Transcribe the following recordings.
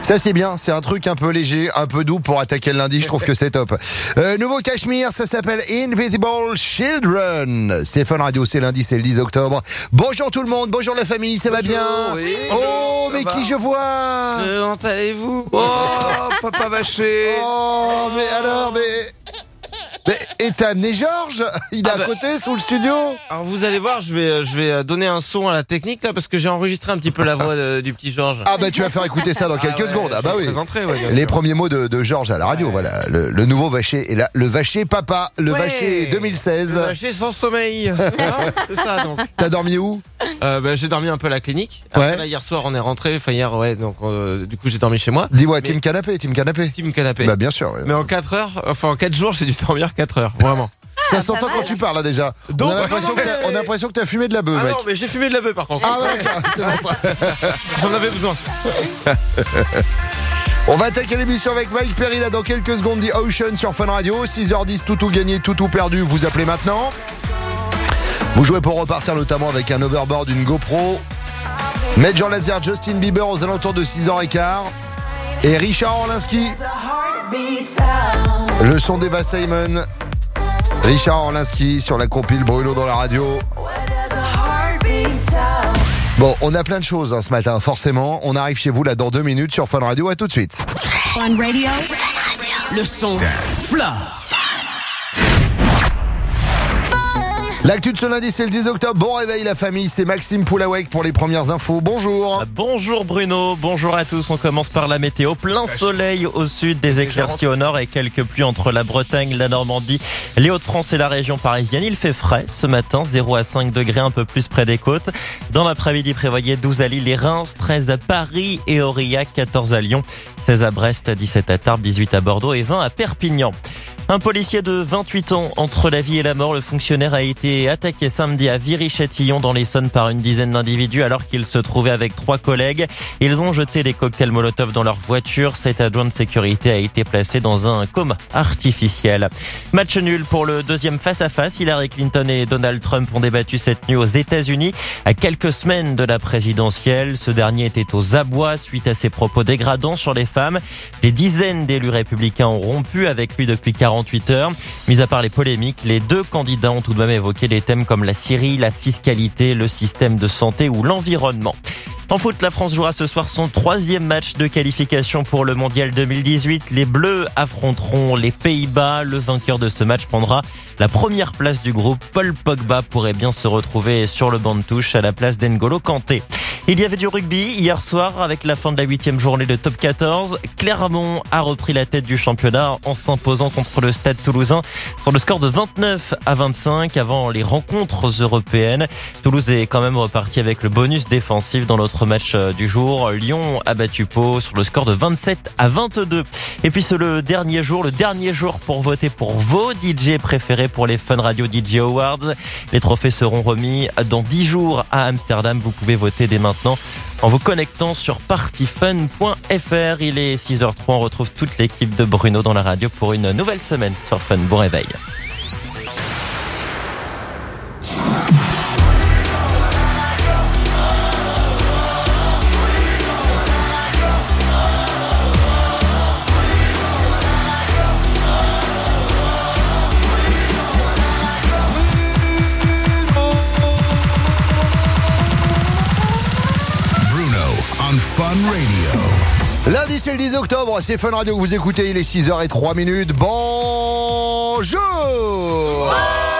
Ça c'est bien, c'est un truc un peu léger, un peu doux pour attaquer le lundi, je trouve que c'est top. Nouveau Cachemire, ça s'appelle Invisible Children. C'est Fun Radio, c'est lundi, c'est le 10 octobre. Bonjour tout le monde, bonjour la famille, ça va bien? Oui, oh, mais qui je vois? Comment allez-vous? Oh, papa vaché. Oh, mais alors, mais et t'as amené Georges? Il est à côté, sous le studio? Alors vous allez voir, je vais donner un son à la technique là parce que j'ai enregistré un petit peu la voix du petit Georges. Ah bah tu vas faire écouter ça dans quelques secondes. Ah bah oui. Les premiers mots de Georges à la radio, voilà. Le nouveau Vacher est là, le Vacher papa, le Vacher 2016. Le Vacher sans sommeil. C'est ça donc. T'as dormi où? J'ai dormi un peu à la clinique. Après, Ouais. là, hier soir on est rentré, enfin hier donc du coup j'ai dormi chez moi. Dis-moi, Mais- team canapé. Team canapé. Bah bien sûr. Ouais. Mais en 4 heures, enfin en 4 jours, j'ai dû dormir 4 heures, vraiment. Ça s'entend quand tu parles là déjà. Donc, on a l'impression que t'as fumé de la beuh, Ah mec. non, mais j'ai fumé de la beuh par contre. Ah ouais, d'accord, c'est bon ça. J'en avais besoin. On va attaquer l'émission avec Mike Perry là dans quelques secondes. The Ocean sur Fun Radio. 6h10, tout gagné, tout perdu. Vous appelez maintenant. Vous jouez pour repartir notamment avec un overboard, une GoPro. Major Lazer, Justin Bieber aux alentours de 6h15. Et Richard Orlinski. Le son d'Eva Simon. Richard Orlinski sur la compile Bruno dans la radio. Bon, on a plein de choses ce matin, forcément. On arrive chez vous là dans 2 minutes sur Fun Radio. À tout de suite. Fun Radio. Le son. L'actu de ce lundi, c'est le 10 octobre. Bon réveil la famille, c'est Maxime Poulawek pour les premières infos. Bonjour. Bonjour Bruno, bonjour à tous. On commence par la météo. Plein soleil au sud, des éclaircies au nord et quelques pluies entre la Bretagne, la Normandie, les Hauts-de-France et la région parisienne. Il fait frais ce matin, 0 à 5 degrés un peu plus près des côtes. Dans l'après-midi, prévoyez 12 à Lille et Reims, 13 à Paris et Aurillac, 14 à Lyon, 16 à Brest, 17 à Tarbes, 18 à Bordeaux et 20 à Perpignan. Un policier de 28 ans entre la vie et la mort. Le fonctionnaire a été attaqué samedi à Viry-Châtillon dans l'Essonne par une dizaine d'individus alors qu'il se trouvait avec 3 collègues. Ils ont jeté des cocktails Molotov dans leur voiture. Cet adjoint de sécurité a été placé dans un coma artificiel. Match nul pour le deuxième face-à-face. Hillary Clinton et Donald Trump ont débattu cette nuit aux États-Unis à quelques semaines de la présidentielle. Ce dernier était aux abois suite à ses propos dégradants sur les femmes. Des dizaines d'élus républicains ont rompu avec lui depuis 48 heures. Mis à part les polémiques, les 2 candidats ont tout de même évoqué des thèmes comme la Syrie, la fiscalité, le système de santé ou l'environnement. En foot, la France jouera ce soir son 3e match de qualification pour le Mondial 2018. Les Bleus affronteront les Pays-Bas. Le vainqueur de ce match prendra la première place du groupe. Paul Pogba pourrait bien se retrouver sur le banc de touche à la place d'N'Golo Kanté. Il y avait du rugby hier soir avec la fin de la 8e journée de Top 14. Clermont a repris la tête du championnat en s'imposant contre le Stade Toulousain sur le score de 29 à 25 avant les rencontres européennes. Toulouse est quand même reparti avec le bonus défensif dans l'autre match du jour. Lyon a battu Pau sur le score de 27 à 22. Et puis c'est le dernier jour pour voter pour vos DJ préférés pour les Fun Radio DJ Awards. Les trophées seront remis dans 10 jours à Amsterdam. Vous pouvez voter dès maintenant en vous connectant sur partyfun.fr. Il est 6h03, on retrouve toute l'équipe de Bruno dans la radio pour une nouvelle semaine sur Fun. Bon réveil. Fun Radio. Lundi, c'est le 10 octobre, c'est Fun Radio que vous écoutez, il est 6h03. Bonjour.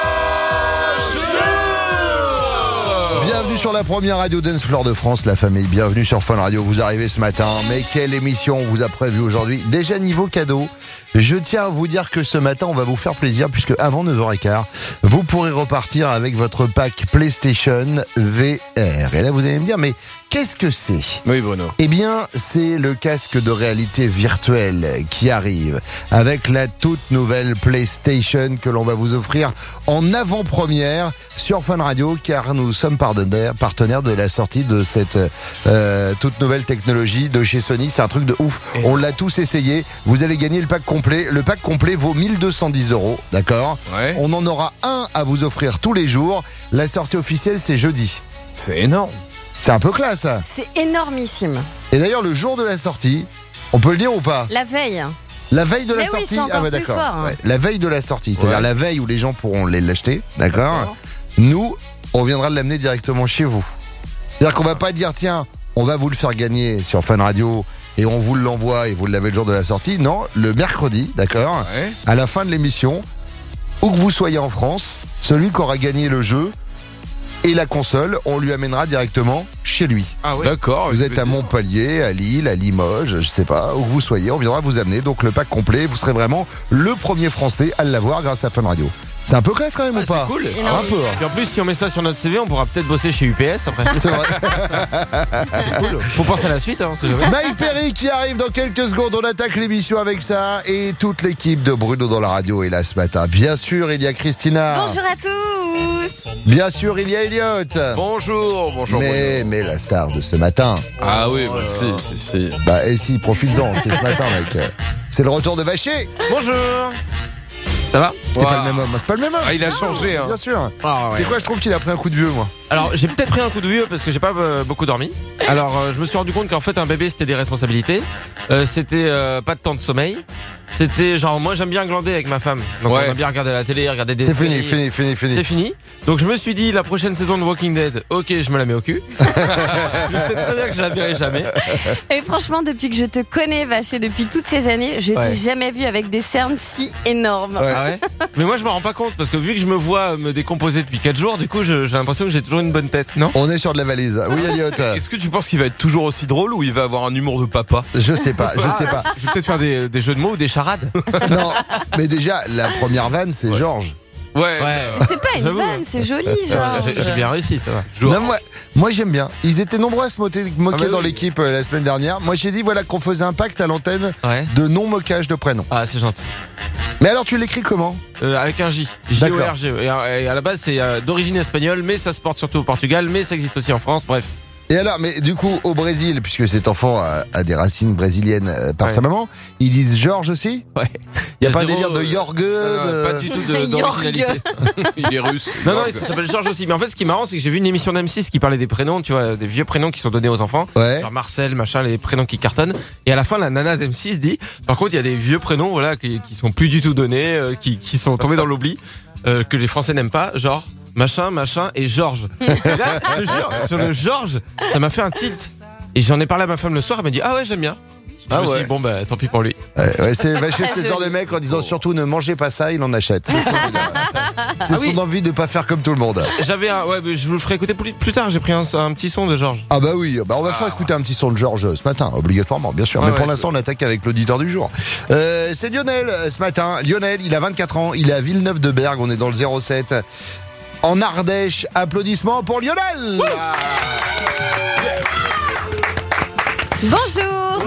Bienvenue sur la première radio dance floor de France, la famille. Bienvenue sur Fun Radio. Vous arrivez ce matin, mais quelle émission on vous a prévu aujourd'hui? Déjà niveau cadeau, je tiens à vous dire que ce matin, on va vous faire plaisir puisque avant 9h15, vous pourrez repartir avec votre pack PlayStation VR. Et là, vous allez me dire, mais qu'est-ce que c'est? Oui Bruno. Eh bien, c'est le casque de réalité virtuelle qui arrive avec la toute nouvelle PlayStation que l'on va vous offrir en avant-première sur Fun Radio car nous sommes partenaires de la sortie de cette toute nouvelle technologie de chez Sony. C'est un truc de ouf. On l'a tous essayé. Vous allez gagner le pack complet. Le pack complet vaut 1210 €, d'accord? Ouais. On en aura un à vous offrir tous les jours. La sortie officielle, c'est jeudi. C'est énorme. C'est un peu classe, ça. C'est énormissime. Et d'ailleurs, le jour de la sortie, On peut le dire ou pas? La veille. La veille de la Mais oui, sortie. c'est encore plus d'accord. fort, hein. Ouais, la veille de la sortie, c'est-à-dire Ouais. la veille où les gens pourront l'acheter, d'accord. Nous, on viendra l'amener directement chez vous. C'est-à-dire qu'on va pas dire tiens, on va vous le faire gagner sur Fun Radio et on vous l'envoie et vous l'avez le jour de la sortie. Non, le mercredi, d'accord. Ouais. À la fin de l'émission, où que vous soyez en France, celui qui aura gagné le jeu et la console, on lui amènera directement chez lui. Ah ouais. D'accord. Vous avec êtes à plaisir. Montpellier, à Lille, à Limoges, je sais pas, où que vous soyez, on viendra vous amener donc le pack complet. Vous serez vraiment le premier Français à l'avoir grâce à Fun Radio. C'est un peu classe quand même Ah, ou pas? c'est cool. Un peu. Hein. Et en plus, si on met ça sur notre CV, on pourra peut-être bosser chez UPS après. C'est vrai. C'est cool. Faut penser à la suite, hein, c'est jamais. Mike Perry qui arrive dans quelques secondes. On attaque l'émission avec ça et toute l'équipe de Bruno dans la radio est là ce matin. Bien sûr, il y a Christina. Bonjour à tous. Bien sûr, il y a Elliot. Bonjour. Mais la star de ce matin. Ah oui, bah si. Bah, et si, profites-en, c'est ce matin, mec. C'est le retour de Vacher. Bonjour. Ça va? C'est pas le même homme. C'est pas le même homme. Ah, il a changé, hein. Bien sûr. Ah, ouais. C'est quoi, je trouve qu'il a pris un coup de vieux, moi. Alors, j'ai peut-être pris un coup de vieux parce que j'ai pas beaucoup dormi. Alors, je me suis rendu compte qu'en fait, un bébé, c'était des responsabilités. C'était pas de temps de sommeil. C'était genre, moi, j'aime bien glander avec ma femme. Donc, Ouais. on aime bien regarder la télé, regarder des C'est séries. fini. C'est fini. Donc, je me suis dit, la prochaine saison de Walking Dead, ok, je me la mets au cul. Je sais très bien que je la verrai jamais. Et franchement, depuis que je te connais, Vacher, depuis toutes ces années, je Ouais. t'ai jamais vu avec des cernes si énormes. Ouais. Ah ouais? Mais moi, je me rends pas compte parce que vu que je me vois me décomposer depuis 4 jours, du coup, j'ai l'impression que j'ai toujours une bonne tête, non? On est sur de la valise. Oui, Elliot. Est-ce que tu penses qu'il va être toujours aussi drôle ou il va avoir un humour de papa? Je sais pas. Je vais peut-être faire des jeux de mots ou des charades. Non, mais déjà, la première vanne, c'est Georges. Ouais. C'est pas une J'avoue. vanne, c'est joli, genre. J'ai bien réussi, ça va. Non, moi j'aime bien. Ils étaient nombreux à se moquer Ah bah dans oui. l'équipe la semaine dernière. Moi j'ai dit voilà qu'on faisait un pacte à l'antenne Ouais. de non-moquage de prénom. Ah, c'est gentil. Mais alors tu l'écris comment? Avec un J. D'accord. J-O-R-G. Et à la base, c'est d'origine espagnole, mais ça se porte surtout au Portugal, mais ça existe aussi en France, bref. Et alors, mais du coup, au Brésil, puisque cet enfant a des racines brésiliennes par Ouais. sa maman, ils disent Georges aussi? Ouais. Il n'y a pas un zéro, délire de Jorge Pas du tout d'originalité. Il est russe. Non, ça s'appelle Georges aussi. Mais en fait, ce qui est marrant, c'est que j'ai vu une émission d'M6 qui parlait des prénoms, tu vois, des vieux prénoms qui sont donnés aux enfants. Ouais. Genre Marcel, machin, les prénoms qui cartonnent. Et à la fin, la nana d'M6 dit, par contre, il y a des vieux prénoms, voilà, qui sont plus du tout donnés, qui sont tombés dans l'oubli, que les Français n'aiment pas, genre machin et Georges. Et là, je te jure, sur le Georges, ça m'a fait un tilt. Et j'en ai parlé à ma femme le soir, elle m'a dit, ah ouais, j'aime bien. Je me suis dit, bon, bah, tant pis pour lui. Ouais, c'est Vacher, c'est le genre de mec en disant surtout ne mangez pas ça, il en achète. C'est son oui. envie de pas faire comme tout le monde. J'avais mais je vous le ferai écouter plus tard, j'ai pris un petit son de Georges. Ah bah oui, bah on va faire écouter un petit son de Georges ce matin, obligatoirement, bien sûr. Ouais, Mais pour ouais, l'instant, on attaque avec l'auditeur du jour. C'est Lionel ce matin. Lionel, il a 24 ans, il est à Villeneuve-de-Berg, on est dans le 07. En Ardèche, applaudissements pour Lionel. Bonjour.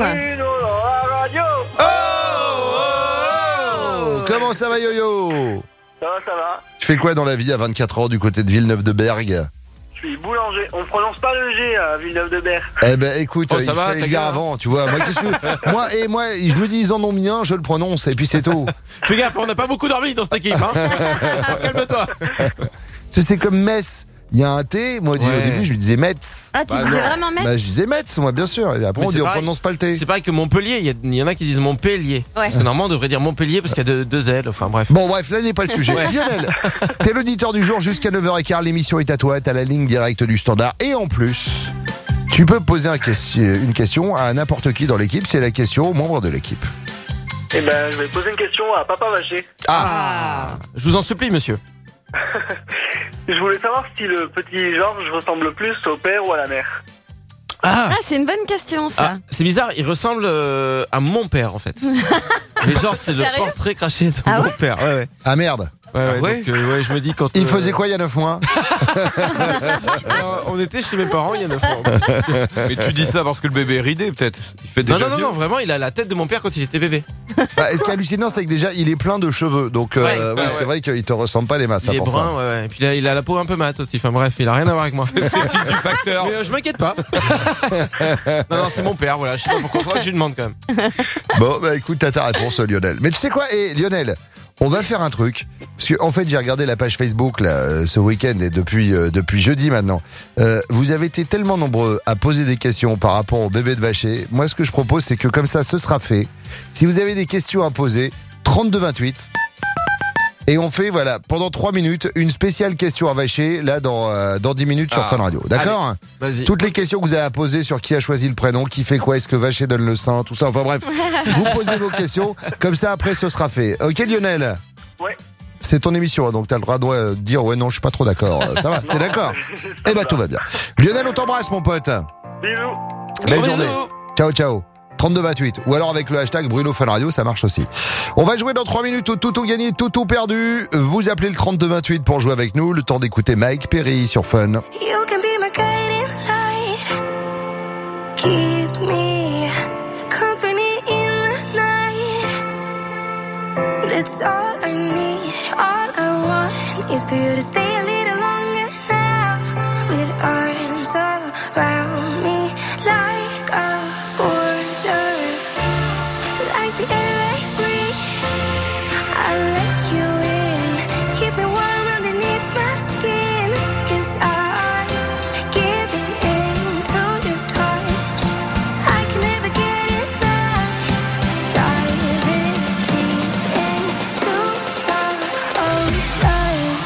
Comment ça va Yo-Yo? Ça va. Tu fais quoi dans la vie à 24 ans du côté de Villeneuve-de-Berg? Je suis boulanger. On prononce pas le G à Villeneuve-de-Berg. Eh ben écoute, Oh, ça il va, fallait ta le dire gueule, avant, tu vois. Moi, moi, je me dis ils en ont mis un, je le prononce et puis c'est tout. Fais gaffe, on n'a pas beaucoup dormi dans cette équipe, hein. Calme-toi. C'est comme Metz. Il y a un T, moi Ouais. au début je lui disais Metz. Ah, tu Bah, disais non. vraiment Metz? Bah, je disais Metz, moi bien sûr. Et après Mais on c'est dit on pareil. prononce pas le T. C'est pareil que Montpellier, il y en a qui disent Montpellier. Ouais. Parce que normalement on devrait dire Montpellier parce qu'il y a deux L, enfin bref. Bon bref, là n'est pas le sujet. Ouais. Lionel, t'es l'auditeur du jour jusqu'à 9h15, l'émission est à toi, t'as la ligne directe du standard. Et en plus, tu peux poser une question à n'importe qui dans l'équipe, c'est la question aux membres de l'équipe. Eh ben, je vais poser une question à Papa Vacher. Je vous en supplie, monsieur. Je voulais savoir si le petit Georges ressemble plus au père ou à la mère. Ah, c'est une bonne question, ça. C'est bizarre, il ressemble à mon père en fait. Mais genre c'est le Sérieux portrait craché de Ah mon ouais père. Ouais. Ah merde, Donc, je me dis quand il faisait quoi il y a 9 mois? on était chez mes parents il y a 9 ans. Mais tu dis ça parce que le bébé est ridé, peut-être. Il fait déjà vieux. Non, vraiment, il a la tête de mon père quand il était bébé. Bah, ce qui est hallucinant, c'est que déjà il est plein de cheveux, donc Ouais, c'est vrai qu'il te ressemble pas les masses. Il est pour ça. brun, ouais. Et puis là, il a la peau un peu mate aussi. Enfin bref, il a rien à voir avec moi. C'est le fils du facteur. Mais je m'inquiète pas. non, c'est mon père, voilà. Je sais pas pourquoi, faudra que je lui demande quand même. Bon, bah écoute, t'as ta réponse, Lionel. Mais tu sais quoi, Lionel, On va faire un truc. Parce que, en fait, j'ai regardé la page Facebook là, ce week-end et depuis jeudi maintenant. Vous avez été tellement nombreux à poser des questions par rapport au bébé de Vacher. Moi, ce que je propose, c'est que comme ça, ce sera fait. Si vous avez des questions à poser, 32-28. Et on fait, voilà, pendant 3 minutes, une spéciale question à Vacher, là, dans 10 minutes sur Fun Radio. D'accord ? Allez, vas-y. Toutes les questions que vous avez à poser sur qui a choisi le prénom, qui fait quoi, est-ce que Vacher donne le sein, tout ça. Enfin bref, vous posez vos questions. Comme ça, après, ce sera fait. Ok, Lionel ? Ouais. C'est ton émission, donc t'as le droit de dire ouais, non, je suis pas trop d'accord. Ça va, t'es d'accord ? Eh ben, tout va bien. Lionel, on t'embrasse, mon pote. Bisous. Belle journée. Ciao, ciao. 32-28. Ou alors avec le hashtag Bruno Fun Radio, ça marche aussi. On va jouer dans 3 minutes au tout gagné, tout perdu. Vous appelez le 32-28 pour jouer avec nous. Le temps d'écouter Mike Perry sur Fun. You can be my guiding light. Keep me company in the night. That's all I need. All I want is for you to stay a little longer now. With arms around me like a border. Like the air I breathe, I'll let you in. Keep me warm underneath my skin. 'Cause I'm giving in to your touch. I can never get enough. Diving deep into your ocean.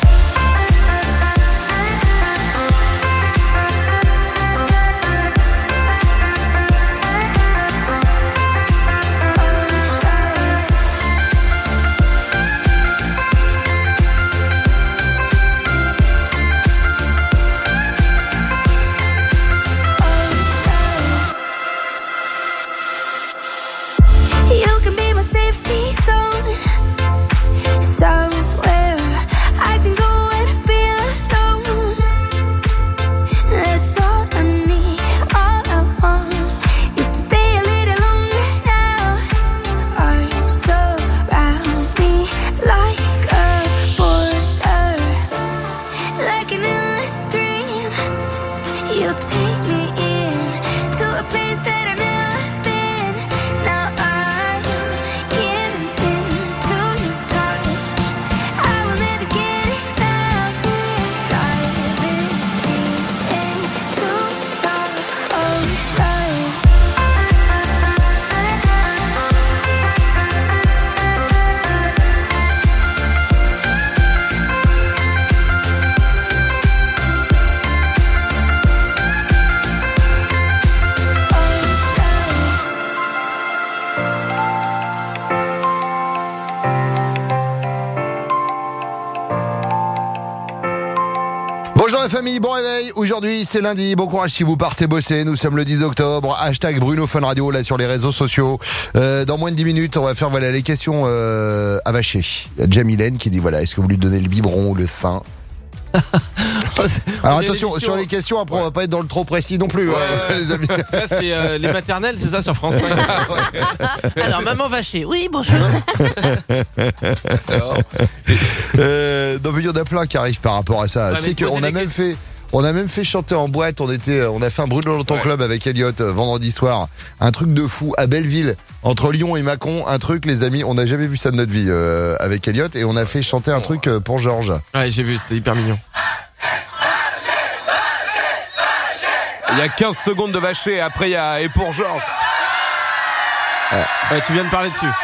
You can be my safety zone. Somewhere I can go and feel alone. That's all I need. All I want is to stay a little longer now. Arms around me like a border. Like an endless stream. You'll take me in to a place that I've never been. Now I'm giving in to your touch. I will never get enough. Diving deep into your ocean. Bonjour la famille, bon réveil. Aujourd'hui, c'est lundi. Bon courage si vous partez bosser. Nous sommes le 10 octobre. Hashtag Bruno Fun Radio, là, sur les réseaux sociaux. Dans moins de 10 minutes, on va faire, voilà, les questions à Vacher. Il y a Jamilène qui dit, voilà, est-ce que vous lui donnez le biberon ou le sein ? Alors attention, sur les questions, après, on va pas être dans le trop précis non plus, les amis. Là, c'est les maternelles, c'est ça, sur France 5. Alors, maman Vacher. Oui, bonjour. Non, mais il y en a plein qui arrivent par rapport à ça. Ouais, Tu sais qu'on a même fait... On a même fait chanter en boîte, on a fait un Bruno dans ton club avec Elliot vendredi soir. Un truc de fou à Belleville, entre Lyon et Mâcon. Un truc, les amis, on n'a jamais vu ça de notre vie avec Elliot. Et on a fait chanter un truc pour Georges. Ouais, j'ai vu, c'était hyper mignon. Il y a 15 secondes de Vacher et après il y a et pour Georges. Ouais, tu viens de parler dessus.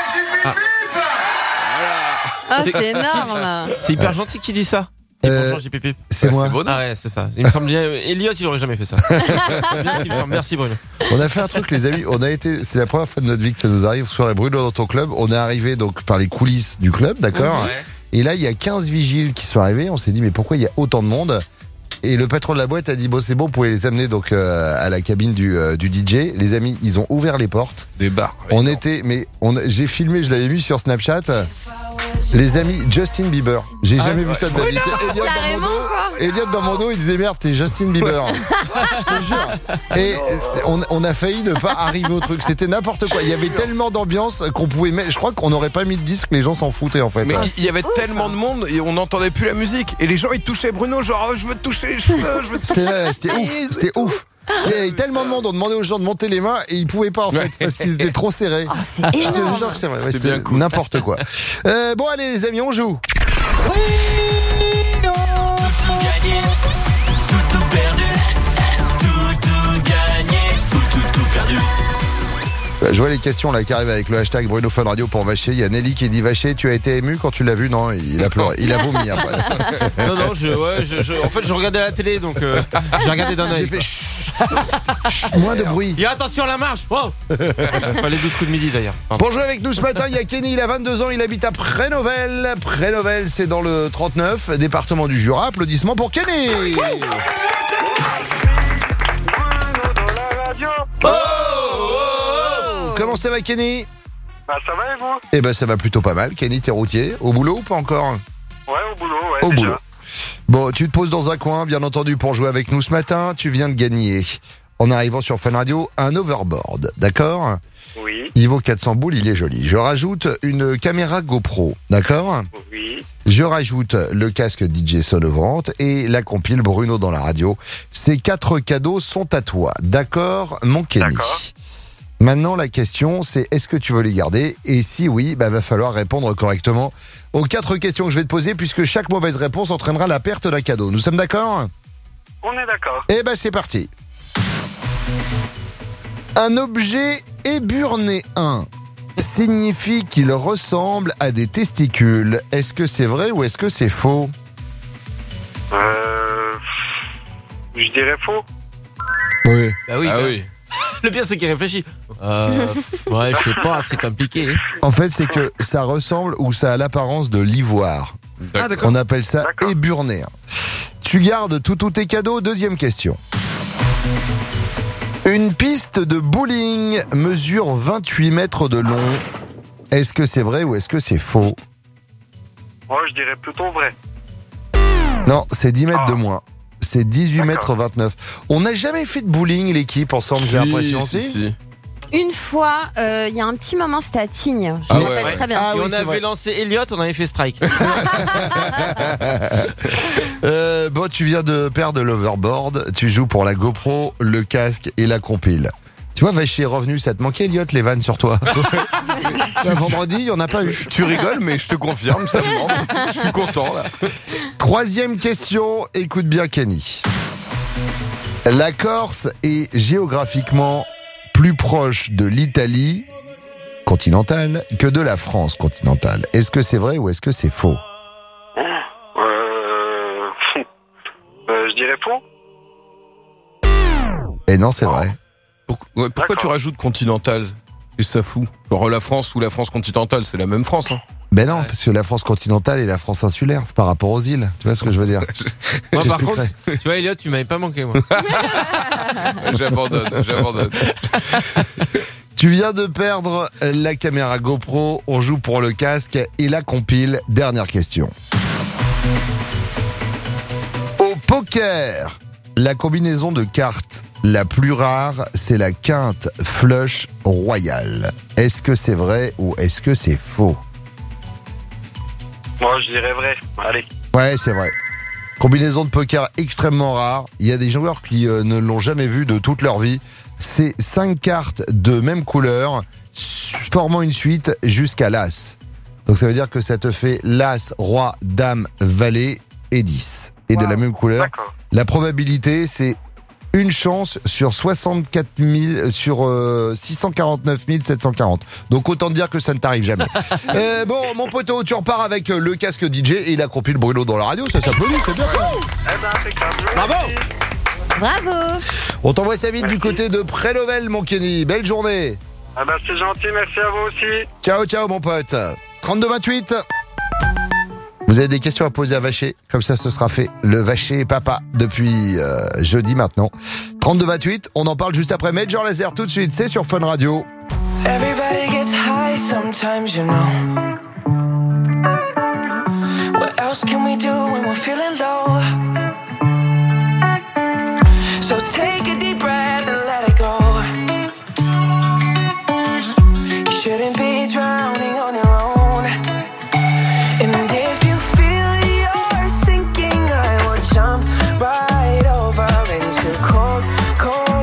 Ah, c'est énorme. C'est hyper gentil qui dit ça. Et bonjour, JPP. C'est moi. Ah ouais, c'est ça. Il me semble bien. Elliot, il aurait jamais fait ça. C'est bien ce qu'il me semble. Merci Bruno. On a fait un truc, les amis. C'est la première fois de notre vie que ça nous arrive. Soirée Bruno dans ton club. On est arrivé donc par les coulisses du club, d'accord. Ouais. Et là, il y a 15 vigiles qui sont arrivés. On s'est dit, mais pourquoi il y a autant de monde ? Et le patron de la boîte a dit, bon, c'est bon, vous pouvez les amener donc à la cabine du DJ. Les amis, ils ont ouvert les portes. Des bars. J'ai filmé, je l'avais mis sur Snapchat. Les amis, Justin Bieber. J'ai jamais vu ça de ma vie. C'est Elliot dans mon dos. Elliot dans mon dos, il disait merde, t'es Justin Bieber. Je te jure. Et on a failli ne pas arriver au truc. C'était n'importe quoi. Il y avait tellement d'ambiance qu'on pouvait mettre. Je crois qu'on n'aurait pas mis de disque, les gens s'en foutaient en fait. Mais il y avait tellement de monde et on n'entendait plus la musique. Et les gens ils touchaient Bruno, genre je veux te toucher les cheveux, je veux te toucher. C'était ouf. Il y avait tellement de monde, on demandait aux gens de monter les mains et ils pouvaient pas en fait parce qu'ils étaient trop serrés. Oh, c'est Je te énorme. jure que c'est vrai, C'était c'était bien cool. n'importe quoi. Bon allez les amis, on joue. Tout gagné, tout perdu, tout gagné, tout perdu. Je vois les questions là qui arrivent avec le hashtag Bruno Fun Radio pour Vacher. Il y a Nelly qui dit Vacher, tu as été ému quand tu l'as vu? Non, il a pleuré, il a vomi après. Non, en fait, je regardais la télé, donc j'ai regardé d'un œil. J'ai fait chut, chut, moins de bruit. Et attention la marche. Wow. Pas les 12 coups de midi d'ailleurs. Pardon. Pour jouer avec nous ce matin, il y a Kenny, il a 22 ans, il habite à Prénovel. Prénovel, c'est dans le 39, département du Jura. Applaudissements pour Kenny. Comment ça va Kenny? Bah ça va et vous? Eh ben ça va plutôt pas mal. Kenny, t'es routier? Au boulot ou pas encore? Ouais, au boulot, ouais. Au déjà. boulot. Bon, tu te poses dans un coin, bien entendu, pour jouer avec nous ce matin. Tu viens de gagner, en arrivant sur Fun Radio, un overboard, d'accord? Oui, Il vaut 400 boules, il est joli. Je rajoute une caméra GoPro, d'accord? oui. Je rajoute le casque DJ Sonovante et la compile Bruno dans la radio. Ces 4 cadeaux sont à toi, d'accord, mon Kenny? D'accord. Maintenant, la question, c'est est-ce que tu veux les garder? Et si oui, va falloir répondre correctement aux 4 questions que je vais te poser, puisque chaque mauvaise réponse entraînera la perte d'un cadeau. Nous sommes d'accord? On est d'accord. Eh ben, c'est parti. Un objet éburnéen signifie qu'il ressemble à des testicules. Est-ce que c'est vrai ou est-ce que c'est faux? Je dirais faux. Oui. Bah oui. Ah bah. oui. Le pire c'est qu'il réfléchit. Ouais, je sais pas, c'est compliqué. En fait, c'est que ça ressemble ou ça a l'apparence de l'ivoire. Ah d'accord. On appelle ça D'accord. éburnéen. Tu gardes tous tes cadeaux. Deuxième question. Une piste de bowling mesure 28 mètres de long. Est-ce que c'est vrai ou est-ce que c'est faux? Moi, je dirais plutôt vrai. Non, c'est 10 mètres de moins. C'est 18 D'accord. mètres 29. On n'a jamais fait de bowling, l'équipe, ensemble, j'ai l'impression. Si. Une fois, il y a un petit moment, c'était à Tignes. Je Ah me ouais, rappelle ouais. très bien. Ah Et oui, on c'est avait vrai. lancé Elliot, on avait fait strike. Bon, tu viens de perdre l'overboard. Tu joues pour la GoPro, le casque et la compile. Tu vois, Vacher est revenu, ça te manquait, Elliot, les vannes sur toi. Vendredi, il n'y en a pas eu. Tu rigoles, mais je te confirme, ça me manque. Je suis content là. Troisième question, écoute bien Kenny. La Corse est géographiquement plus proche de l'Italie continentale que de la France continentale. Est-ce que c'est vrai ou est-ce que c'est faux? Je dirais faux. Et non, c'est vrai. Pourquoi D'accord. tu rajoutes continental? Et ça fout. Genre la France ou la France continentale, c'est la même France. Hein. Ben non, parce que la France continentale et la France insulaire, c'est par rapport aux îles. Tu vois ce que je veux dire? Moi, Je par t'expliquerai. contre, tu vois, Elliot, tu m'avais pas manqué, moi. J'abandonne. Tu viens de perdre la caméra GoPro, on joue pour le casque et la compile. Dernière question. Au poker, la combinaison de cartes la plus rare, c'est la quinte flush royale. Est-ce que c'est vrai ou est-ce que c'est faux? Moi, je dirais vrai. Allez. Ouais, c'est vrai. Combinaison de poker extrêmement rare. Il y a des joueurs qui ne l'ont jamais vu de toute leur vie. C'est 5 cartes de même couleur, formant une suite jusqu'à l'as. Donc ça veut dire que ça te fait l'as, roi, dame, valet et 10. Et de la même couleur. D'accord. La probabilité, c'est une chance sur 64 000, sur 649 740. Donc autant dire que ça ne t'arrive jamais. Bon, mon poteau, tu repars avec le casque DJ et il a compilé le Bruno dans la radio. Ça s'applaudit, c'est bien. Eh ben, impeccable. Bravo. Bravo. On t'envoie ça vite du Merci. côté de Prénovel, mon Kenny. Belle journée. Ah ben, c'est gentil. Merci à vous aussi. Ciao, ciao, mon pote. 32-28. Vous avez des questions à poser à Vacher, comme ça ce sera fait. Le Vacher papa depuis jeudi maintenant. 32-28, on en parle juste après Major Lazer tout de suite, c'est sur Fun Radio. Everybody gets high sometimes, you know. What else can we do when we're feeling low? So take a deep breath and let it go. You shouldn't be drowning on your own. And if you feel you're sinking, I will jump right over into cold, cold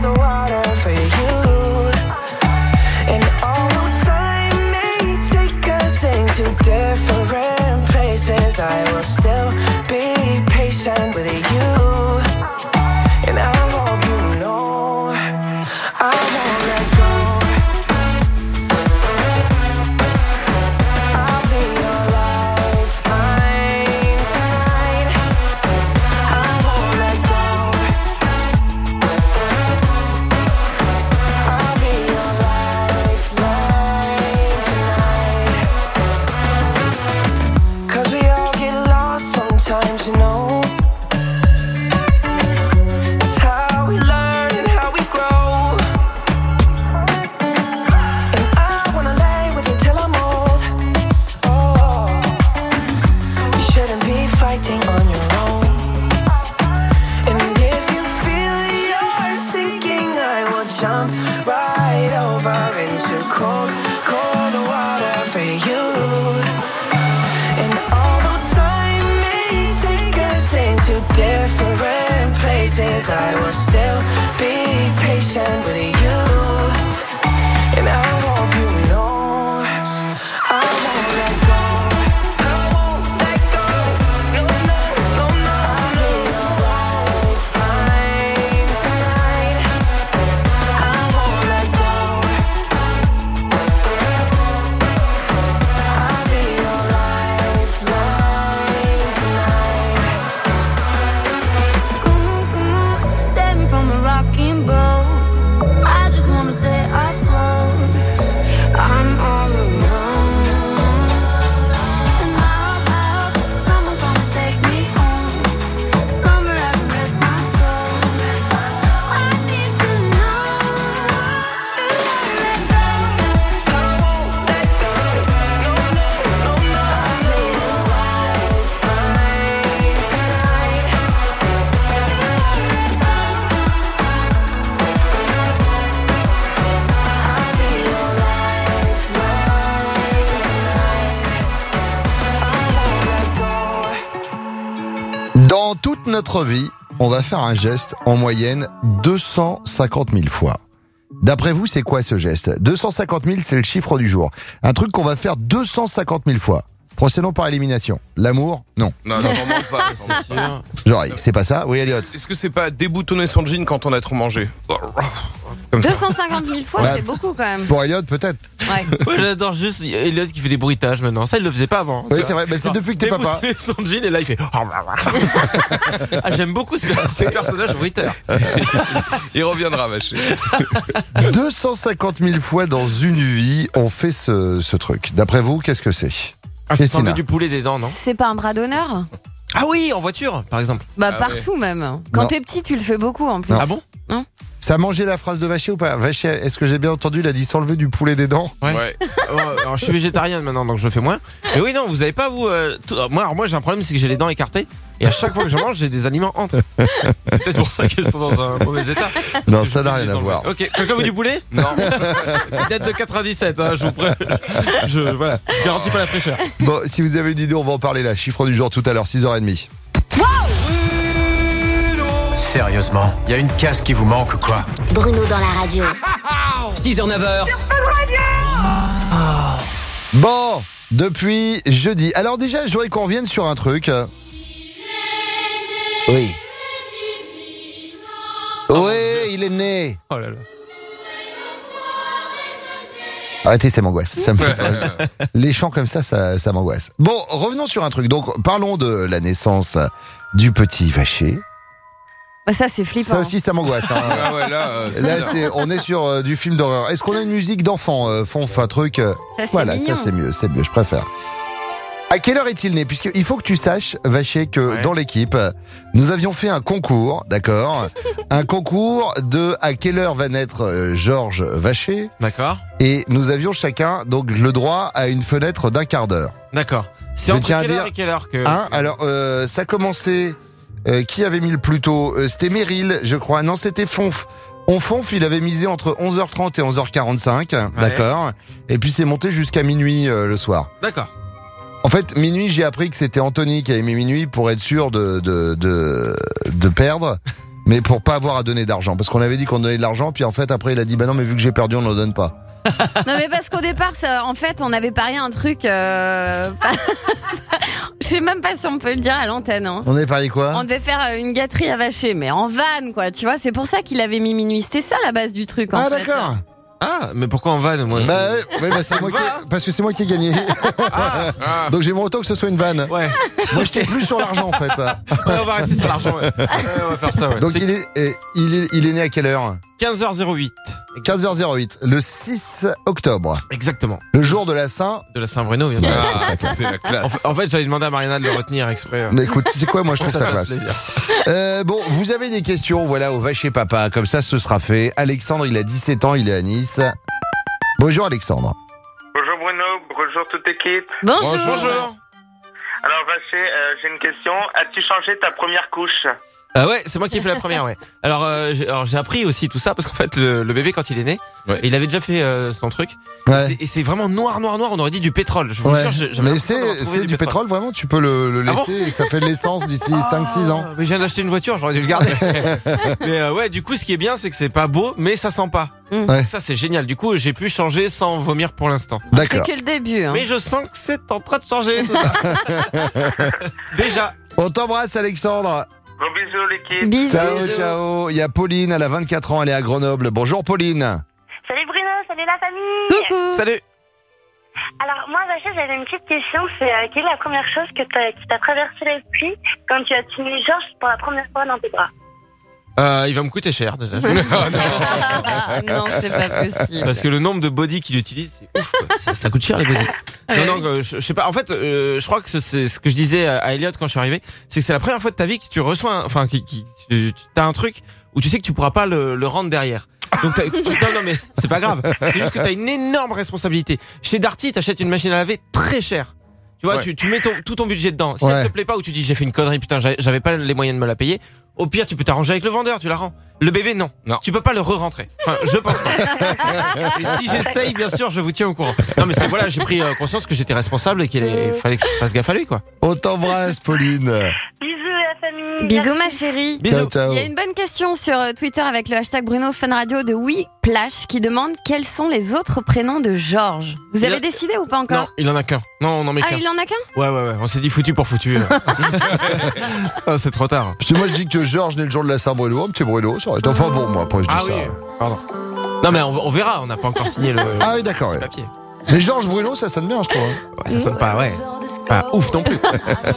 slide over into cold, cold water for you. And although time may take us into different places, I will still be patient with you. And I hope you know I won't let go. I won't let go. No, no, no, no. I'll be your lifeline tonight. I won't let go. I'll be your lifeline tonight. Come on, save me from a rocking boat. I just wanna stay afloat. I'm all alone. And I hope someone's gonna take me home. Somewhere I can rest my soul. I need to know you won't let go. I won't let go. No, no, no, no. I'll be your lifeline tonight. Dans toute notre vie, on va faire un geste en moyenne 250 000 fois. D'après vous, c'est quoi ce geste ? 250 000, c'est le chiffre du jour. Un truc qu'on va faire 250 000 fois. Procédons par élimination. L'amour ? Non. Non, vraiment pas. C'est sûr. Genre, c'est pas ça ? Oui, Elliot. Est-ce que c'est pas déboutonner son jean quand on a trop mangé ? Comme ça. 250 000 fois, Ouais. c'est beaucoup quand même. Pour Elliot, peut-être. Ouais. Ouais, j'adore juste Elliot qui fait des bruitages maintenant. Ça, il le faisait pas avant. Oui, c'est vrai. Mais c'est depuis que t'es papa. Déboutonner son jean et là, il fait. Ah, j'aime beaucoup ce personnage bruiteur. Il reviendra, vaché. 250 000 fois dans une vie, on fait ce truc. D'après vous, qu'est-ce que c'est ? Ah, c'est Christina. s'enlever du poulet des dents, non ? C'est pas un bras d'honneur ? Ah oui, en voiture, par exemple. Bah Ah partout même. Quand Non. t'es petit, tu le fais beaucoup en plus. Non. Ah bon ? Ça a mangé la phrase de Vacher ou pas ? Vacher, est-ce que j'ai bien entendu ? Il a dit s'enlever du poulet des dents. Ouais. Alors, je suis végétarien maintenant, donc je le fais moins. Mais oui, non, vous avez pas, vous. Moi, j'ai un problème, c'est que j'ai les dents écartées. Et à chaque fois que je mange, j'ai des aliments entre. C'est peut-être pour ça qu'elles sont dans un mauvais état. Non, Parce que ça je n'a peux rien les à enlever. voir. Ok, quelqu'un veut du poulet ? Non. Il date de 97, hein, je vous prends. Voilà, je garantis pas la fraîcheur. Bon, si vous avez une idée, on va en parler là. Chiffre du jour tout à l'heure, 6h30. Sérieusement, il y a une case qui vous manque ou quoi ? Bruno dans la radio. 6h, 9h. Bon, depuis jeudi. Alors déjà, je voudrais qu'on revienne sur un truc. Oui. Oui, il est né. Oh là là. Arrêtez, ça m'angoisse. Ça me fait peur. Les chants comme ça m'angoisse. Bon, revenons sur un truc. Donc, parlons de la naissance du petit Vacher. Bah ça c'est flippant. Ça aussi, ça m'angoisse. Hein. Ah ouais, là, Là, on est sur du film d'horreur. Est-ce qu'on a une musique d'enfant, Fonf, un truc Ça, c'est Voilà, mignon. ça c'est mieux, je préfère. À quelle heure est-il né ? Puisqu'il faut que tu saches, Vacher, que Ouais. dans l'équipe, nous avions fait un concours, d'accord ? Un concours de à quelle heure va naître Georges Vacher, D'accord. et nous avions chacun donc le droit à une fenêtre d'1 quart d'heure. D'accord. C'est Je entre tiens à quelle heure dire- et quelle heure que. Hein ? Alors, ça commençait. Qui avait mis le plus tôt ? C'était Meryl, je crois. Non, c'était Fonf. Fonf, il avait misé entre 11h30 et 11h45, d'accord ? Et puis c'est monté jusqu'à minuit le soir. D'accord. En fait, minuit, j'ai appris que c'était Anthony qui avait mis minuit pour être sûr de perdre, mais pour pas avoir à donner d'argent. Parce qu'on avait dit qu'on donnait de l'argent, puis en fait, après, il a dit, bah non, mais vu que j'ai perdu, on ne donne pas. Non mais parce qu'au départ, en fait, on avait parié un truc. Je sais même pas si on peut le dire à l'antenne. Hein. On avait parié quoi ? On devait faire une gâterie à Vacher, mais en vanne quoi. Tu vois, c'est pour ça qu'il avait mis minuit. C'était ça la base du truc. En Ah, fait. d'accord. Ah, mais pourquoi en vanne, moi Bah, ouais, bah, c'est moi parce que c'est moi qui ai gagné. Donc j'aimerais autant que ce soit une vanne. Ouais. Moi, j'étais plus sur l'argent, en fait. Ouais, on va rester sur l'argent, ouais. Ouais, on va faire ça, ouais. Donc C'est il est né à quelle heure ? 15h08. 15h08, le 6 octobre, Exactement. le jour de la Saint. De la Saint-Bruno, bien sûr. Ah, c'est la classe. En fait, j'avais demandé à Mariana de le retenir exprès. Mais écoute, tu sais quoi, moi je trouve ça fasse classe. plaisir. Bon, vous avez des questions, voilà, au Vacher Papa, comme ça ce sera fait. Alexandre, il a 17 ans, il est à Nice. Bonjour Alexandre. Bonjour Bruno, bonjour toute l'équipe. Bonjour. Bonjour. Alors Vacher, j'ai une question. As-tu changé ta première couche ? Ouais, c'est moi qui ai fait la première, ouais. Alors j'ai appris aussi tout ça parce qu'en fait le bébé quand il est né, Ouais. Et il avait déjà fait son truc. Ouais. Et c'est vraiment noir. On aurait dit du pétrole. Je vous jure, j'avais Mais l'impression d'avoir trouvé c'est du pétrole, vraiment. Tu peux le laisser et ça fait de l'essence d'ici 5-6 ans. Mais je viens d'acheter une voiture, j'aurais dû le garder. Mais ouais, du coup, ce qui est bien, c'est que c'est pas beau, mais ça sent pas. Ouais. Ça, c'est génial. Du coup, j'ai pu changer sans vomir pour l'instant. D'accord. C'est que le début. Hein. Mais je sens que c'est en train de changer. Tout ça. Déjà. On t'embrasse, Alexandre. Gros bisous l'équipe. Bisous. Ciao. Il y a Pauline, elle a 24 ans, elle est à Grenoble. Bonjour Pauline. Salut Bruno, salut la famille. Coucou. Salut. Alors moi Vacha, j'avais une petite question, c'est quelle est la première chose qui t'a traversé l'esprit quand tu as tenu Georges pour la première fois dans tes bras? Il va me coûter cher déjà. Non, c'est pas possible. Parce que le nombre de body qu'il utilise, c'est ouf. Quoi. Ça coûte cher les body. Non, je sais pas. En fait, je crois que c'est ce que je disais à Elliot quand je suis arrivé, c'est que c'est la première fois de ta vie que tu reçois, t'as un truc où tu sais que tu pourras pas le rendre derrière. Donc non mais c'est pas grave. C'est juste que t'as une énorme responsabilité. Chez Darty, t'achètes une machine à laver très chère. Tu vois, tu mets tout ton budget dedans. Si elle te plaît pas ou tu dis j'ai fait une connerie, putain, j'avais pas les moyens de me la payer. Au pire, tu peux t'arranger avec le vendeur, tu la rends. Le bébé, non. Tu peux pas le re-rentrer. Enfin, je pense pas. Et si j'essaye, bien sûr, je vous tiens au courant. Non, mais c'est voilà, j'ai pris conscience que j'étais responsable et qu'il fallait que je fasse gaffe à lui, quoi. On t'embrasse, Pauline. Bisous la famille. Bisous ma chérie. Bisous. Ciao. Il y a une bonne question sur Twitter avec le hashtag Bruno Fun Radio de WePlash qui demande quels sont les autres prénoms de Georges. Vous avez décidé ou pas encore? Non, il en a qu'un. Non, on en met qu'un. Ah, il en a qu'un? Ouais. On s'est dit foutu pour foutu. Ah, c'est trop tard. Parce que moi je dis que Georges naît le jour de la Saint-Bruno, un petit Bruno, ça aurait été enfin bon moi après je dis ça. Oui, pardon. Non mais on verra, on n'a pas encore signé le oui d'accord. Ouais. papier. Mais Georges Bruno ça sonne bien je trouve. Ouais, ça sonne pas pas ouf non plus.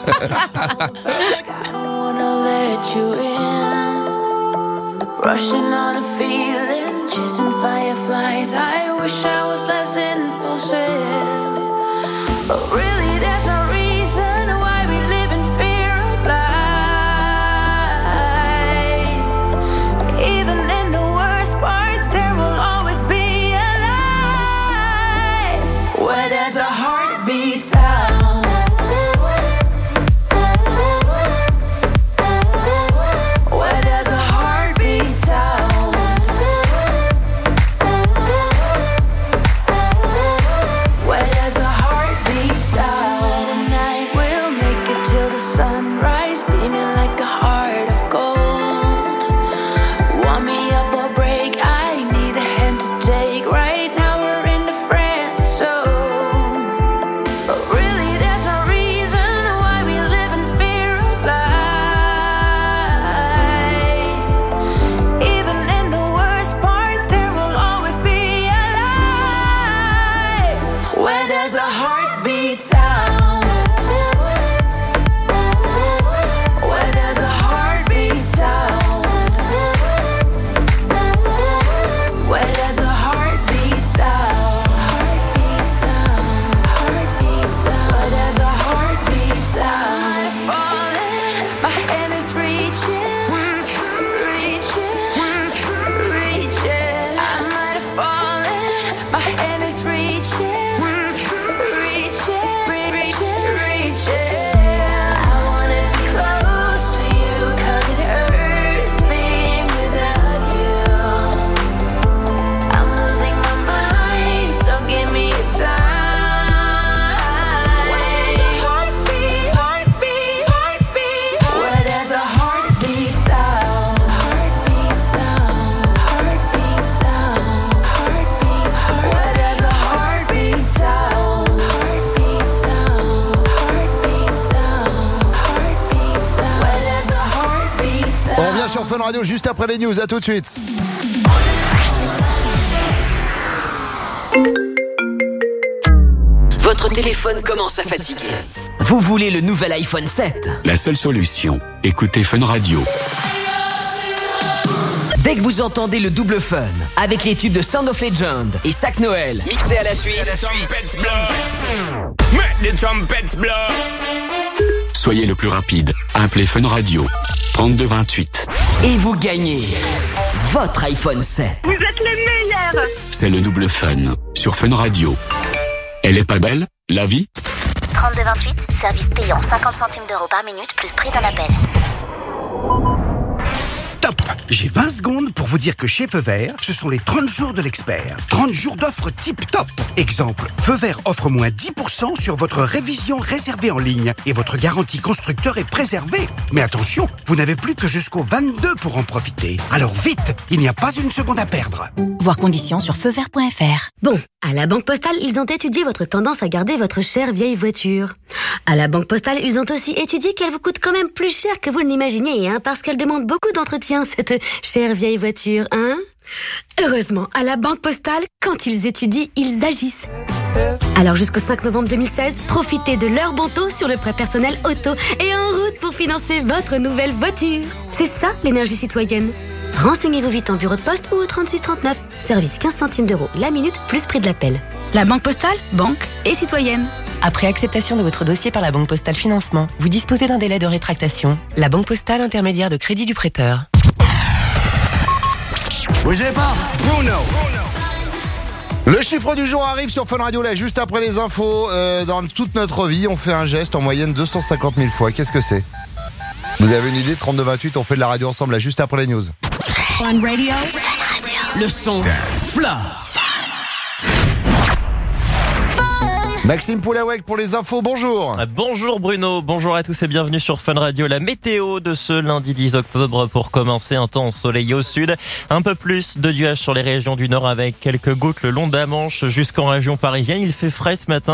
Rushing on a feeling, chasing fireflies. I wish I was less impulsive, but really there's no reason why we live in fear of life. Even in the worst parts, there will always be a light where there's a heartbeat sound. Where there's a heartbeat sound. Where there's a heartbeat sound. Tonight we'll make it till the sunrise, beaming like a heart of gold. Want me up or break, I need a hand to take. Right now we're in the friend zone, but really there's no reason why we live in fear of life. Even in the worst parts, there will always be a light where there's a heartbeat sound. Where there's a heartbeat sound. Where there's a heartbeat sound. Heartbeat sound. Heartbeat sound. Where there's a heartbeat sound. I'm falling, my hand is reaching, reaching. I might have fallen, my hand is reaching, reaching. I wanna be close to you, 'cause it hurts being without you. I'm losing my mind, so give me a sign. Where there's a heartbeat, heartbeat, heartbeat. Where there's a heartbeat sound. Heartbeat sound. Heartbeat sound. Heartbeat. Where there's a heartbeat sound. Heartbeat sound. Heartbeat sound. Heartbeat sound. Where there's a heartbeat sound. On revient sur Fun Radio juste après les news, à tout de suite. Votre téléphone commence à fatiguer. Vous voulez le nouvel iPhone 7? La seule solution, écoutez Fun Radio. Dès que vous entendez le double fun, avec les tubes de Sound of Legend et Sac Noël, mixés à la suite, Soyez le plus rapide, appelez Fun Radio. 3228. et vous gagnez votre iPhone 7. Vous êtes les meilleurs. C'est le double fun sur Fun Radio. Elle est pas belle, la vie? 3228, service payant 50 centimes d'euros par minute plus prix d'un appel. Top! J'ai 20 secondes pour vous dire que chez Feu Vert, ce sont les 30 jours de l'expert. 30 jours d'offres tip-top. Exemple, Feu Vert offre moins 10% sur votre révision réservée en ligne et votre garantie constructeur est préservée. Mais attention, vous n'avez plus que jusqu'au 22 pour en profiter. Alors vite, il n'y a pas une seconde à perdre. Voir conditions sur feuvert.fr. Bon, à la Banque Postale, ils ont étudié votre tendance à garder votre chère vieille voiture. À la Banque Postale, ils ont aussi étudié qu'elle vous coûte quand même plus cher que vous ne l'imaginiez, parce qu'elle demande beaucoup d'entretien, cette chère vieille voiture, Heureusement, à la Banque Postale, quand ils étudient, ils agissent. Alors jusqu'au 5 novembre 2016, profitez de leur bon taux sur le prêt personnel auto et en route pour financer votre nouvelle voiture. C'est ça, l'énergie citoyenne. Renseignez-vous vite en bureau de poste ou au 3639. Service 15 centimes d'euros la minute plus prix de l'appel. La Banque Postale, banque et citoyenne. Après acceptation de votre dossier par la Banque Postale Financement, vous disposez d'un délai de rétractation. La Banque Postale, intermédiaire de crédit du prêteur. Bougez pas, Bruno. Le chiffre du jour arrive sur Fun Radio, là, juste après les infos. Dans toute notre vie, on fait un geste en moyenne 250 000 fois. Qu'est-ce que c'est ? Vous avez une idée ? 32-28, on fait de la radio ensemble, là, juste après les news. Fun Radio. Le son. Fla. Maxime Poulawek pour les infos, bonjour. Bonjour Bruno, bonjour à tous et bienvenue sur Fun Radio. La météo de ce lundi 10 octobre pour commencer, un temps ensoleillé au sud. Un peu plus de nuages sur les régions du nord avec quelques gouttes le long de la Manche jusqu'en région parisienne. Il fait frais ce matin,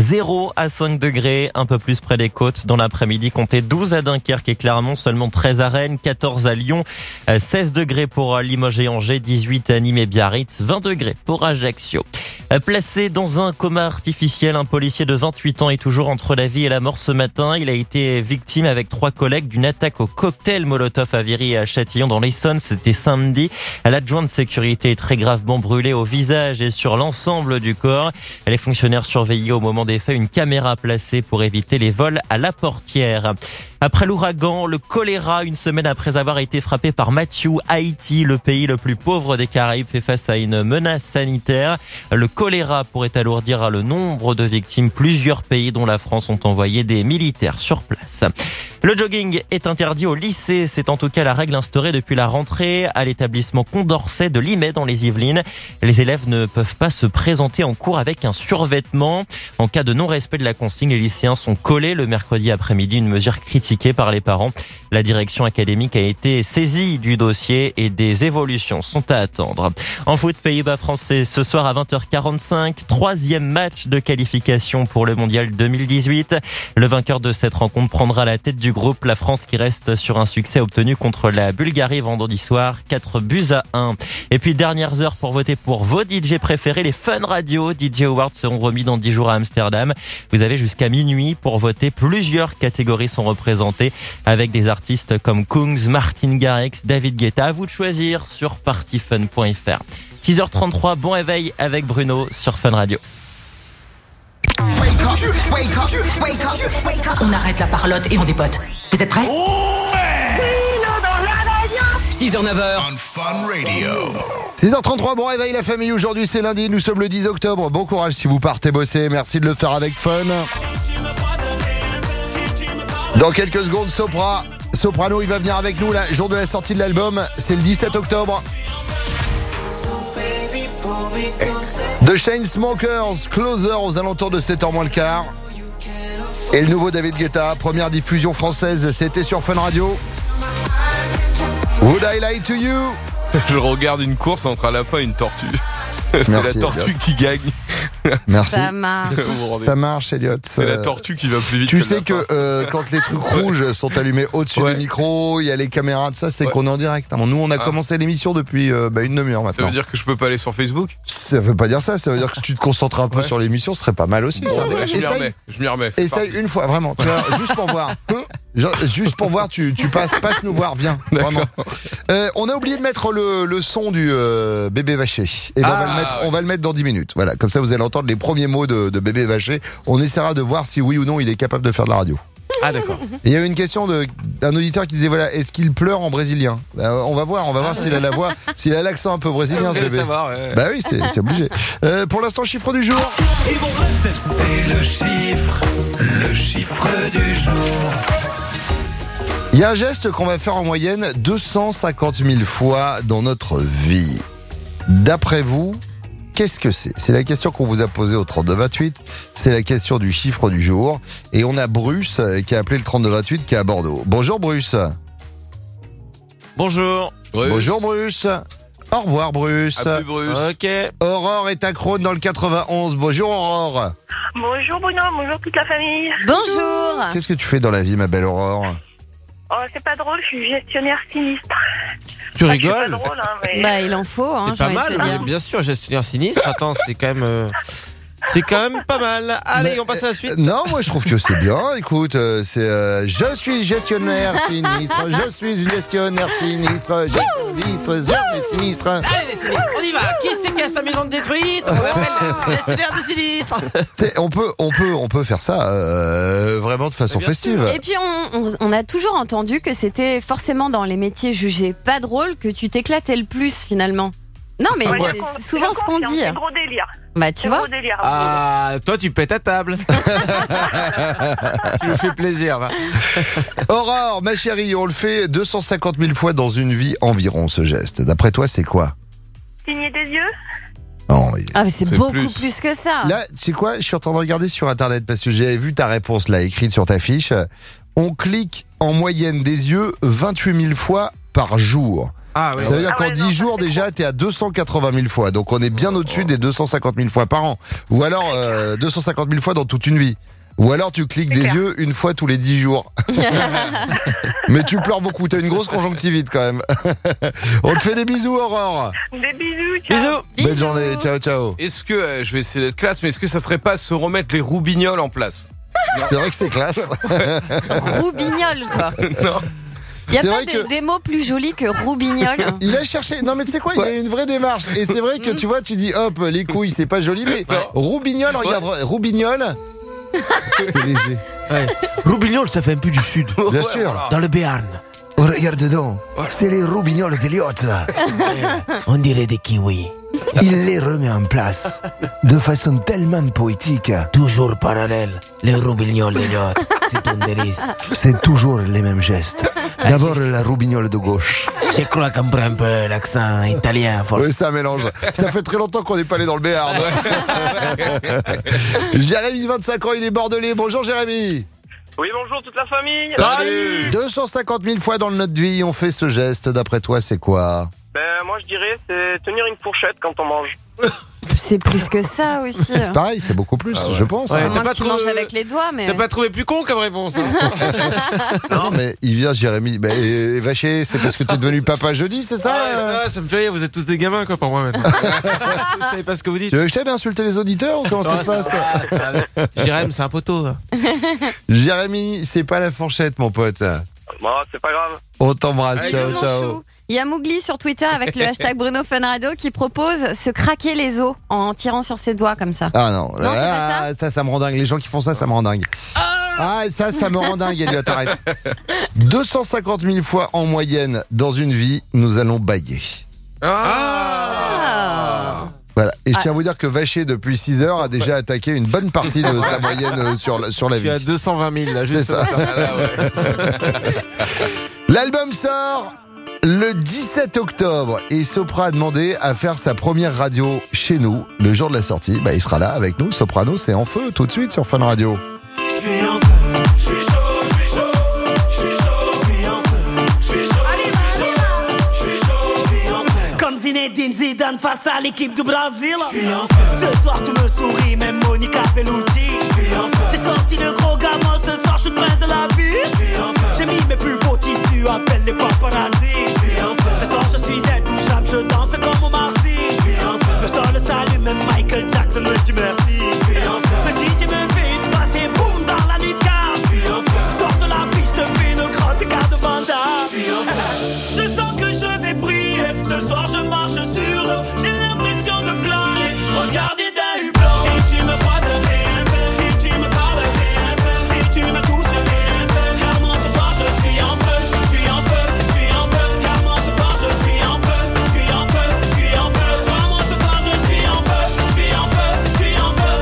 0 à 5 degrés, un peu plus près des côtes. Dans l'après-midi, comptez 12 à Dunkerque et Clermont, seulement 13 à Rennes, 14 à Lyon, 16 degrés pour Limoges et Angers, 18 à Nîmes et Biarritz, 20 degrés pour Ajaccio. Placé dans un coma artificiel, un policier de 28 ans est toujours entre la vie et la mort ce matin. Il a été victime avec 3 collègues d'une attaque au cocktail Molotov à Viry et à Châtillon dans l'Essonne. C'était samedi. L'adjoint de sécurité est très gravement brûlé au visage et sur l'ensemble du corps. Les fonctionnaires surveillaient au moment des faits, une caméra placée pour éviter les vols à la portière. Après l'ouragan, le choléra, une semaine après avoir été frappé par Matthew, Haïti, le pays le plus pauvre des Caraïbes, fait face à une menace sanitaire. Le choléra pourrait alourdir le nombre de victimes. Plusieurs pays, dont la France, ont envoyé des militaires sur place. Le jogging est interdit au lycée. C'est en tout cas la règle instaurée depuis la rentrée à l'établissement Condorcet de Limay dans les Yvelines. Les élèves ne peuvent pas se présenter en cours avec un survêtement. En cas de non-respect de la consigne, les lycéens sont collés le mercredi après-midi, une mesure critiquée par les parents. La direction académique a été saisie du dossier et des évolutions sont à attendre. En foot, Pays-Bas français ce soir à 20h45, 3e match de qualification pour le mondial 2018. Le vainqueur de cette rencontre prendra la tête du groupe, la France qui reste sur un succès obtenu contre la Bulgarie vendredi soir, 4-1. Et puis dernières heures pour voter pour vos DJ préférés, les Fun Radio DJ Awards seront remis dans 10 jours à Amsterdam. Vous avez jusqu'à minuit pour voter. Plusieurs catégories sont représentées avec des artistes comme Kungs, Martin Garrix, David Guetta. À vous de choisir sur partyfun.fr. 6h33, bon réveil avec Bruno sur Fun Radio. On arrête la parlotte et on dépote. Vous êtes prêts? 6h-9h. 6h33, bon réveil la famille, aujourd'hui c'est lundi, nous sommes le 10 octobre, bon courage si vous partez bosser, merci de le faire avec Fun. Dans quelques secondes, Soprano, il va venir avec nous, jour de la sortie de l'album, c'est le 17 octobre. The Chainsmokers, Closer aux alentours de 7h moins le quart. Et le nouveau David Guetta, première diffusion française, c'était sur Fun Radio. Would I lie to you? Je regarde une course entre à la fois une tortue. C'est Merci, la tortue Elliot. qui gagne. Merci. Ça marche. Ça marche, Elliot. C'est la tortue qui va plus vite. Tu sais que quand les trucs rouges sont allumés au-dessus Ouais. des micros, il y a les caméras, tout ça, c'est qu'on est en direct. Nous, on a commencé l'émission depuis une demi-heure Ça maintenant. veut dire que je peux pas aller sur Facebook? Ça veut pas dire ça, ça veut dire que si tu te concentres un peu sur l'émission, ce serait pas mal aussi. Ça. Ouais, je m'y remets. C'est Essaye parti. une fois, vraiment. Tu vois, juste pour voir. Juste pour voir, tu passe nous voir, viens. Vraiment. On a oublié de mettre le son du bébé vaché. Et ben on va le mettre dans 10 minutes. Voilà, comme ça vous allez entendre les premiers mots de bébé vaché. On essaiera de voir si oui ou non il est capable de faire de la radio. Ah d'accord. Il y a eu une question d'un auditeur qui disait voilà, est-ce qu'il pleure en brésilien? On va voir s'il a la voix, s'il a l'accent un peu brésilien, ce bébé. Savoir, ouais. Bah oui, c'est obligé. Pour l'instant, chiffre du jour. C'est le chiffre du jour. Il y a un geste qu'on va faire en moyenne 250 000 fois dans notre vie. D'après vous, qu'est-ce que c'est ? C'est la question qu'on vous a posée au 3228. C'est la question du chiffre du jour. Et on a Bruce qui a appelé le 3228 qui est à Bordeaux. Bonjour Bruce. Bonjour. Bonjour Bruce. Au revoir Bruce. À plus Bruce. Ok. Aurore est à Crône dans le 91. Bonjour Aurore. Bonjour Bruno, bonjour toute la famille. Bonjour. Qu'est-ce que tu fais dans la vie ma belle Aurore ? Oh, c'est pas drôle, je suis gestionnaire sinistre. Tu Enfin, rigoles ? c'est pas drôle, hein, mais... Bah, il en faut, hein, C'est pas j'ai envie de mal, te dire. bien sûr, gestionnaire sinistre. Attends, c'est quand même pas mal. Allez, on passe à la suite. Non, moi je trouve que c'est bien. Écoute, c'est je suis gestionnaire sinistre. Je suis une gestionnaire sinistre. Je suis sinistre. Allez, les sinistres, on y va. Qui c'est qui a sa maison détruite ? On appelle gestionnaire des sinistres. On peut faire ça vraiment de façon festive. Et puis on a toujours entendu que c'était forcément dans les métiers jugés pas drôles que tu t'éclatais le plus finalement. Non mais Ouais, c'est souvent ce qu'on dit. C'est gros délire. Bah tu C'est vois. gros délire. Ah, toi tu pètes à table. Tu me fais plaisir, va. Aurore, ma chérie, on le fait 250 000 fois dans une vie environ ce geste. D'après toi, c'est quoi ? Cligner des yeux. Non, mais... Ah mais c'est beaucoup plus que ça. Là, tu sais quoi ? Je suis en train de regarder sur internet parce que j'ai vu ta réponse là écrite sur ta fiche. On clique en moyenne des yeux 28 000 fois par jour. Ah, oui. Ça veut dire qu'en 10 jours déjà t'es à 280 000 fois. Donc on est bien au-dessus des 250 000 fois par an. Ou alors 250 000 fois dans toute une vie. Ou alors tu cliques des yeux une fois tous les 10 jours. Mais tu pleures beaucoup, t'as une grosse conjonctivite quand même. On te fait des bisous Aurore. Des bisous. Ciao. Belle journée, ciao ciao. Est-ce que, je vais essayer d'être classe, mais est-ce que ça serait pas se remettre les roubignoles en place ? C'est vrai que c'est classe. Roubignol quoi. Non. Il y a C'est pas vrai que- des mots plus jolis que roubignol. Il a cherché. Non mais tu sais quoi, il y a une vraie démarche. Et c'est vrai que tu vois, tu dis hop, les couilles, c'est pas joli, mais roubignol, regarde, roubignol, c'est léger. Ouais. Roubignol, ça fait un peu du sud. Bien sûr. Dans le Béarn. Oh, regarde dedans, c'est les roubignoles d'Eliott. On dirait des kiwis. Il les remet en place de façon tellement poétique. Toujours parallèle, les roubignols d'Eliott. C'est un délice. C'est toujours les mêmes gestes. D'abord la roubignole de gauche. Je crois qu'on prend un peu l'accent italien. Oui, ça mélange. Ça fait très longtemps qu'on n'est pas allé dans le Béarn. Jérémy, 25 ans, il est bordelais. Bonjour Jérémy. Oui, bonjour toute la famille. Salut. 250 000 fois dans notre vie, on fait ce geste. D'après toi, c'est quoi ? Ben, moi je dirais c'est tenir une fourchette quand on mange. C'est plus que ça aussi. C'est pareil, c'est beaucoup plus, je pense. Ouais, À hein. moins que tu manges avec les doigts, mais. T'as pas trouvé plus con comme réponse hein. Non, mais il vient, Jérémy. Vacher, c'est parce que t'es devenu papa jeudi, c'est ça Ouais, ça me fait rire, vous êtes tous des gamins quoi pour moi maintenant. Vous savez pas ce que vous dites. Tu veux que je t'aide à insulter les auditeurs ou comment ça se passe Jérémy, c'est un poteau. Hein. Jérémy, c'est pas la fourchette, mon pote. Bon, c'est pas grave. On t'embrasse, Bisous, ciao, mon ciao. chou. Il y a Mougli sur Twitter avec le hashtag Bruno Fun Radio qui propose se craquer les os en tirant sur ses doigts comme ça. Ah non, Non, c'est pas ça me rend dingue. Les gens qui font ça me rend dingue. Ah, ça me rend dingue, Elliot, arrête. 250 000 fois en moyenne dans une vie, nous allons bailler. Ah. Voilà. Et je tiens à vous dire que Vacher, depuis 6 heures, a déjà attaqué une bonne partie de sa moyenne sur la Je suis à vie. 220 000 là, juste. C'est ça. L'album sort le 17 octobre et Sopra a demandé à faire sa première radio chez nous le jour de la sortie. Bah, il sera là avec nous. Soprano, c'est en feu tout de suite sur Fun Radio. Je suis en feu, je suis chaud, je suis chaud, je suis chaud, je suis en feu, je suis chaud, je suis chaud, je suis en feu. Comme Zinedine Zidane face à l'équipe du Brésil. Je suis en feu. Ce soir tu me souris, même Monica Bellucci. Je suis en feu. J'ai sorti le gros gamin, ce soir je suis le prince de la vie. Je suis en feu. J'ai mis mes plus beaux tissus, appelle les paparazzi. Je suis en feu. Ce soir je suis intouchable, je danse comme au Marcy. Je suis en feu. Le sol s'allume, même Michael Jackson me dit merci. Je suis en feu. Le DJ me fait une passe et boum dans la lucarne. Je suis en feu. Sors de la piste, te fais une grande écart de Vanda. Je suis en feu. Je sens que je vais briller. Ce soir je marche sur l'eau. J'ai l'impression de planer. Regardez d'un hublot. Si tu me croises, si tu me parles, si tu me touches, car moi ce soir je suis en feu. Je suis en feu, je suis en feu. Car moi ce soir je suis en feu. Je suis en feu, je suis en feu. Car moi ce soir je suis en feu. Je suis en feu, je suis en feu.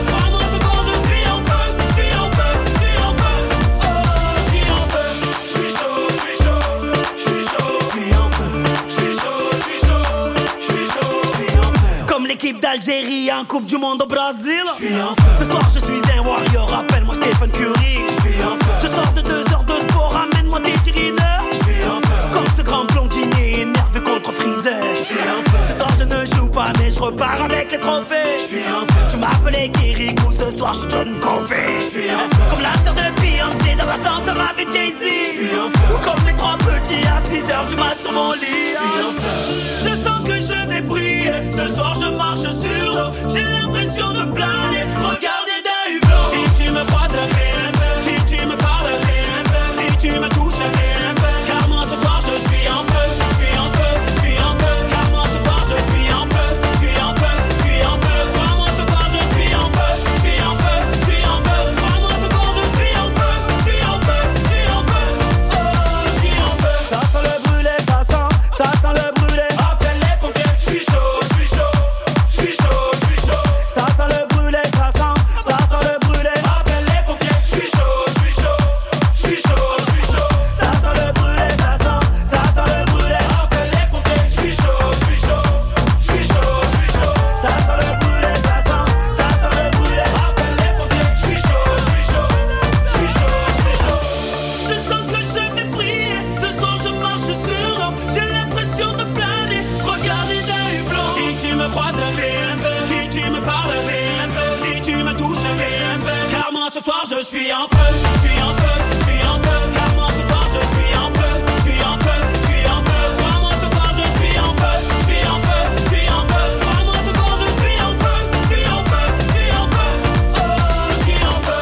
Guéri en Coupe du Monde au Brésil. Ce soir je suis un warrior, appelle-moi Stephen Curry. Je sors de 2 heures de sport, amène-moi des tirineurs. Comme ce grand blondinier énervé contre Freezer. Ce soir je ne joue pas mais je repars avec les trophées. Tu m'appelais Kirikou, ce soir je suis John Covey. Comme la sœur de Beyoncé dans l'ascenseur avec Jay-Z. Ou comme les 3 petits à 6h du mat sur mon lit. Je sens que je vais briller. Ce soir je marche sur l'eau. J'ai l'impression de planer. Regardez d'un hublot. Si tu me croises, fais un peu. Si tu me parles, fais un peu. Si tu me touches, fais un peu. Car moi ce soir je suis en feu. Je suis en feu, je suis en feu. Car moi ce soir je suis en feu. Je suis en feu, je suis en feu. Crois-moi ce soir je suis en feu. Je suis en feu, je suis en feu. Crois-moi ce soir je suis en feu. Je suis en feu, je suis en feu. Oh, je suis en feu. Ça sent le brûlé, ça sent le brûlé. Appelle les pompiers. Je suis chaud, je suis chaud. Je suis chaud, je suis chaud. Ça sent le brûlé, ça sent le brûlé. Appelle les pompiers. Je suis chaud, je suis chaud. Je suis chaud, je suis chaud. Ça sent le brûlé, ça sent le brûlé. Appelle les pompiers. Je suis chaud, je suis chaud. Je suis chaud, je suis chaud. Ça sent le brûlé, ça sent le brûlé. Appelle les pompiers. Je suis chaud, je suis chaud. Je suis chaud, je suis chaud. Je sens que je vais briller. Ce soir je marche sur l'eau. J'ai l'impression de planer. Regardez d'un hublot. Si tu me croises, fais un peu. Si tu me parles, fais un peu. Si tu me touches, fais un peu. Car moi ce soir je suis en feu. Je suis en feu, je suis en feu. Car moi ce soir je suis en feu. Je suis en feu, je suis en feu. Crois-moi ce soir je suis en feu. Je suis en feu, je suis en feu. Crois-moi ce soir je suis en feu. Je suis en feu, je suis en feu. Oh, je suis en feu.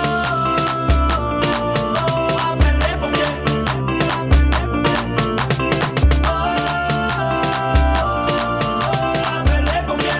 Appelle les pompiers. Appelle les pompiers.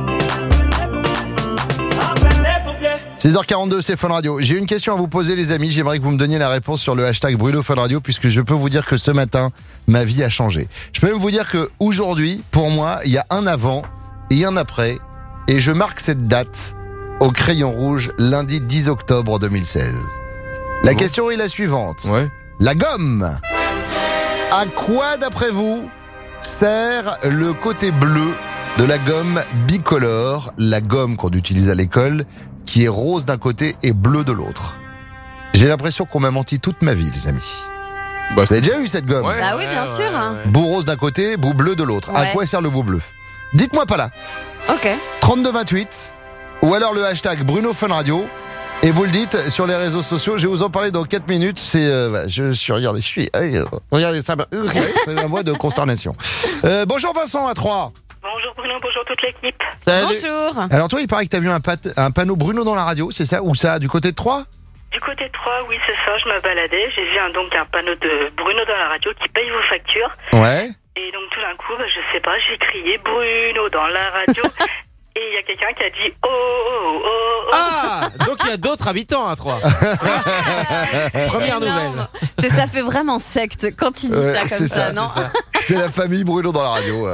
Appelle les pompiers. 6h42, c'est Fun Radio. J'ai une question à vous poser, les amis. J'aimerais que vous me donniez la réponse sur le hashtag Bruno Fun Radio, puisque je peux vous dire que ce matin, ma vie a changé. Je peux même vous dire que aujourd'hui, pour moi, il y a un avant et un après, et je marque cette date au crayon rouge, lundi 10 octobre 2016. La question est la suivante. La gomme. À quoi, d'après vous, sert le côté bleu de la gomme bicolore, la gomme qu'on utilise à l'école, qui est rose d'un côté et bleu de l'autre? J'ai l'impression qu'on m'a menti toute ma vie, les amis. Vous avez déjà eu cette gomme? Bah oui, bien sûr. Bout rose d'un côté, bout bleu de l'autre. À Ouais. quoi sert le bout bleu? Dites-moi pas là. Ok. 3228 ou alors le hashtag Bruno Fun Radio, et vous le dites sur les réseaux sociaux. Je vais vous en parler dans 4 minutes. C'est regardez, regardez ça, c'est la voix de consternation. Bonjour Vincent à 3. Bonjour Bruno, bonjour toute l'équipe. Bonjour. Alors toi, il paraît que t'as vu un panneau Bruno dans la radio, c'est ça? Ou ça, du côté de 3? Du côté de Troyes, oui c'est ça, je me baladais, j'ai vu donc un panneau de Bruno dans la radio qui paye vos factures. Ouais. Et donc tout d'un coup, je sais pas, j'ai crié Bruno dans la radio. Et il y a quelqu'un qui a dit oh oh oh oh. Ah, donc il y a d'autres habitants à Troyes. Première nouvelle. Ça fait vraiment secte quand il dit ça comme ça, non? C'est la famille Bruno dans la radio.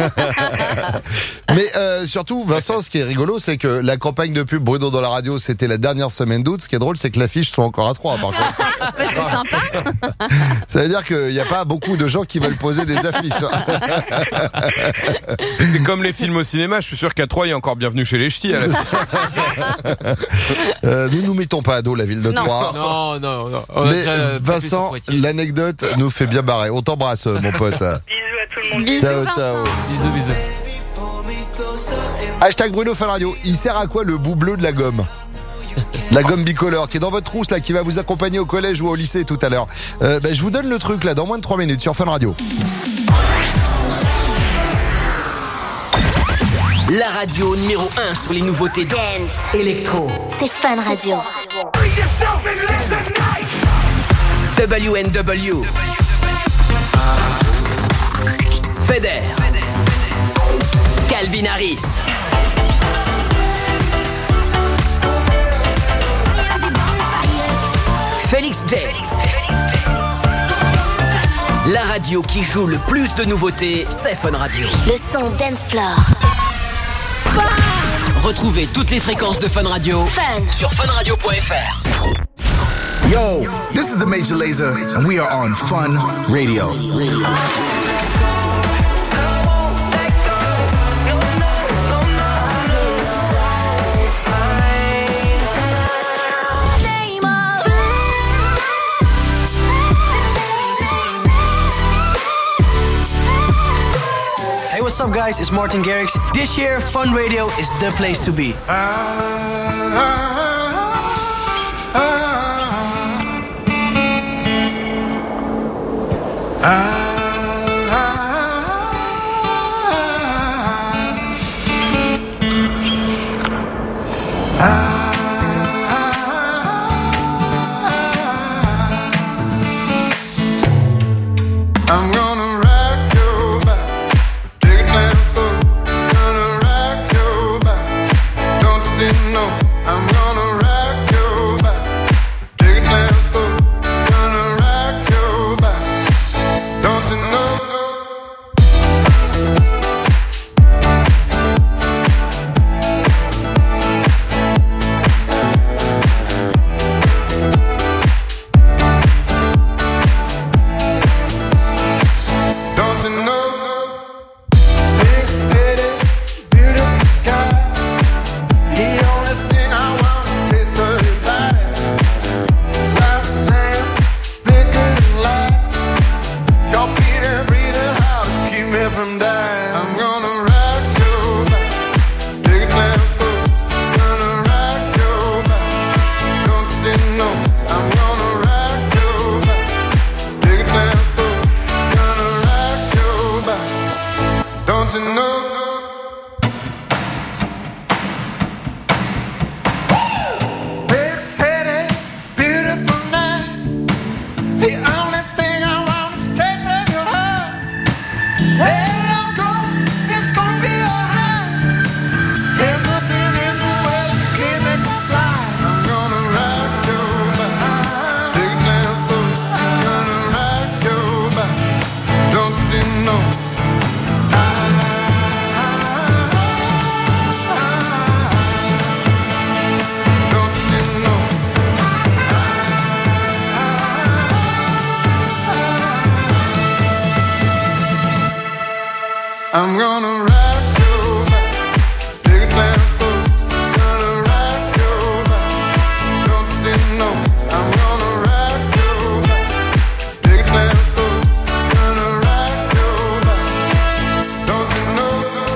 Mais surtout, Vincent, ce qui est rigolo, c'est que la campagne de pub Bruno dans la radio, c'était la dernière semaine d'août. Ce qui est drôle, c'est que l'affiche soit encore à 3, par contre. C'est sympa. Ça veut dire qu'il n'y a pas beaucoup de gens qui veulent poser des affiches. C'est comme les films au cinéma, je suis sûr qu'à 3 il y a encore Bienvenue chez les Ch'tis. Nous nous mettons pas à dos la ville de Troyes. Non. Mais Vincent, l'anecdote nous fait bien barrer. On t'embrasse, mon pote. Bisous à tout le monde. Bisous, Ciao, Vincent. ciao. Bisous. Hashtag Bruno Fun Radio. Il sert à quoi le bout bleu de la gomme? La gomme bicolore qui est dans votre trousse là, qui va vous accompagner au collège ou au lycée tout à l'heure. Je vous donne le truc là dans moins de 3 minutes sur Fun Radio. La radio numéro 1 sur les nouveautés dance, électro. C'est Fun Radio. WNW. Feder. Calvin Harris. Félix J. La radio qui joue le plus de nouveautés, c'est Fun Radio. Le son Dance Floor. Retrouvez toutes les fréquences de Fun Radio sur funradio.fr. Yo, this is the Major Lazer, and we are on Fun Radio. up, guys? It's Martin Garrix. This year, Fun Radio is the place to be. I'm gonna rock your back, take it down slow. Gonna rock your back, don't you didn't know? I'm gonna rock your back, take it down slow. Gonna rock your back, don't you know? Don't you know? Big city, beautiful sky. The only thing I want is to taste of your body. South sand, thicker than light. Your beating, breathing house keep me from dying. I'm gonna rock your back, take it down slow. Gonna rock your back, don't you didn't know? I'm gonna rock your back, take it down slow. Don't you know? Big city, beautiful night. The only thing I want is to taste of your heart. Let it go, it's gonna be alright. There's nothing in the world that can make me fly. I'm gonna rock your back, take it down slow. I'm gonna rock your back, don't you didn't know? I'm gonna rock your back, take it down slow. Gonna rock your back, don't you didn't know? I'm gonna rock your back, take it down slow. Gonna rock your back, don't you know?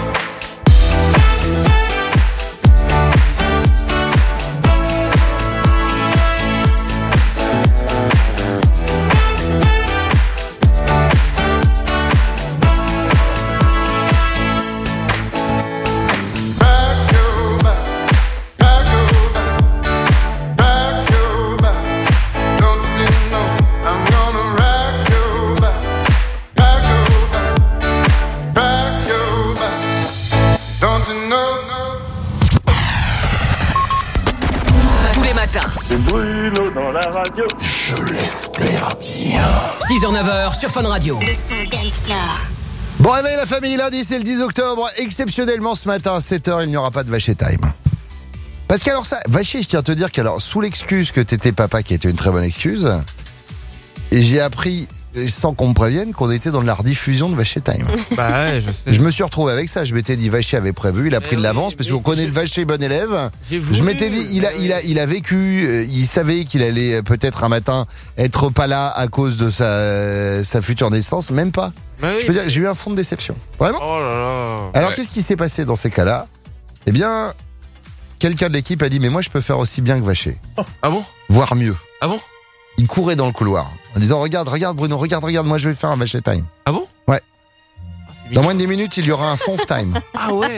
Tous les matins. C'est Bruno dans la radio. Je l'espère bien. 6h, 9h sur Fun Radio. Le son Dance Floor. Bon réveil la famille, lundi c'est le 10 octobre. Exceptionnellement ce matin à 7h, il n'y aura pas de Vacher Time. Parce qu'alors ça, Vacher, je tiens à te dire qu'alors, sous l'excuse que t'étais papa, qui était une très bonne excuse, et j'ai appris, sans qu'on me prévienne, qu'on était dans la rediffusion de Vacher Time. Bah ouais, je sais. Je me suis retrouvé avec ça, je m'étais dit Vacher avait prévu, il a pris de l'avance, parce qu'on connaît le Vacher bon élève. Je m'étais dit, il a vécu, il savait qu'il allait peut-être un matin être pas là à cause de sa future naissance, même pas. Bah oui. Je peux dire, j'ai eu un fond de déception. Vraiment. Oh là là. Alors Ouais. qu'est-ce qui s'est passé dans ces cas-là? Eh bien, quelqu'un de l'équipe a dit, mais moi je peux faire aussi bien que Vacher. Ah bon? Voire mieux. Ah bon? Il courait dans le couloir en disant, regarde Bruno, regarde, moi je vais faire un Vacher Time. Ah bon? Ouais. Dans moins de 10 minutes, il y aura un Fonf Time. Ah ouais.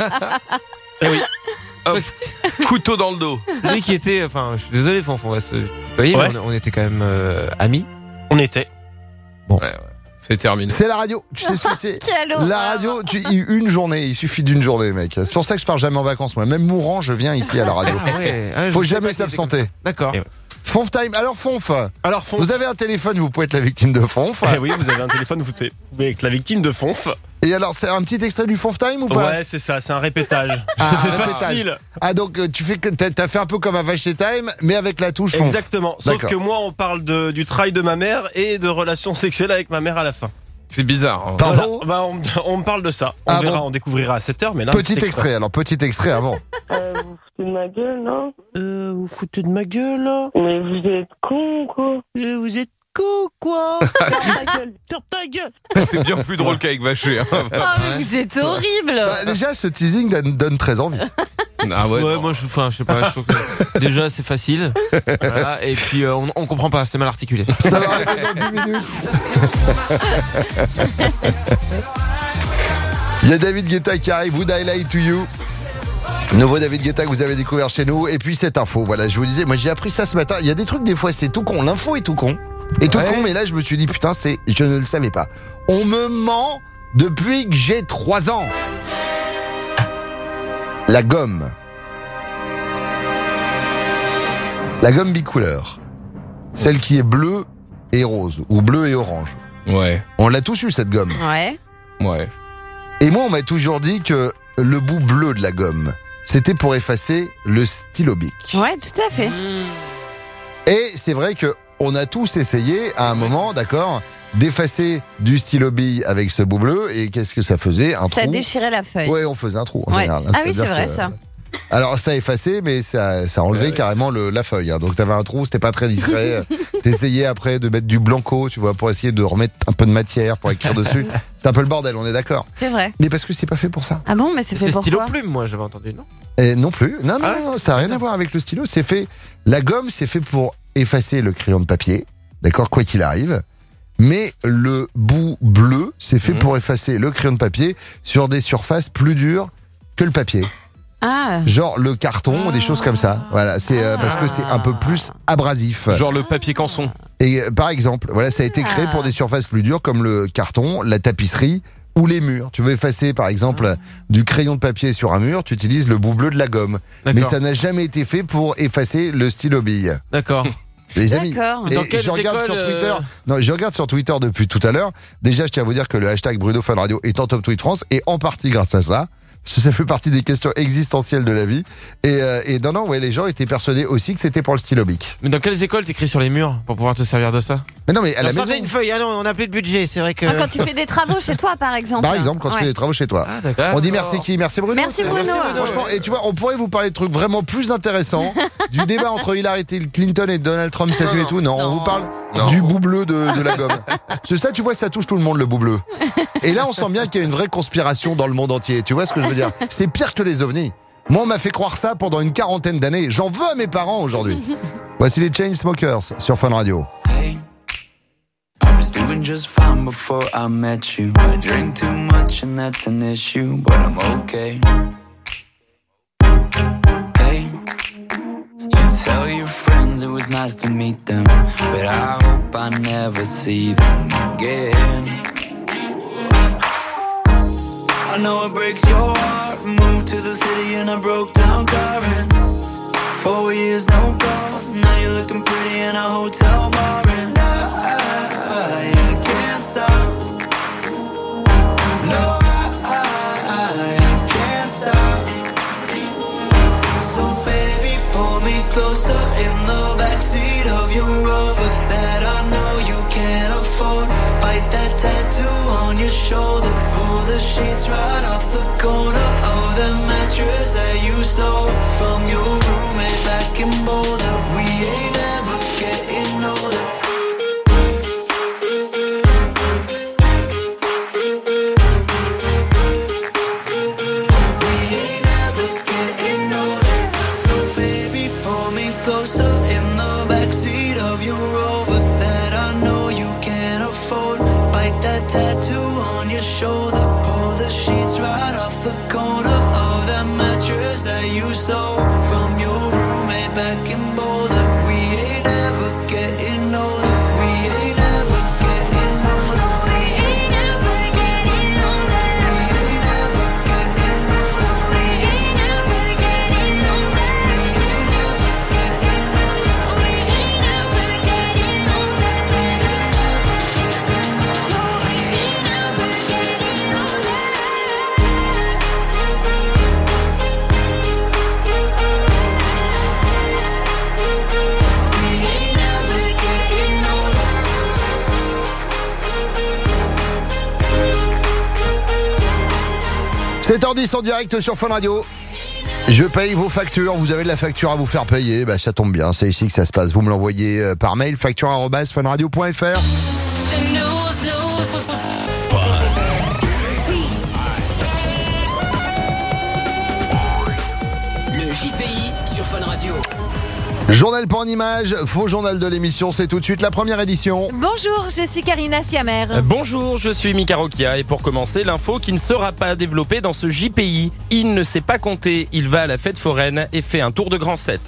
Eh oui. Hop, couteau dans le dos. Lui qui était, enfin, je suis désolé, Fonfon, vous voyez, Ouais. on était quand même amis. On était. Bon. Ouais. C'est terminé. C'est la radio, tu sais ce que c'est? Quelle horreur. La radio, une journée, il suffit d'une journée, mec. C'est pour ça que je pars jamais en vacances, moi. Même mourant, je viens ici à la radio. Ah ouais. Ah, je Faut sais jamais pas qu'il était s'absenter. comme ça. D'accord. Fonf Time. Alors Fonf, Alors, Fonf. vous avez un téléphone, vous pouvez être la victime de Fonf. Eh oui, vous avez un téléphone, vous pouvez être la victime de Fonf. Et alors, c'est un petit extrait du Fonf Time ou pas? Ouais, c'est ça, c'est un répétage. Ah, C'est répétage. facile. Ah, donc t'as fait un peu comme un Vacher Time, mais avec la touche Fonf. Exactement. Sauf D'accord. que moi, on parle du travail de ma mère et de relations sexuelles avec ma mère à la fin. C'est bizarre. Hein. Pardon? Voilà. Bah, on me parle de ça. On Ah verra, bon. on découvrira à 7h, mais là. Petit extrait, alors petit extrait avant. Vous foutez de ma gueule, non? Vous foutez de ma gueule, là? Mais vous êtes con ou quoi? Vous êtes quoi. Ferme ta gueule. C'est bien plus drôle qu'avec Vacher. Hein. Mais vous êtes horrible. Bah, déjà, ce teasing donne très envie. Ah ouais, moi je sais pas, je trouve que déjà c'est facile. Voilà, et puis on comprend pas, c'est mal articulé. Ça va arriver dans 10 minutes. Il y a David Guetta qui arrive, Would I Lie to You. Nouveau David Guetta que vous avez découvert chez nous. Et puis cette info, voilà, je vous disais, moi j'ai appris ça ce matin. Il y a des trucs, des fois c'est tout con, l'info est tout con. Et tout con, mais là je me suis dit, putain, je ne le savais pas. On me ment depuis que j'ai 3 ans. La gomme. La gomme bicouleur. Celle qui est bleue et rose, ou bleu et orange. Ouais. On l'a tous eu cette gomme. Ouais. Et moi on m'a toujours dit que le bout bleu de la gomme, c'était pour effacer le stylo bic. Ouais, tout à fait. Et c'est vrai que on a tous essayé à un moment, d'accord, d'effacer du stylo bille avec ce bout bleu. Et qu'est-ce que ça faisait? Un trou. Ça déchirait la feuille. Ouais, on faisait un trou en général. Ah oui, c'est vrai ça. Alors ça effacait, mais ça enlevait carrément la feuille. Hein. Donc t'avais un trou, c'était pas très discret. T'essayais après de mettre du blanco, tu vois, pour essayer de remettre un peu de matière pour écrire dessus. C'est un peu le bordel, on est d'accord. C'est vrai. Mais parce que c'est pas fait pour ça. Ah bon, mais c'est fait pour stylo quoi? plume, moi j'avais entendu, non? Et non plus. Non, ça n'a rien à voir avec le stylo. C'est fait. La gomme, c'est fait pour effacer le crayon de papier, d'accord, quoi qu'il arrive. Mais le bout bleu, c'est fait pour effacer le crayon de papier sur des surfaces plus dures que le papier. Ah. Genre le carton, des choses comme ça. Voilà, c'est parce que c'est un peu plus abrasif. Genre le papier canson. Et par exemple, voilà, ça a été créé pour des surfaces plus dures comme le carton, la tapisserie ou les murs. Tu veux effacer par exemple du crayon de papier sur un mur, tu utilises le bout bleu de la gomme. Mais ça n'a jamais été fait pour effacer le stylo bille. D'accord. Les amis, et je regarde sur Twitter. Non, je regarde sur Twitter depuis tout à l'heure. Déjà, je tiens à vous dire que le hashtag Bruno Fun Radio est en top tweet France et en partie grâce à ça. Parce que ça fait partie des questions existentielles de la vie. Et non, ouais, les gens étaient persuadés aussi que c'était pour le stylo bic. Mais dans quelles écoles t'écris sur les murs pour pouvoir te servir de ça? Mais non, mais à la maison. Une feuille, ah non, on n'a plus de budget, c'est vrai que. Quand tu fais des travaux chez toi, par exemple. Par exemple, quand tu fais des travaux chez toi. Ah, d'accord. On dit merci qui? Merci Bruno. Merci Bruno. Franchement, et tu vois, on pourrait vous parler de trucs vraiment plus intéressants. Du débat entre Hillary Clinton et Donald Trump cette nuit et tout. Non, on vous parle du bout bleu de la gomme. C'est ça, tu vois, ça touche tout le monde, le bout bleu. Et là, on sent bien qu'il y a une vraie conspiration dans le monde entier. Tu vois ce que je veux dire? C'est pire que les ovnis. Moi, on m'a fait croire ça pendant une quarantaine d'années. J'en veux à mes parents aujourd'hui. Voici les Chainsmokers sur Fun Radio. I was doing just fine before I met you. I drink too much and that's an issue, but I'm okay. Hey, you tell your friends it was nice to meet them, but I hope I never see them again. I know it breaks your heart. Moved to the city in a broke down car and 4 years no calls. Now you're looking pretty in a hotel bar and I can't stop. No, I can't stop. So baby, pull me closer in the backseat of your Rover that I know you can't afford. Bite that tattoo on your shoulder. Pull the sheets right off the corner of the mattress that you stole from your roommate back in Boulder. We ain't ever getting older. Shoulder, pull the sheets right off the corner of that mattress that you stole from your roommate back in Boulder. We ain't ever getting older. We ain't ever getting older. We ain't ever getting older. We ain't ever getting older. We ain't ever getting older. We ain't ever getting older. We ain't ever getting older. We ain't ever getting older. C'est 7h10 en direct sur Fun Radio. Je paye vos factures, vous avez de la facture à vous faire payer, bah ça tombe bien, c'est ici que ça se passe. Vous me l'envoyez par mail, facture@funradio.fr. Le JPI sur Fun Radio. Journal pour en image, faux journal de l'émission, c'est tout de suite la première édition. Bonjour, je suis Karina Siamer. Bonjour, je suis Mika Rokia et pour commencer, l'info qui ne sera pas développée dans ce JPI. Il ne sait pas compter, il va à la fête foraine et fait un tour de grand 7.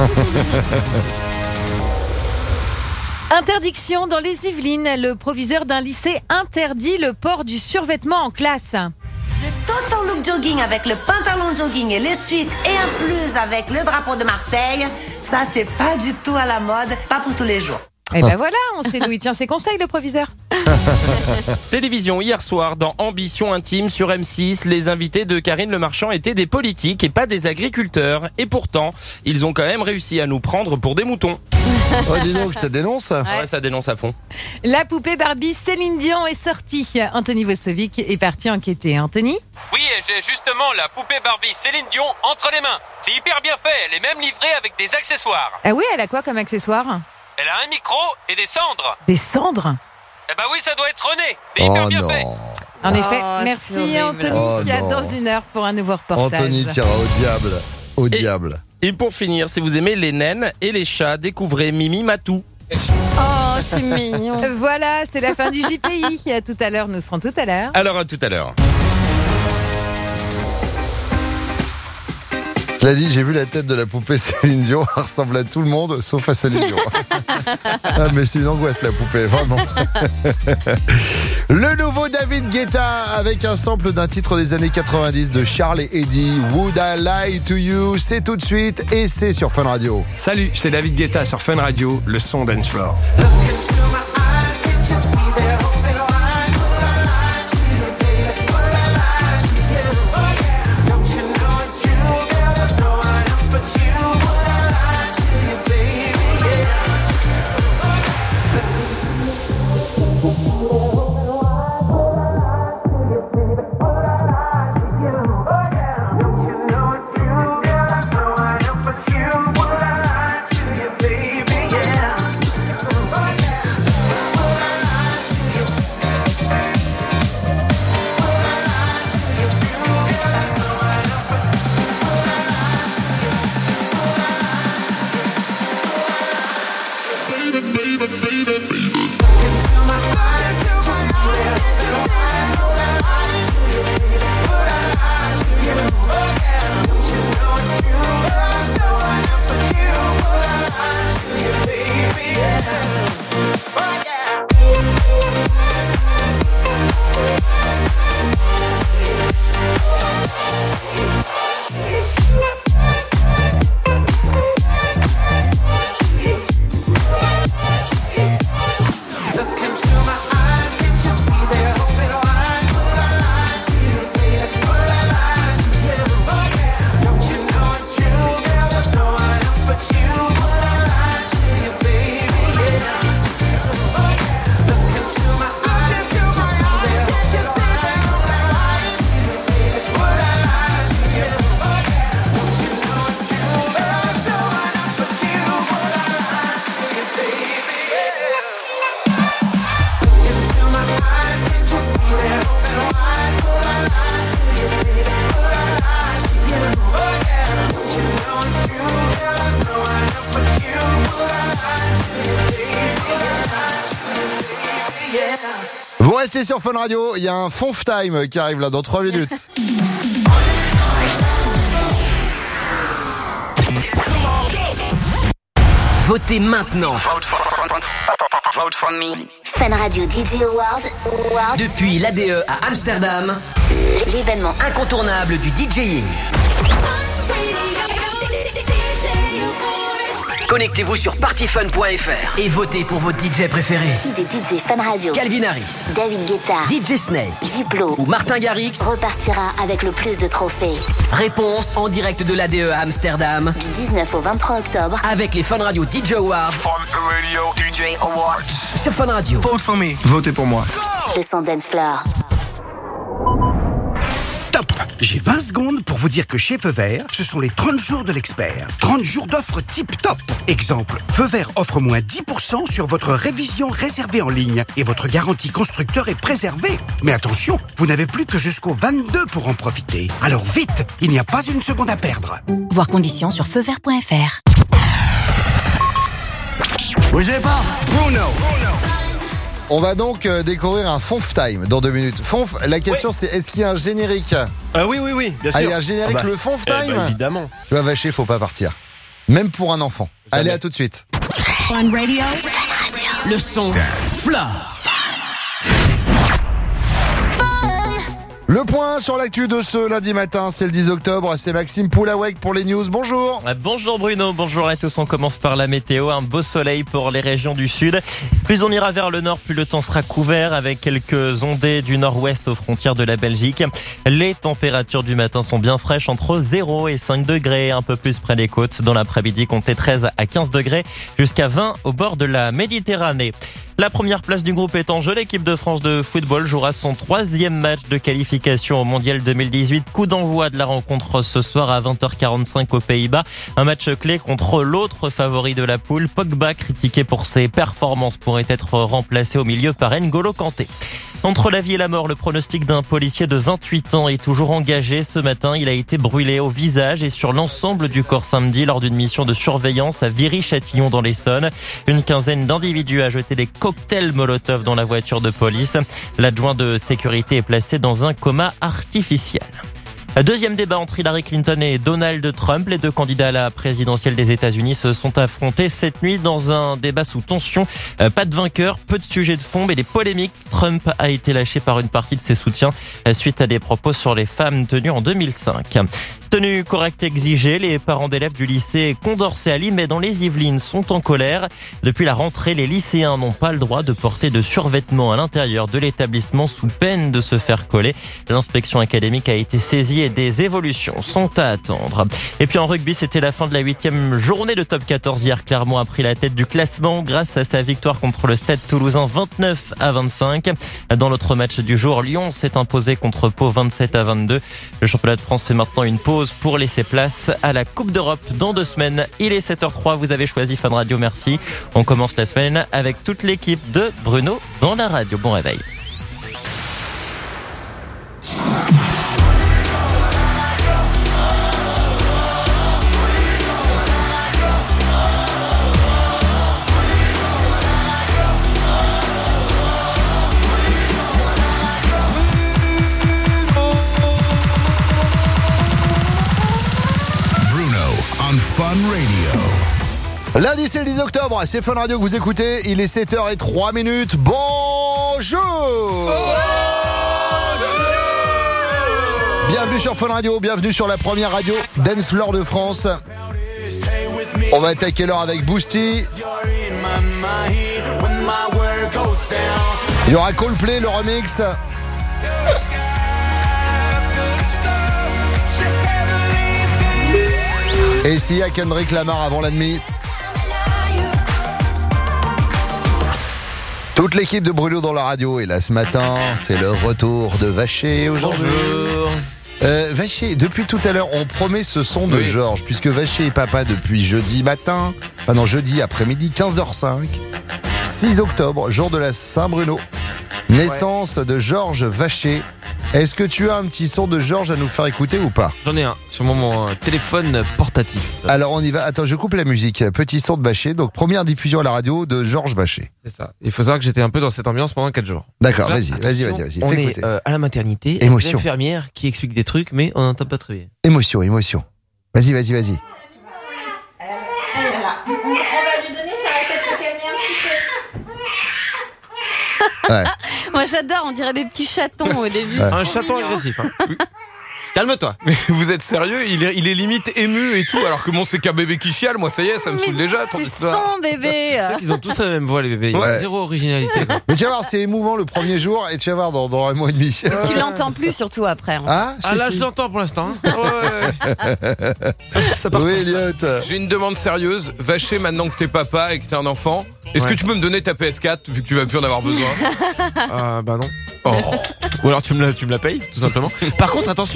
Interdiction dans les Yvelines. Le proviseur d'un lycée interdit le port du survêtement en classe. Le total look jogging avec le pantalon jogging et les suites et en plus avec le drapeau de Marseille, ça c'est pas du tout à la mode, pas pour tous les jours. Et ben voilà, on sait d'où il tient ses conseils, le proviseur. Télévision hier soir dans Ambition Intime sur M6, les invités de Karine Le Marchand étaient des politiques et pas des agriculteurs. Et pourtant, ils ont quand même réussi à nous prendre pour des moutons. Oh dis donc, ça dénonce. Ouais, ça dénonce à fond. La poupée Barbie Céline Dion est sortie. Anthony Vosovic est parti enquêter. Anthony ? Oui, j'ai justement la poupée Barbie Céline Dion entre les mains. C'est hyper bien fait, elle est même livrée avec des accessoires. Ah oui, elle a quoi comme accessoire ? Elle a un micro et des cendres. Des cendres ? Eh ben oui, ça doit être René. C'est hyper bien fait. En effet, c'est merci horrible. Anthony. Dans une heure pour un nouveau reportage. Anthony tira au diable. Au diable. Et pour finir, si vous aimez les naines et les chats, découvrez Mimi Matou. Oh, c'est mignon. Voilà, c'est la fin du JPI. À tout à l'heure, nous serons tout à l'heure. Alors à tout à l'heure. Cela dit, j'ai vu la tête de la poupée Céline Dion, elle ressemble à tout le monde, sauf à Céline Dion. Ah, mais c'est une angoisse la poupée, vraiment. Le nouveau David Guetta avec un sample d'un titre des années 90 de Charles et Eddie, Would I Lie to You, c'est tout de suite et c'est sur Fun Radio. Salut, c'est David Guetta sur Fun Radio, le son dance floor. Vous restez sur Fun Radio, il y a un Fonf Time qui arrive là dans 3 minutes. Votez maintenant. Vote for me. Fun Radio DJ Awards. Depuis l'ADE à Amsterdam, L'événement incontournable du DJing. Connectez-vous sur partyfun.fr et votez pour vos DJ préférés. qui des DJ Fun Radio, Calvin Harris, David Guetta, DJ Snake Diplo ou Martin Garrix repartira avec le plus de trophées. Réponse en direct de l'ADE à Amsterdam Du 19 au 23 octobre avec les Fun Radio DJ Awards. Fun Radio DJ Awards. Sur Fun Radio. Vote for me. Votez pour moi. Le son dance floor. Top. J'ai 20 secondes. secondes pour vous dire que chez Feu Vert, ce sont les 30 jours de l'expert. 30 jours d'offres tip-top. Exemple, Feu Vert offre moins 10% sur votre révision réservée en ligne et votre garantie constructeur est préservée. Mais attention, vous n'avez plus que jusqu'au 22 pour en profiter. Alors vite, il n'y a pas une seconde à perdre. Voir conditions sur feuvert.fr. Bougez pas, Bruno. On va donc découvrir un Fonf Time dans 2 minutes. Fonf, la question c'est est-ce qu'il y a un générique? Oui, bien sûr. Il y a un générique, le Fonf Time évidemment. Tu vois, Vacher, faut pas partir. Même pour un enfant. Allez, à tout de suite. Fun Radio. Le son Dance Floor. Le point sur l'actu de ce lundi matin, c'est le 10 octobre, c'est Maxime Poulawek pour les news. Bonjour. Bonjour Bruno, bonjour à tous. On commence par la météo, un beau soleil pour les régions du sud. Plus on ira vers le nord, plus le temps sera couvert avec quelques ondées du nord-ouest aux frontières de la Belgique. Les températures du matin sont bien fraîches, entre 0 et 5 degrés, un peu plus près des côtes. Dans l'après-midi, comptez 13 à 15 degrés, jusqu'à 20 au bord de la Méditerranée. La première place du groupe est en jeu. L'équipe de France de football jouera son 3e match de qualification au Mondial 2018. Coup d'envoi de la rencontre ce soir à 20h45 aux Pays-Bas. Un match clé contre l'autre favori de la poule. Pogba, critiqué pour ses performances, pourrait être remplacé au milieu par N'Golo Kanté. Entre la vie et la mort, le pronostic d'un policier de 28 ans est toujours engagé. Ce matin, il a été brûlé au visage et sur l'ensemble du corps samedi lors d'une mission de surveillance à Viry-Châtillon dans l'Essonne. Une quinzaine d'individus a jeté des cocktails Molotov dans la voiture de police. L'adjoint de sécurité est placé dans un coma artificiel. Deuxième débat entre Hillary Clinton et Donald Trump. Les deux candidats à la présidentielle des États-Unis se sont affrontés cette nuit dans un débat sous tension. Pas de vainqueur, peu de sujets de fond, mais des polémiques. Trump a été lâché par une partie de ses soutiens suite à des propos sur les femmes tenus en 2005. Tenue correcte exigée, les parents d'élèves du lycée Condorcet à Limay dans les Yvelines sont en colère. Depuis la rentrée, les lycéens n'ont pas le droit de porter de survêtements à l'intérieur de l'établissement sous peine de se faire coller. L'inspection académique a été saisie et des évolutions sont à attendre. Et puis en rugby, c'était la fin de la 8e journée de top 14 hier. Clermont a pris la tête du classement grâce à sa victoire contre le Stade Toulousain 29-25. Dans l'autre match du jour, Lyon s'est imposé contre Pau 27-22. Le championnat de France fait maintenant une pause pour laisser place à la Coupe d'Europe dans 2 semaines. Il est 7h03, vous avez choisi Fun Radio, merci. On commence la semaine avec toute l'équipe de Bruno dans la radio. Bon réveil. Fun Radio. Lundi, c'est le 10 octobre, c'est Fun Radio que vous écoutez, il est 7h03. Bonjour. Bienvenue sur Fun Radio, bienvenue sur la première radio Dance Floor de France. On va attaquer l'heure avec Boosty. Il y aura Coldplay, le remix. Et s'il y a Kendrick Lamar avant la demi. Toute l'équipe de Bruno dans la radio est là ce matin. C'est le retour de Vacher aujourd'hui. Bonjour. Vacher, depuis tout à l'heure, on promet ce son de Georges, puisque Vacher est papa depuis jeudi matin, jeudi après-midi, 15h05, 6 octobre, jour de la Saint-Bruno. Naissance de Georges Vacher. Est-ce que tu as un petit son de Georges à nous faire écouter ou pas? J'en ai un sur mon téléphone portatif. Alors on y va. Attends, je coupe la musique. Petit son de Vacher. Donc première diffusion à la radio de Georges Vacher. C'est ça. Il faut savoir que j'étais un peu dans cette ambiance pendant 4 jours. D'accord, là, vas-y. On Fais est écouter. à la maternité. Émotion. Une infirmière qui explique des trucs, mais on n'entend pas très bien. Émotion. Vas-y. On va lui donner, ça va peut-être se calmer un petit peu. Ouais. Moi j'adore, on dirait des petits chatons au début. Ouais. Un chaton agressif. Hein. Calme-toi. Mais vous êtes sérieux, il est limite ému et tout, alors que bon, c'est qu'un bébé qui chiale, moi ça y est, ça me saoule déjà. C'est son bébé. Ils ont tous la même voix, les bébés. Il y a zéro originalité. Quoi. Mais tu vas voir, c'est émouvant le premier jour et tu vas voir dans un mois et demi. Tu l'entends plus surtout après. Ah, là, je l'entends pour l'instant. Hein. Ça part oui, comme ça. Elliot. J'ai une demande sérieuse. Vacher, maintenant que t'es papa et que t'es un enfant, est-ce que tu peux me donner ta PS4 vu que tu vas plus en avoir besoin? Bah non. Oh. Ou alors tu me la payes, tout simplement. Par contre, attention,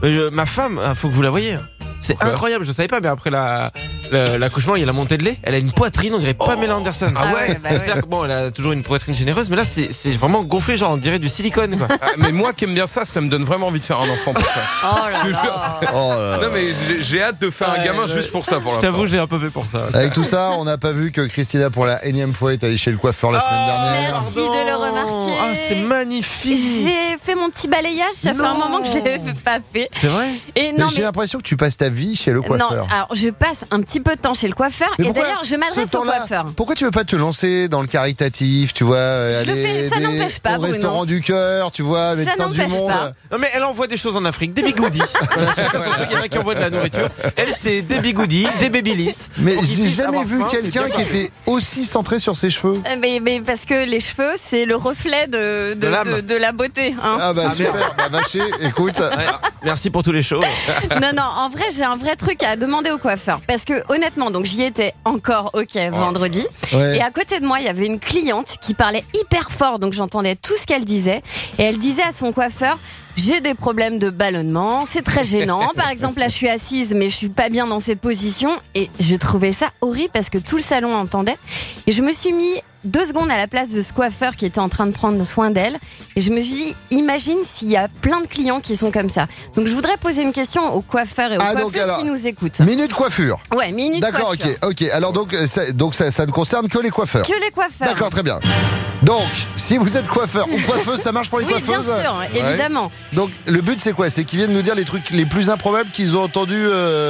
Ma femme, faut que vous la voyez. C'est incroyable, je savais pas, mais après l'accouchement, il y a la montée de lait. Elle a une poitrine, on dirait Pamela Anderson. Ah ouais, C'est-à-dire que bon, elle a toujours une poitrine généreuse, mais là, c'est vraiment gonflé, genre on dirait du silicone, quoi. Mais moi qui aime bien ça, ça me donne vraiment envie de faire un enfant pour ça. Oh là là. Non mais j'ai hâte de faire un gamin juste pour ça pour Je l'instant. t'avoue, j'ai un peu fait pour ça. Avec tout ça, on n'a pas vu que Christina, pour la énième fois, est allée chez le coiffeur la semaine dernière. Merci de le remarquer. Ah, c'est magnifique. J'ai fait mon petit balayage, ça fait un moment que je l'avais pas fait. C'est vrai. Et Mais non, j'ai l'impression que tu passes ta vie chez le coiffeur. Non, alors je passe un petit peu de temps chez le coiffeur Mais et pourquoi d'ailleurs je m'adresse ce au temps-là, coiffeur. Pourquoi tu veux pas te lancer dans le caritatif, tu vois, Je le fais, ça n'empêche pas, au Bruno. restaurant du cœur, tu vois, Ça médecin du n'empêche monde. pas. Non mais elle envoie des choses en Afrique, des bigoudis. Voilà, chacun son truc, il y en a qui envoient de la nourriture. Elle c'est des bigoudis, des babyliss. Mais Pour qu'ils j'ai puissent jamais avoir vu faim, quelqu'un et qui bien était aussi centré sur ses cheveux. Mais parce que les cheveux c'est le reflet De l'âme. de la beauté. Hein. Ah bah super, merde. bah Vacher, écoute. Ouais, merci pour tous les shows. Non, en vrai, j'ai un vrai truc à demander au coiffeur. Parce que, honnêtement, donc j'y étais encore, vendredi. Ouais. Et à côté de moi, il y avait une cliente qui parlait hyper fort. Donc j'entendais tout ce qu'elle disait. Et elle disait à son coiffeur, j'ai des problèmes de ballonnement, c'est très gênant. Par exemple, là, je suis assise, mais je suis pas bien dans cette position. Et je trouvais ça horrible parce que tout le salon entendait. Et je me suis mis 2 secondes à la place de ce coiffeur qui était en train de prendre soin d'elle. Et je me suis dit, imagine s'il y a plein de clients qui sont comme ça. Donc je voudrais poser une question aux coiffeurs et aux coiffeuses qui nous écoutent. Minute coiffure. Ouais, minute D'accord, coiffure. ok. Alors donc ça ne concerne que les coiffeurs. Que les coiffeurs. D'accord, très bien. Donc, si vous êtes coiffeur ou coiffeuse, ça marche pour les Oui, coiffeuses. bien sûr, évidemment. Donc le but c'est quoi? C'est qu'ils viennent nous dire les trucs les plus improbables qu'ils ont entendus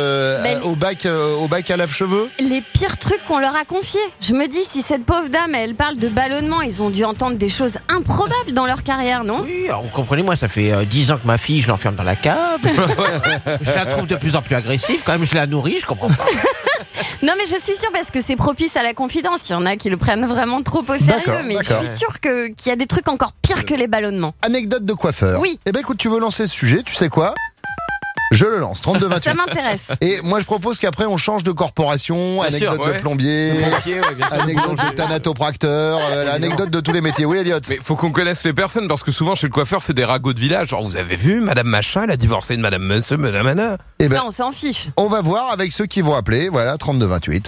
au bac à lave-cheveux. Les pires trucs qu'on leur a confiés. Je me dis, si cette pauvre dame, elle parle de ballonnement, ils ont dû entendre des choses improbables dans leur carrière, non? Oui, alors, vous comprenez, moi ça fait 10 ans que ma fille, je l'enferme dans la cave. Je la trouve de plus en plus agressive, quand même je la nourris, je comprends pas. Non, mais je suis sûre parce que c'est propice à la confidence. Il y en a qui le prennent vraiment trop au sérieux, D'accord, mais d'accord. je suis sûre qu'il y a des trucs encore pires que les ballonnements. Anecdote de coiffeur. Oui. Eh ben écoute, tu veux lancer ce sujet, tu sais quoi? Je le lance, 32-28. Ça m'intéresse. Et moi je propose qu'après on change de corporation, Bien anecdote sûr, de ouais. plombier, Pompier, ouais, bien sûr. anecdote de thanatopracteur, anecdote de tous les métiers. Oui, Elliot. Mais faut qu'on connaisse les personnes parce que souvent chez le coiffeur c'est des ragots de village. Genre vous avez vu Madame Machin, elle a divorcé de Madame Monsieur, Madame Anna. Eh ben, Ça, on s'en fiche. on va voir avec ceux qui vont appeler. Voilà, 32-28.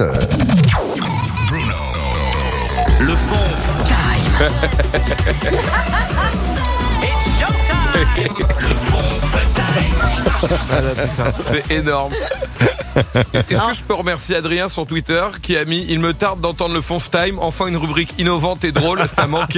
Le fond. C'est énorme. Est-ce que je peux remercier Adrien sur Twitter qui a mis « Il me tarde d'entendre le Fonf Time, enfin une rubrique innovante et drôle, ça manquait. »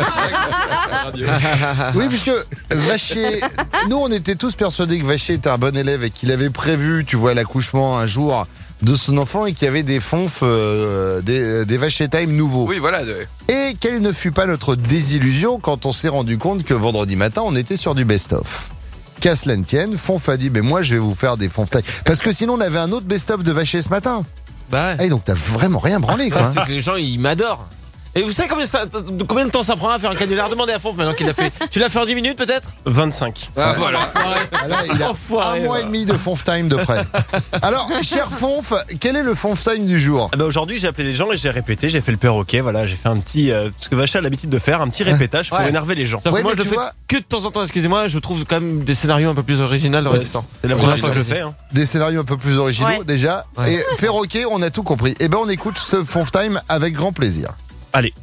Oui, puisque Vacher, nous on était tous persuadés que Vacher était un bon élève et qu'il avait prévu, tu vois, l'accouchement un jour de son enfant et qu'il y avait des fonfs, des Vacher Time nouveaux. Oui, voilà. Et quelle ne fut pas notre désillusion quand on s'est rendu compte que vendredi matin on était sur du best-of. Qu'à cela ne tienne, Fonf a dit, mais moi je vais vous faire des Fonf Time. Parce que sinon on avait un autre best-of de Vacher ce matin. Bah ouais. Et donc t'as vraiment rien branlé, quoi. C'est que les gens ils m'adorent. Et vous savez combien de temps ça prend à faire un canular? Demandez à Fonf maintenant qu'il l'a fait. Tu l'as fait en 10 minutes peut-être? 25. Ah, voilà. Ah là, il a Enfoiré, un mois et demi de Fonf Time de près. Alors, cher Fonf, quel est le Fonf Time du jour? Ah bah aujourd'hui, j'ai appelé les gens et j'ai répété, j'ai fait le perroquet, voilà, j'ai fait un petit, ce que Vacher a l'habitude de faire, un petit répétage pour Ouais. énerver les gens. Sauf que Ouais, moi mais je le tu fais vois- que de temps en temps, excusez-moi, je trouve quand même des scénarios un peu plus originaux le Ouais, reste du temps. c'est la première fois que je le fais. Hein. Des scénarios un peu plus originaux, Ouais. déjà. Ouais. Et perroquet, on a tout compris. Eh ben, on écoute ce Fonf Time avec grand plaisir. Allez.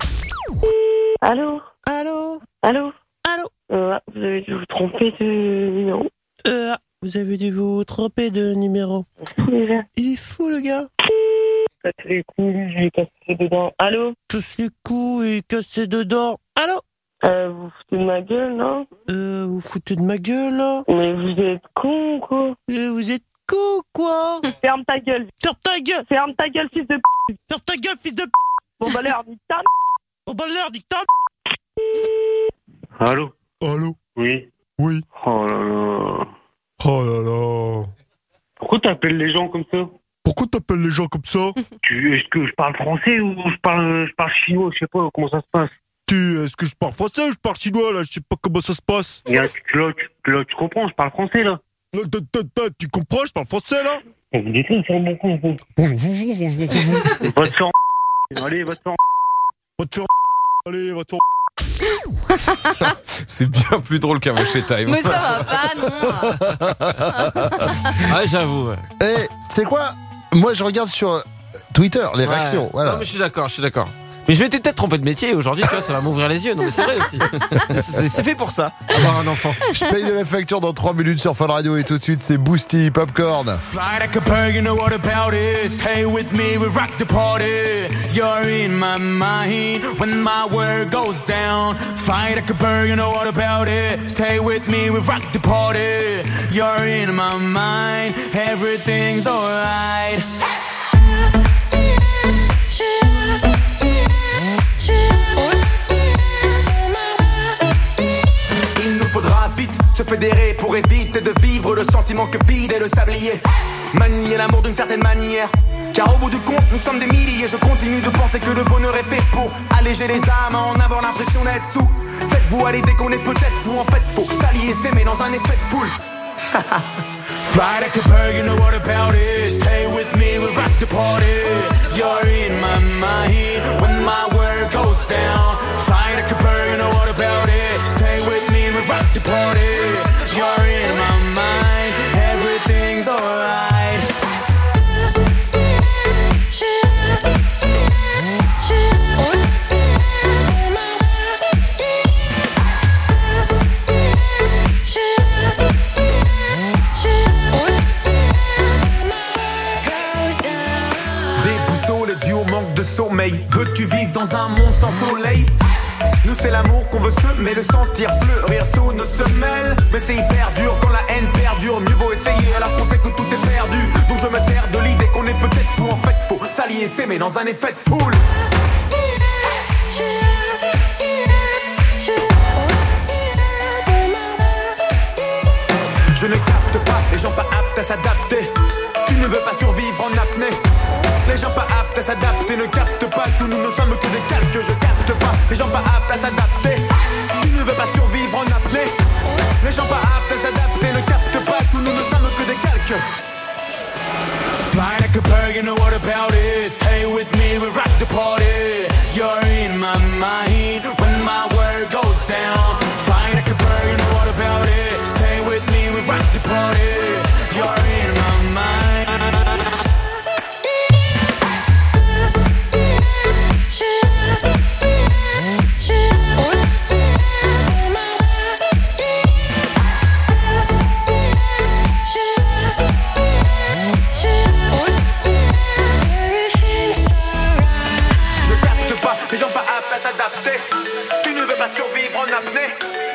Allô Allô Allô Allô Vous avez dû vous tromper de numéro. Vous avez dû vous tromper de numéro. Déjà. Il est fou le gars. Casse les couilles, j'ai cassé dedans. Allô Tous les coups et cassé dedans. Allô Vous foutez de ma gueule, non Vous foutez de ma gueule là. Mais vous êtes con ou quoi Vous êtes con quoi? Ferme ta gueule. Ferme ta gueule. Ferme ta gueule, fils de p***. Ferme ta gueule fils de p***. Bon bah l'air, nique ta On va l'heure dictable. Allô Allô? Oui. Oui. Oh là là. Oh là là. Pourquoi t'appelles les gens comme ça? Pourquoi t'appelles les gens comme ça? Est-ce que je parle français ou je parle chinois? Je sais pas comment ça se passe. Est-ce que je parle français ou je parle chinois, là? Je sais pas comment ça se passe. Là, tu comprends, je parle français là. Tu comprends, je parle français, là? Vous dites ça, c'est mon con. Va te faire. Allez, va te faire. Va te faire. Allez, va te faire. C'est bien plus drôle qu'un Vacher Time. Mais ça va pas, non. Ouais, j'avoue. Ouais. Et c'est quoi? Moi, je regarde sur Twitter les réactions. Voilà. Non, mais je suis d'accord. Mais je m'étais peut-être trompé de métier. Aujourd'hui, tu vois, ça va m'ouvrir les yeux. Non, mais c'est vrai aussi. C'est fait pour ça, avoir un enfant. Je paye de la facture dans 3 minutes sur Fun Radio et tout de suite, c'est Boosty Popcorn. Fly like a bird, you know what about it? Stay with me, we rock the party. You're in my mind when my world goes down. Fly like a bird, you know what about it? Stay with me, we rock the party. You're in my mind, everything's alright. Il nous faudra vite se fédérer pour éviter de vivre le sentiment que vide est le sablier. Manier l'amour d'une certaine manière, car au bout du compte nous sommes des milliers. Je continue de penser que le bonheur est fait pour alléger les âmes, en avoir l'impression d'être sous. Faites-vous à l'idée qu'on est peut-être fou, en fait faut s'allier, s'aimer dans un effet de foule. Fly like a bird, you know what about it? Stay with me, we rock the party. You're in my mind when my world goes down. Fly like a bird, you know what about it? Stay with me, we rock the party. You're in my mind, everything's alright. De sommeil, veux-tu vivre dans un monde sans soleil? Nous c'est l'amour qu'on veut semer, le sentir fleurir sous nos semelles. Mais c'est hyper dur quand la haine perdure. Mieux vaut essayer alors qu'on sait que tout est perdu. Donc je me sers de l'idée qu'on est peut-être fou. En fait faut s'allier, s'aimer dans un effet de foule. Je ne capte pas les gens pas aptes à s'adapter. Tu ne veux pas survivre en apnée. Les gens pas aptes à s'adapter ne captent pas. Tous nous ne sommes que des calques, je capte pas. Les gens pas aptes à s'adapter. Tu ne veux pas survivre en apnée. Les gens pas aptes à s'adapter ne captent pas. Tous nous ne sommes que des calques. Fly like a bird, you know what about it? Stay with me, we rock the party. You're in my mind when my world goes down. Fly like a bird, you know what about it? Stay with me, we rock the party. You're in my mind. Les gens pas aptes à s'adapter. Tu ne veux pas survivre en apnée.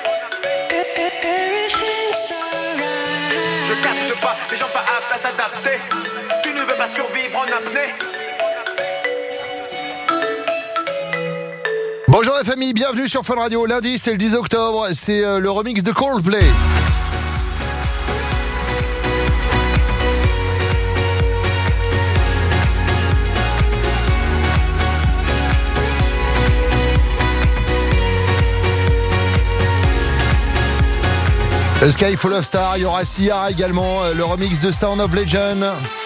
Je capte pas. Les gens pas aptes à s'adapter. Tu ne veux pas survivre en apnée. Bonjour la famille, bienvenue sur Fun Radio. Lundi, c'est le 10 octobre, c'est le remix de Coldplay. Sky Full of Star, il y aura Ciara également, le remix de Sound of Legend.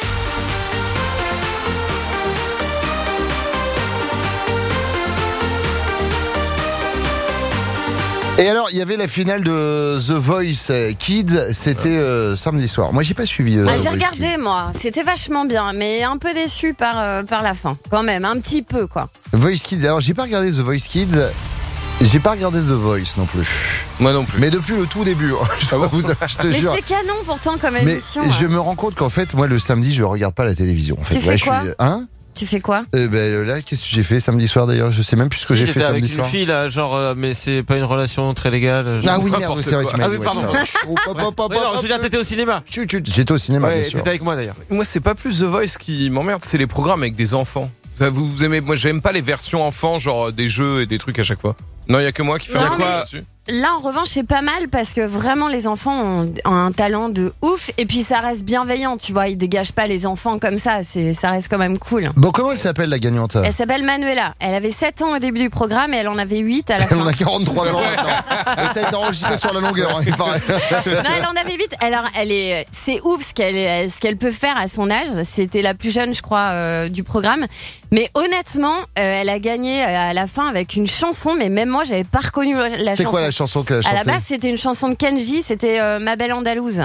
Et alors, il y avait la finale de The Voice Kids, c'était samedi soir. Moi, j'ai pas suivi. J'ai regardé, moi. C'était vachement bien, mais un peu déçu par la fin. Quand même, un petit peu, quoi. Voice Kids, alors j'ai pas regardé The Voice Kids. J'ai pas regardé The Voice non plus. Moi non plus. Mais depuis le tout début, je te Mais jure. c'est canon pourtant comme émission. Mais je me rends compte qu'en fait, moi le samedi, je regarde pas la télévision. En fait. Tu fais quoi? Tu fais quoi? Là, qu'est-ce que j'ai fait samedi soir d'ailleurs? Je sais même plus ce que j'ai fait samedi soir. Avec une fille là, genre, mais c'est pas une relation très légale. Ah oui, merde, c'est vrai. Ah oui, pardon. Je veux dire, t'étais au cinéma. J'étais au cinéma. Ouais, bien sûr. t'étais avec moi d'ailleurs. Moi, c'est pas plus The Voice qui m'emmerde, c'est les programmes avec des enfants. Vous aimez? Moi, j'aime pas les versions enfants, genre des jeux et des trucs à chaque fois. Non, il y a que moi qui fais Non, quoi dessus. là, en revanche, c'est pas mal parce que vraiment, les enfants ont un talent de ouf. Et puis, ça reste bienveillant, tu vois. Ils dégagent pas les enfants comme ça. Ça reste quand même cool. Bon, comment elle s'appelle, la gagnante? Elle s'appelle Manuela. Elle avait 7 ans au début du programme et elle en avait 8 à la fin. Elle en a 43 ans maintenant. Et ça a été enregistré sur la longueur, il paraît. Non, elle en avait 8. Alors, c'est ouf ce qu'elle peut faire à son âge. C'était la plus jeune, je crois, du programme. Mais honnêtement, elle a gagné à la fin avec une chanson. Mais même moi, j'avais pas reconnu la chanson. C'était quoi la chanson qu'elle a chantée? À la base, c'était une chanson de Kenji. C'était Ma belle Andalouse.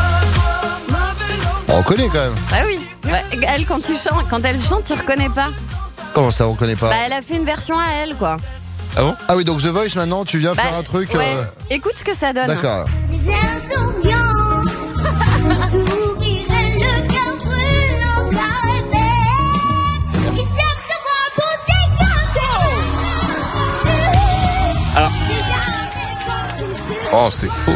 On connaît quand même. Bah oui. Ouais, elle, quand elle chante, tu reconnais pas. Comment ça, on connaît pas? Bah, elle a fait une version à elle, quoi. Ah bon? Ah oui, donc The Voice, maintenant, tu viens faire un truc. Ouais. Écoute ce que ça donne. D'accord. Alors. Oh, c'est faux.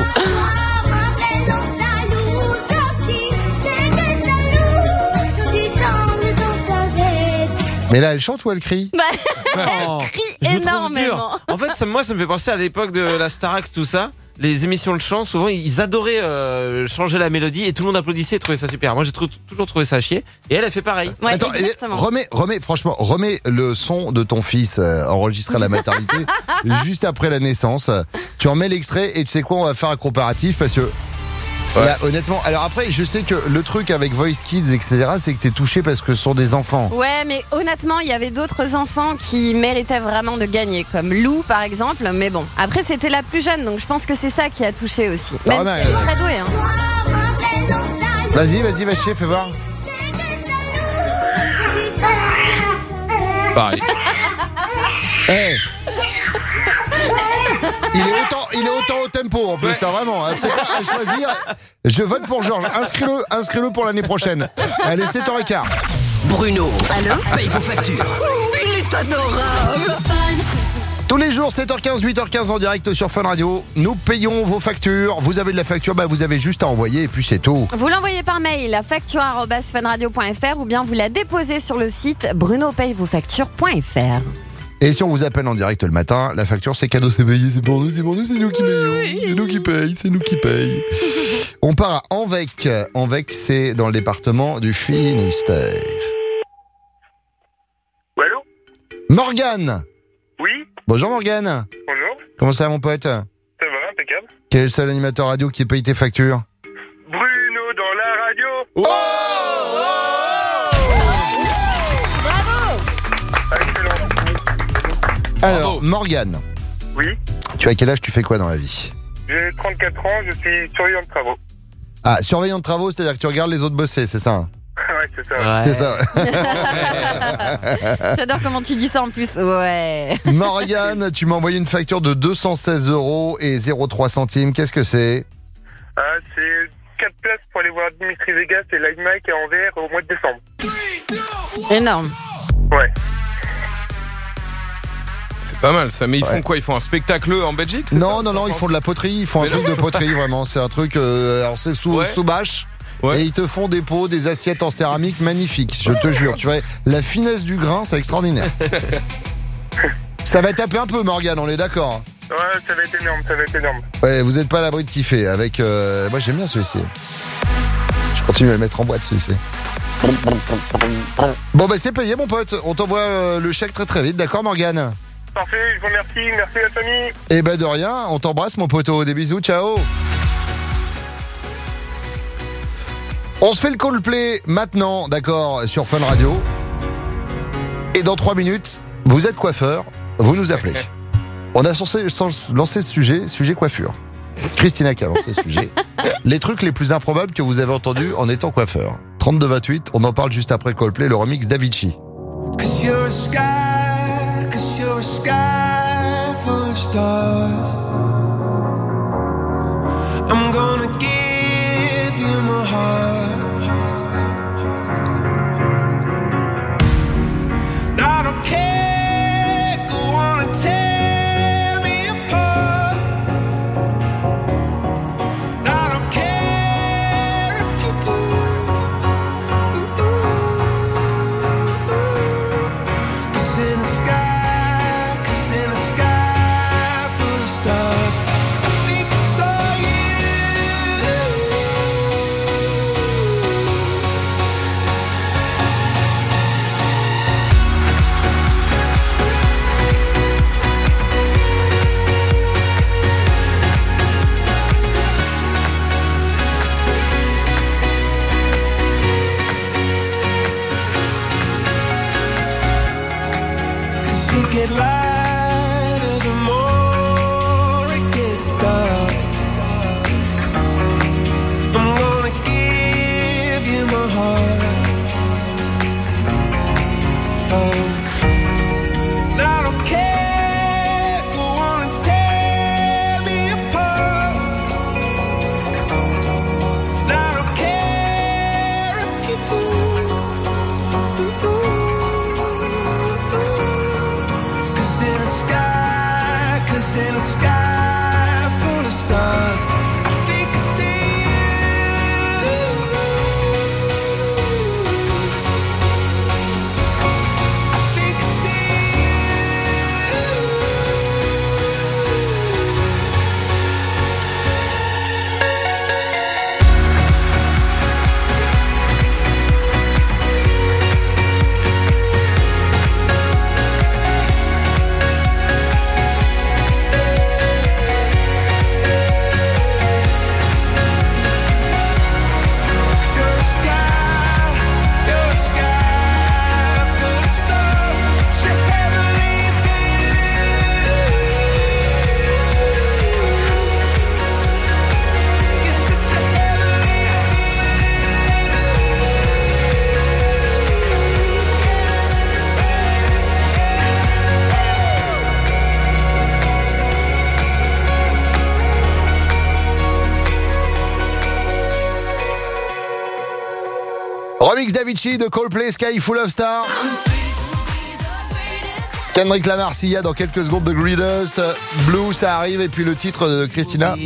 Mais là, elle chante ou elle crie? Elle crie énormément. En fait, ça me fait penser à l'époque de la Starac, tout ça. Les émissions de chant, souvent, ils adoraient changer la mélodie et tout le monde applaudissait et trouvait ça super. Moi, j'ai toujours trouvé ça à chier. Et elle a fait pareil. Ouais, attends, remets le son de ton fils enregistré à la maternité juste après la naissance. Tu en mets l'extrait et tu sais quoi, on va faire un comparatif parce que là, honnêtement, alors après, je sais que le truc avec Voice Kids, etc., c'est que t'es touché parce que ce sont des enfants. Ouais, mais honnêtement, il y avait d'autres enfants qui méritaient vraiment de gagner, comme Lou, par exemple. Mais bon, après, c'était la plus jeune, donc je pense que c'est ça qui a touché aussi. Même si elle est très douée. Hein. Vas-y, va chier, fais voir. Pareil. Hey. Il est autant au tempo en plus, ça vraiment. C'est pas à choisir. Je vote pour Georges. Inscris-le pour l'année prochaine. Allez, 7h15. Bruno. Allô? Paye vos factures. Il est adorable. Tous les jours, 7h15, 8h15 en direct sur Fun Radio. Nous payons vos factures. Vous avez de la facture, vous avez juste à envoyer et puis c'est tout. Vous l'envoyez par mail à facture@funradio.fr ou bien vous la déposez sur le site brunopayevosfactures.fr. Et si on vous appelle en direct le matin, la facture c'est cadeau, c'est payé, c'est pour nous, c'est nous qui payons. C'est nous qui payons. On part à Anvec. Anvec, c'est dans le département du Finistère. Oui, allô? Morgane. Oui. Bonjour Morgane. Bonjour. Comment ça va mon pote? Ça va, impeccable. Quel est le seul animateur radio qui paye tes factures? Bruno dans la radio. Oh, alors, Morgane. Oui. Tu as quel âge, tu fais quoi dans la vie? J'ai 34 ans, je suis surveillant de travaux. Ah, surveillant de travaux, c'est-à-dire que tu regardes les autres bosser, c'est ça? Ouais, c'est ça. Ouais. C'est ça. J'adore comment tu dis ça en plus. Ouais. Morgane, tu m'as envoyé une facture de 216 € et 0,3 centimes. Qu'est-ce que c'est? C'est 4 places pour aller voir Dimitri Vegas et Live Mike à Anvers au mois de décembre. Énorme. Ouais. C'est pas mal ça, mais ils font quoi? Ils font un spectacle en Belgique? Non, ils font de la poterie, ils font un truc de poterie vraiment. C'est un truc, alors c'est sous bâche. Ouais. Et ils te font des pots, des assiettes en céramique magnifiques, je te jure. Tu vois, la finesse du grain, c'est extraordinaire. Ça va taper un peu, Morgane, on est d'accord? Ouais, ça va être énorme. Ouais, vous êtes pas à l'abri de kiffer. Avec, moi j'aime bien celui-ci. Je continue à le mettre en boîte celui-ci. Bon c'est payé mon pote. On t'envoie le chèque très très vite, d'accord Morgane? Parfait, je vous remercie. Merci la famille. Eh de rien, on t'embrasse mon poteau. Des bisous, ciao. On se fait le Coldplay maintenant, d'accord, sur Fun Radio. Et dans 3 minutes, vous êtes coiffeur, vous nous appelez. On a lancé ce sujet coiffure. Christina qui a lancé ce sujet. Les trucs les plus improbables que vous avez entendus en étant coiffeur. 32-28, on en parle juste après le Coldplay, le remix d'Avicii. Cause you're a sky full of stars. I'm gonna give you my heart. I don't care, go on and tear me apart. I don't care if you do. Cause in the sky full of stars, get lighter the more it gets dark. I'm gonna give you my heart. Oh. I don't care, go on and tear me apart. I don't care if you do. Cause in a sky full of stars, I think I see you. I think I see Remix d'Avicii de Coldplay, Sky Full of Stars. Kendrick Lamar, Sia dans quelques secondes de Greatest. Blue, ça arrive. Et puis le titre de Christina.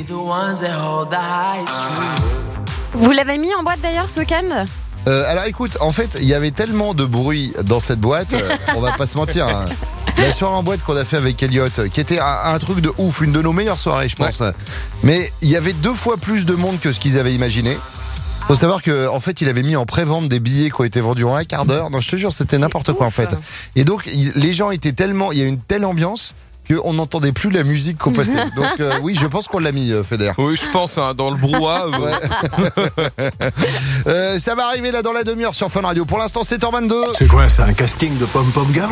Vous l'avez mis en boîte d'ailleurs ce week-end? Alors écoute, en fait, il y avait tellement de bruit dans cette boîte, on va pas se mentir. Hein. La soirée en boîte qu'on a fait avec Elliot, qui était un truc de ouf, une de nos meilleures soirées, je pense. Ouais. Mais il y avait 2 fois plus de monde que ce qu'ils avaient imaginé. Faut savoir que en fait, il avait mis en pré-vente des billets qui ont été vendus en un quart d'heure. Non, je te jure, c'était n'importe quoi en fait. Et donc, les gens étaient tellement, il y a une telle ambiance qu'on n'entendait plus la musique qu'on passait. Donc oui, je pense qu'on l'a mis, Feder. Oui, je pense, hein, dans le brouhaha. Ça va arriver là dans la demi-heure sur Fun Radio. Pour l'instant, c'est h 22. C'est quoi, c'est un casting de Pom-Pom Girls?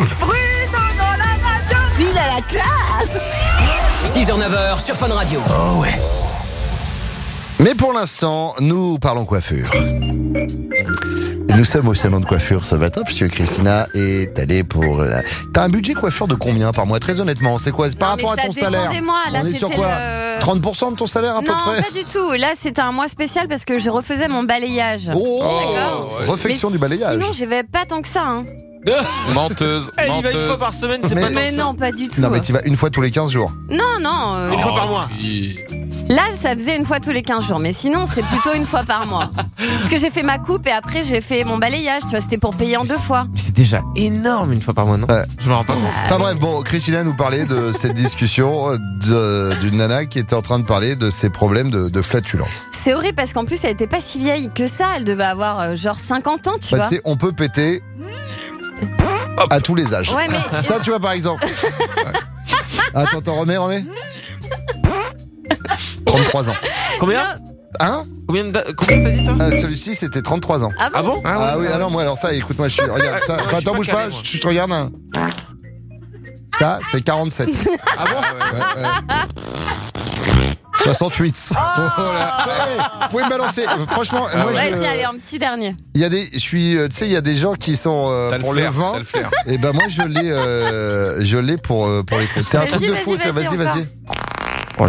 Ville à la classe 6h-9h sur Fun Radio. Oh ouais. Mais pour l'instant, nous parlons coiffure. Nous sommes au salon de coiffure ce matin, puisque Christina est allée pour... T'as un budget coiffure de combien par mois? Très honnêtement, c'est quoi? Par rapport à ton salaire? Là, on est sur quoi 30% de ton salaire à peu près? Non, pas du tout. Là, c'était un mois spécial parce que je refaisais mon balayage. Oh, d'accord. Réflexion du balayage. Sinon, j'y vais pas tant que ça. Hein. Menteuse. Elle y va une fois par semaine, c'est pas tant Mais que non, ça. pas du tout. Non, mais tu vas une fois tous les 15 jours. Non. Une fois par mois. Là, ça faisait une fois tous les 15 jours. Mais sinon, c'est plutôt une fois par mois. Parce que j'ai fait ma coupe et après, j'ai fait mon balayage. Tu vois, c'était pour payer en 2 fois. Mais c'est déjà énorme une fois par mois, non? Ouais. Je me rends pas compte. Enfin bref, bon, Christina nous parlait de cette discussion d'une nana qui était en train de parler de ses problèmes de flatulence. C'est horrible parce qu'en plus, elle était pas si vieille que ça. Elle devait avoir genre 50 ans, tu vois. Tu sais, on peut péter à tous les âges. Ouais, mais... Ça, tu vois, par exemple. Attends, remets. 33 ans. Combien? Hein? Combien t'as dit, toi? Celui-ci, c'était 33 ans. Ah bon? Ah oui, alors moi, alors ça, écoute, moi, regarde ça. Attends, bouge pas, je te regarde. Hein. Ça, c'est 47. Ah bon? Ouais. 68. Vous pouvez me balancer. Franchement, moi, vas-y, allez, un petit dernier. Il y a des, il y a des gens qui sont pour le vin. Et ben moi, je l'ai pour les coups. C'est un truc de fou. Vas-y. Voilà.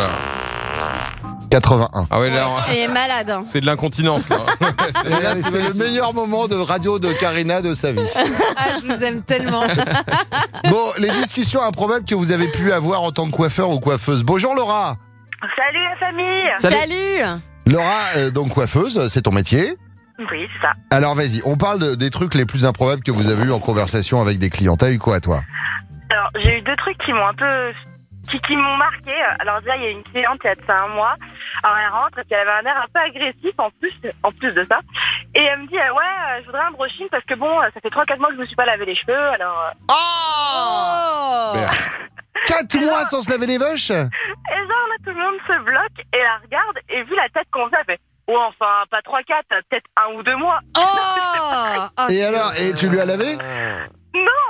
81. Ah ouais, là, t'es malade. Hein. C'est de l'incontinence là. C'est le meilleur moment de radio de Karina de sa vie. Ah, je vous aime tellement. Bon, les discussions improbables que vous avez pu avoir en tant que coiffeur ou coiffeuse. Bonjour Laura. Salut la famille. Salut. Laura, donc coiffeuse, c'est ton métier? Oui, c'est ça. Alors vas-y, on parle des trucs les plus improbables que vous avez eu en conversation avec des clients. T'as eu quoi toi? Alors, j'ai eu 2 trucs qui m'ont un peu... qui m'ont marqué. Alors déjà, il y a une cliente il y a de ça un mois. Alors elle rentre et puis elle avait un air un peu agressif en plus de ça. Et elle me dit je voudrais un brushing parce que bon, ça fait 3-4 mois que je me suis pas lavé les cheveux. Alors. Oh 4 mois sans se laver les vaches. Et genre là, tout le monde se bloque et la regarde et vu la tête qu'on fait, elle fait enfin pas 3-4, peut-être 1 ou 2 mois. Oh et alors, et tu lui as lavé? Non.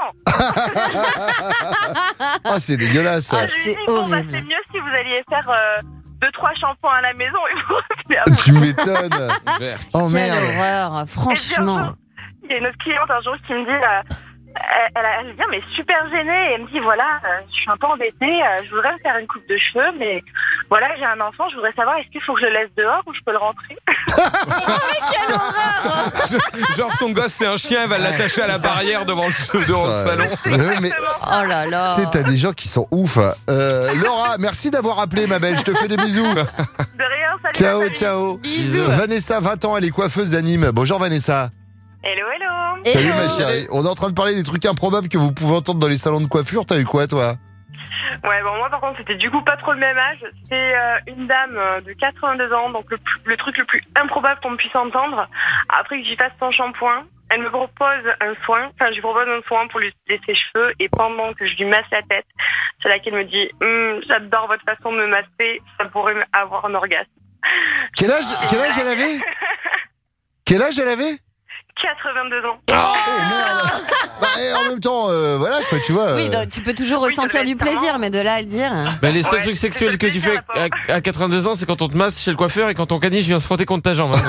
Ah, c'est dégueulasse. Ah, c'est horrible. C'est mieux si vous alliez faire 2-3 shampoings à la maison et vous revenez. Tu m'étonnes. Oh Quelle merde. horreur, franchement. Il y a une autre cliente un jour qui me dit, elle vient mais super gênée et elle me dit voilà, je suis un peu embêtée, je voudrais me faire une coupe de cheveux, mais voilà, j'ai un enfant, je voudrais savoir est-ce qu'il faut que je le laisse dehors ou je peux le rentrer. Quelle horreur. Genre son gosse c'est un chien, elle va l'attacher à la barrière devant le salon. Mais Oh là là. tu sais, t'as des gens qui sont ouf. Laura, merci d'avoir appelé, ma belle. Je te fais des bisous. De rien, salut. Ciao, salut. ciao. Bisous. Vanessa, 20 ans, elle est coiffeuse d'Anime. Bonjour Vanessa. Hello, hello. Salut Hello. ma chérie. On est en train de parler des trucs improbables que vous pouvez entendre dans les salons de coiffure. T'as eu quoi, toi? Ouais, bon, moi par contre, c'était du coup pas trop le même âge. C'est une dame de 82 ans, donc le truc le plus improbable qu'on puisse entendre. Après que j'y fasse son shampoing, elle me propose un soin, enfin, je lui propose un soin pour lui laisser ses cheveux, et pendant que je lui masse la tête, c'est là qu'elle me dit j'adore votre façon de me masser, ça pourrait avoir un orgasme. Quel âge elle avait? Quel âge elle avait? 82 ans. Oh merde. Bah, et en même temps, voilà quoi, tu vois. Oui, donc, tu peux toujours ressentir du plaisir, mais de là à le dire. Bah, les seuls Ouais, trucs c'est sexuels que tu fais à 82 ans, c'est quand on te masse chez le coiffeur et quand ton caniche vient se frotter contre ta jambe.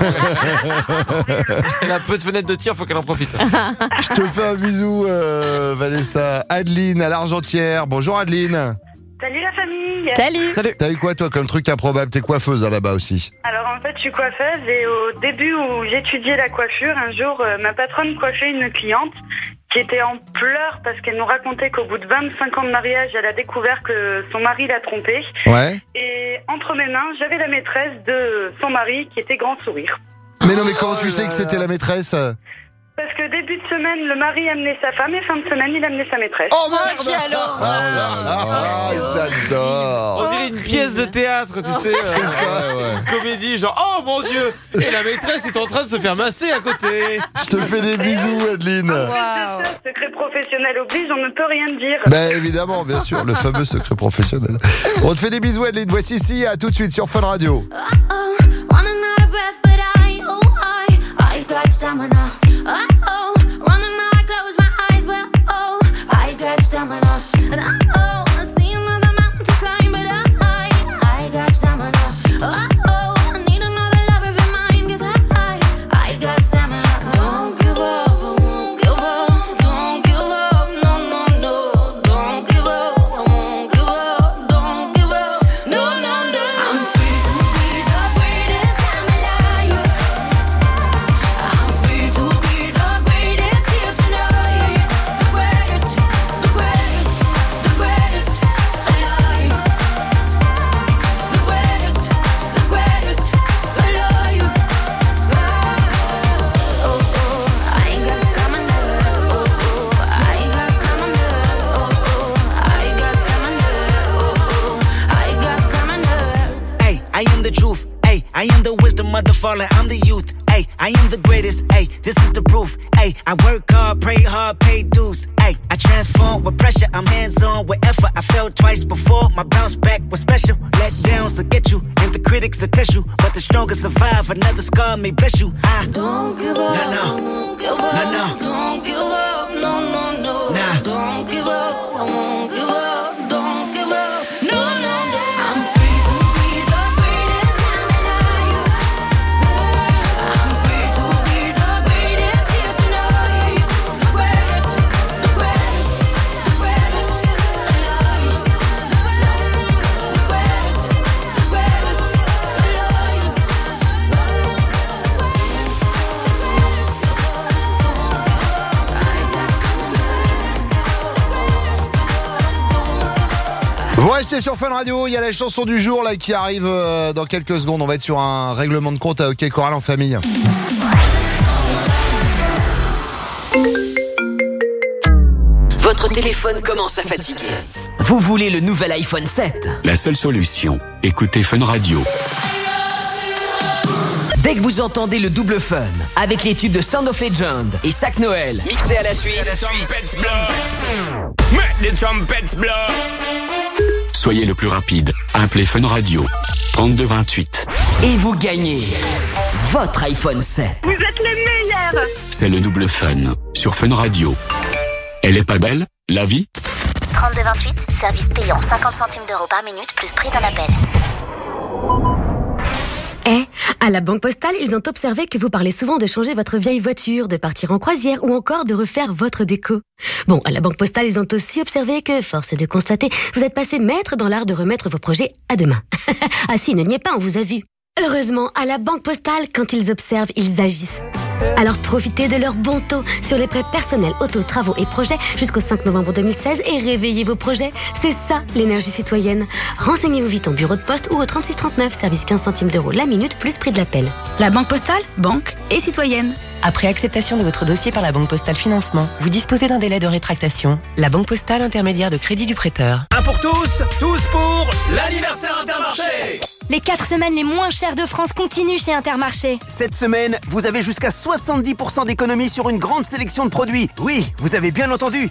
Elle a peu de fenêtres de tir, faut qu'elle en profite. Je te fais un bisou, Vanessa. Adeline à l'Argentière. Bonjour Adeline. Salut la famille. Salut. T'as eu quoi toi comme truc improbable? T'es coiffeuse là-bas aussi. Alors en fait, je suis coiffeuse et au début où j'étudiais la coiffure, un jour, ma patronne coiffait une cliente qui était en pleurs parce qu'elle nous racontait qu'au bout de 25 ans de mariage, elle a découvert que son mari l'a trompée. Ouais. Et entre mes mains, j'avais la maîtresse de son mari qui était grand sourire. Mais non, mais comment tu sais que c'était la maîtresse? Parce que début de semaine, le mari amenait sa femme et fin de semaine, il amenait sa maîtresse. Oh merde. Quelle horreur. J'adore. On dirait une pièce de théâtre, tu sais. C'est ça. Une comédie, genre, oh mon dieu! Et la maîtresse est en train de se faire masser à côté. Je te fais des bisous Adeline. Waouh. Secret professionnel oblige, on ne peut rien dire. Ben évidemment, bien sûr, le fameux secret professionnel. On te fait des bisous Adeline. Voici ici, à tout de suite sur Fun Radio. Running out of breath, but I got stamina. Running out, I close my eyes, but I got stamina. And I see another mountain to climb, but I got stamina. I need another lover in mine, 'cause I got stamina. Don't give up, I won't give up. Don't give up, no, no, no. Don't give up, I won't give up. Don't give up, no, no, no. I'm free to be the greatest I'm alive. I'm free to be the greatest here tonight. The greatest, the greatest, the greatest alive. The greatest, the greatest alive. Oh, oh, I ain't got stamina. Oh, oh, I ain't got stamina. Oh, oh, I got stamina. Oh, oh, I got stamina. Hey, I am the truth. Hey, I am the wisdom of the fallen. I'm the youth. Hey, I am the greatest. Hey, this is the proof. Hey, I work hard, pray hard, pay dues. Hey, I transform with pressure. I'm hands on with effort. I fell twice before. My bounce back was special. Let downs will get you, and the critics will test you. But the strongest survive. Another scar may bless you. Don't give up, no, won't give up. no. Don't give up, no, no, no. Nah. Don't give up, I won't give up. Don't give up, no, no, no. I'm free to be the greatest I'm alive. I'm free to be the greatest here tonight. The greatest, the greatest, the greatest alive. The greatest, the greatest alive. Vous restez sur Fun Radio, il y a la chanson du jour là qui arrive dans quelques secondes. On va être sur un règlement de compte à Hockey Choral en famille. Votre téléphone commence à fatiguer. Vous voulez le nouvel iPhone 7? La seule solution, écoutez Fun Radio. Dès que vous entendez le double fun, avec les tubes de Sound of Legend et Sac Noël, mixés à la suite. Soyez le plus rapide, appelez Fun Radio. 3228. Et vous gagnez votre iPhone 7. Vous êtes les meilleurs. C'est le double fun sur Fun Radio. Elle est pas belle? La vie 3228, service payant 50 centimes d'euros par minute plus prix d'un appel. À la Banque Postale, ils ont observé que vous parlez souvent de changer votre vieille voiture, de partir en croisière ou encore de refaire votre déco. Bon, à la Banque Postale, ils ont aussi observé que, force de constater, vous êtes passé maître dans l'art de remettre vos projets à demain. Ah si, ne niez pas, on vous a vu. Heureusement, à la Banque Postale, quand ils observent, ils agissent. Alors profitez de leur bon taux sur les prêts personnels, auto, travaux et projets jusqu'au 5 novembre 2016 et réveillez vos projets. C'est ça, l'énergie citoyenne. Renseignez-vous vite en bureau de poste ou au 3639, service 15 centimes d'euros la minute plus prix de l'appel. La Banque Postale, banque et citoyenne. Après acceptation de votre dossier par la Banque Postale Financement, vous disposez d'un délai de rétractation. La Banque Postale, intermédiaire de crédit du prêteur. Un pour tous pour l'anniversaire Intermarché. Les 4 semaines les moins chères de France continuent chez Intermarché. Cette semaine, vous avez jusqu'à 70% d'économie sur une grande sélection de produits. Oui, vous avez bien entendu,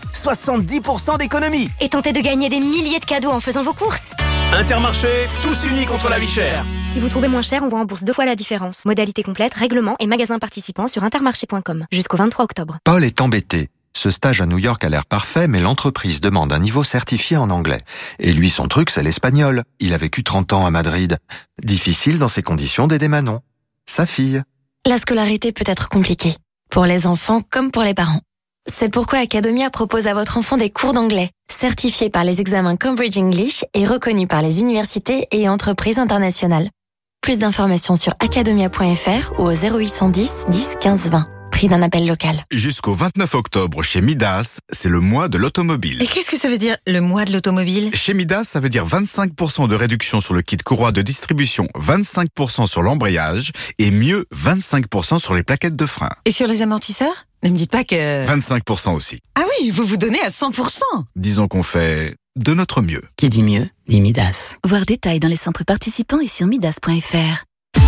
70% d'économie. Et tentez de gagner des milliers de cadeaux en faisant vos courses. Intermarché, tous unis contre la vie chère. Si vous trouvez moins cher, on vous rembourse 2 fois la différence. Modalité complète, règlement et magasins participants sur intermarché.com. Jusqu'au 23 octobre. Paul est embêté. Ce stage à New York a l'air parfait, mais l'entreprise demande un niveau certifié en anglais. Et lui, son truc, c'est l'espagnol. Il a vécu 30 ans à Madrid. Difficile dans ces conditions d'aider Manon, sa fille. La scolarité peut être compliquée, pour les enfants comme pour les parents. C'est pourquoi Academia propose à votre enfant des cours d'anglais, certifiés par les examens Cambridge English et reconnus par les universités et entreprises internationales. Plus d'informations sur academia.fr ou au 0810 10 15 20. Prix d'un appel local. Jusqu'au 29 octobre, chez Midas, c'est le mois de l'automobile. Et qu'est-ce que ça veut dire, le mois de l'automobile ? Chez Midas, ça veut dire 25% de réduction sur le kit courroie de distribution, 25% sur l'embrayage et mieux, 25% sur les plaquettes de frein. Et sur les amortisseurs ? Ne me dites pas que... 25% aussi. Ah oui, vous vous donnez à 100%. Disons qu'on fait de notre mieux. Qui dit mieux, dit Midas. Voir détails dans les centres participants et sur midas.fr.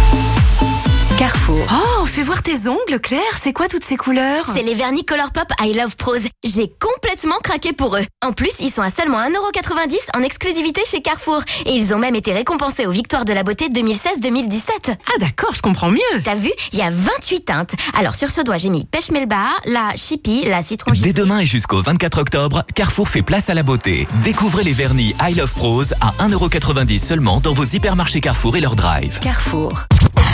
Carrefour. Oh, fais voir tes ongles, Claire. C'est quoi toutes ces couleurs ? C'est les vernis Colourpop I Love Pros. J'ai complètement craqué pour eux. En plus, ils sont à seulement 1,90€ en exclusivité chez Carrefour. Et ils ont même été récompensés aux Victoires de la Beauté 2016-2017. Ah d'accord, je comprends mieux. T'as vu ? Il y a 28 teintes. Alors sur ce doigt, j'ai mis pêche melba, la chippie, la citron. Dès demain et jusqu'au 24 octobre, Carrefour fait place à la beauté. Découvrez les vernis I Love Pros à 1,90€ seulement dans vos hypermarchés Carrefour et leur drive. Carrefour.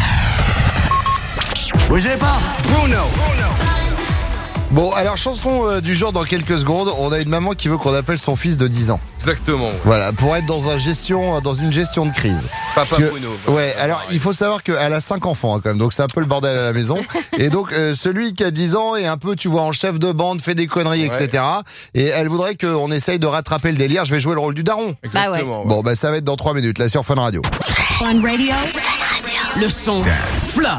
Bougez pas, Bruno. Bon, alors chanson du jour dans quelques secondes. On a une maman qui veut qu'on appelle son fils de 10 ans. Exactement. Voilà, pour être dans une gestion de crise. Papa Bruno. Ouais, alors il faut savoir qu'elle a 5 enfants quand même, donc c'est un peu le bordel à la maison. Et donc celui qui a 10 ans est un peu, tu vois, en chef de bande, fait des conneries, etc. Et elle voudrait qu'on essaye de rattraper le délire. Je vais jouer le rôle du daron. Exactement. Bon, bah ça va être dans 3 minutes, là sur Fun Radio. Fun Radio. Le son Dance Floor.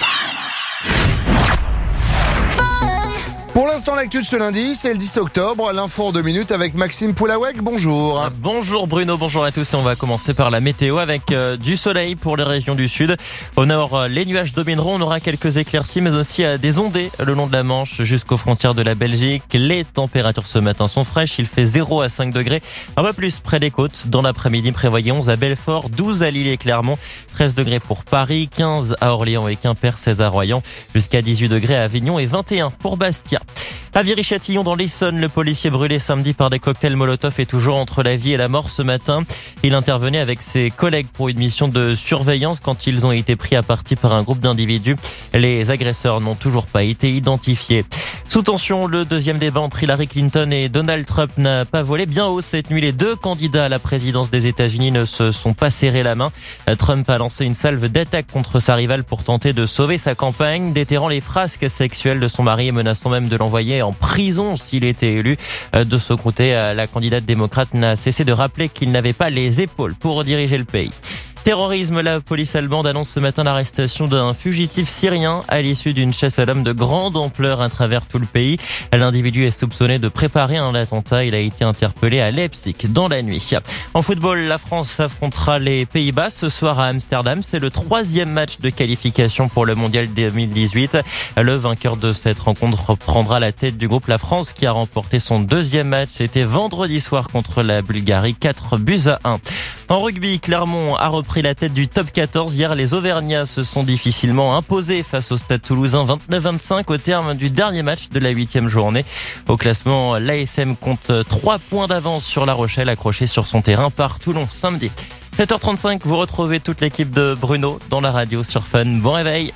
Pour l'instant, l'actu de ce lundi, c'est le 10 octobre, l'info en 2 minutes avec Maxime Poulawek. Bonjour. Bonjour Bruno, bonjour à tous. Et on va commencer par la météo avec du soleil pour les régions du sud. Au nord, les nuages domineront. On aura quelques éclaircies, mais aussi des ondées le long de la Manche jusqu'aux frontières de la Belgique. Les températures ce matin sont fraîches. Il fait 0 à 5 degrés. Un peu plus près des côtes. Dans l'après-midi, prévoyez 11 à Belfort, 12 à Lille et Clermont, 13 degrés pour Paris, 15 à Orléans et Quimper, 16 à Royan, jusqu'à 18 degrés à Avignon et 21 pour Bastia. À Viry-Châtillon dans l'Essonne, le policier brûlé samedi par des cocktails Molotov est toujours entre la vie et la mort ce matin. Il intervenait avec ses collègues pour une mission de surveillance quand ils ont été pris à partie par un groupe d'individus. Les agresseurs n'ont toujours pas été identifiés. Sous tension, le deuxième débat entre Hillary Clinton et Donald Trump n'a pas volé bien haut cette nuit. Les deux candidats à la présidence des États-Unis ne se sont pas serrés la main. Trump a lancé une salve d'attaque contre sa rivale pour tenter de sauver sa campagne, déterrant les frasques sexuelles de son mari et menaçant même de l'envoyer en prison s'il était élu. De ce côté, la candidate démocrate n'a cessé de rappeler qu'il n'avait pas les épaules pour diriger le pays. Terrorisme, la police allemande annonce ce matin l'arrestation d'un fugitif syrien à l'issue d'une chasse à l'homme de grande ampleur à travers tout le pays. L'individu est soupçonné de préparer un attentat. Il a été interpellé à Leipzig dans la nuit. En football, la France affrontera les Pays-Bas ce soir à Amsterdam. C'est le 3e match de qualification pour le Mondial 2018. Le vainqueur de cette rencontre prendra la tête du groupe. La France qui a remporté son 2e match, c'était vendredi soir contre la Bulgarie, 4-1. En rugby, Clermont a repris pris la tête du top 14. Hier, les Auvergnats se sont difficilement imposés face au Stade Toulousain 29-25 au terme du dernier match de la 8e journée. Au classement, l'ASM compte 3 points d'avance sur La Rochelle, accroché sur son terrain par Toulon samedi. 7h35, vous retrouvez toute l'équipe de Bruno dans la radio sur Fun. Bon réveil.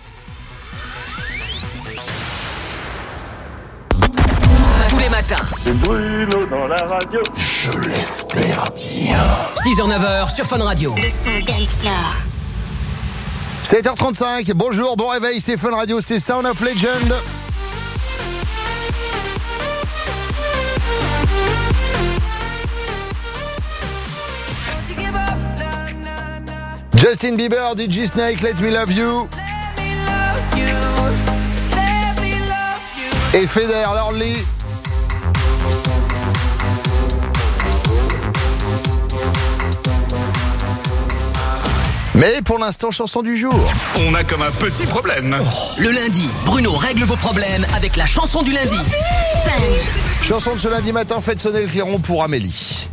Tous les matins. C'est Bruno dans la radio. Je l'espère bien. 6h-9h sur Fun Radio. Le son dance floor. 7h35, bonjour, bon réveil, c'est Fun Radio, c'est Sound of Legend. Justin Bieber, DJ Snake, Let Me Love You. Et Feder, Lordly. Mais pour l'instant, chanson du jour. On a comme un petit problème. Le lundi, Bruno règle vos problèmes avec la chanson du lundi. Chanson de ce lundi matin, faites sonner le clairon pour Amélie.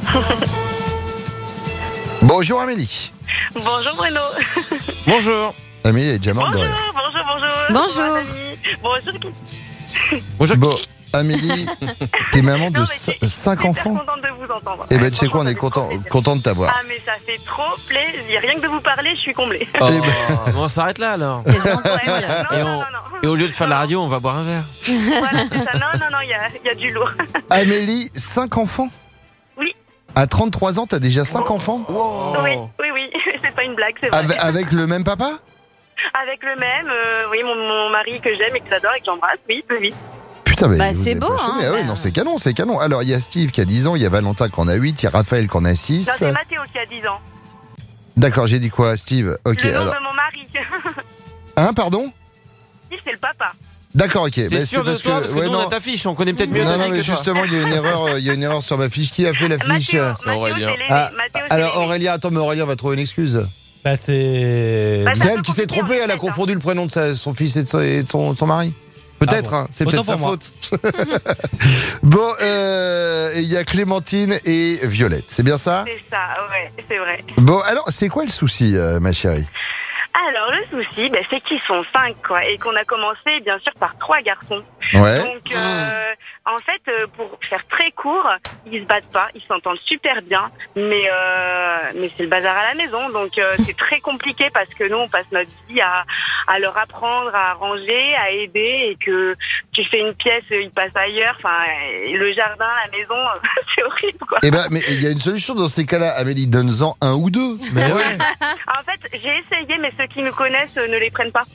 Bonjour Amélie. Bonjour Bruno. Bonjour. Amélie est déjà morte de rire. Bonjour. Bonjour. Bon, Amélie, t'es maman de 5 enfants. Je suis contente de vous entendre. Eh ben tu sais quoi, on est content de t'avoir. Ah mais ça fait trop plaisir. Rien que de vous parler, je suis comblée. Oh, bon, on s'arrête là alors. Et au lieu de faire la radio, on va boire un verre. Voilà, c'est ça. Non, il y a du lourd. Amélie, 5 enfants? Oui. À 33 ans, t'as déjà 5 enfants? Oui. C'est pas une blague, c'est vrai. Avec le même papa? Avec le même, oui, mon mari que j'aime et que j'adore et que j'embrasse, oui. Putain, mais Bah, vous c'est êtes beau, vachement- hein, mais ouais, bah. non, c'est canon. Alors, il y a Steve qui a 10 ans, il y a Valentin qui en a 8, il y a Raphaël qui en a 6. Non, c'est Mathéo qui a 10 ans. D'accord, j'ai dit quoi, Steve? Ok, Le nom alors. de mon mari. Hein, pardon? Steve, c'est le papa. D'accord, ok. T'es Bah, sûr de toi? Parce que nous, on a ta fiche, on connaît peut-être mieux ta Non, vie mais que toi. justement, il y a une erreur sur ma fiche. Qui a fait la fiche? C'est Aurélien. Alors, Aurélien, attends, mais Aurélien va trouver une excuse. Bah, c'est. C'est elle qui s'est trompée, elle a confondu le prénom de son fils et de son mari. Peut-être, Ah bon. c'est Autant peut-être sa pour moi. faute. Bon, il y a Clémentine et Violette, c'est bien ça? C'est ça, ouais, c'est vrai. Bon, alors, c'est quoi le souci, ma chérie? Alors, le souci, c'est qu'ils sont 5, quoi, et qu'on a commencé, bien sûr, par 3 garçons. Ouais. Donc, en fait, pour faire très court, ils se battent pas, ils s'entendent super bien, mais c'est le bazar à la maison, donc c'est très compliqué parce que nous, on passe notre vie à leur apprendre, à ranger, à aider, et que tu fais une pièce, ils passent ailleurs, enfin, le jardin, la maison, c'est horrible, quoi. Eh ben, mais il y a une solution dans ces cas-là, Amélie, donne-en 1 ou 2. Mais ouais. En fait, j'ai essayé, mais ceux qui nous connaissent ne les prennent pas.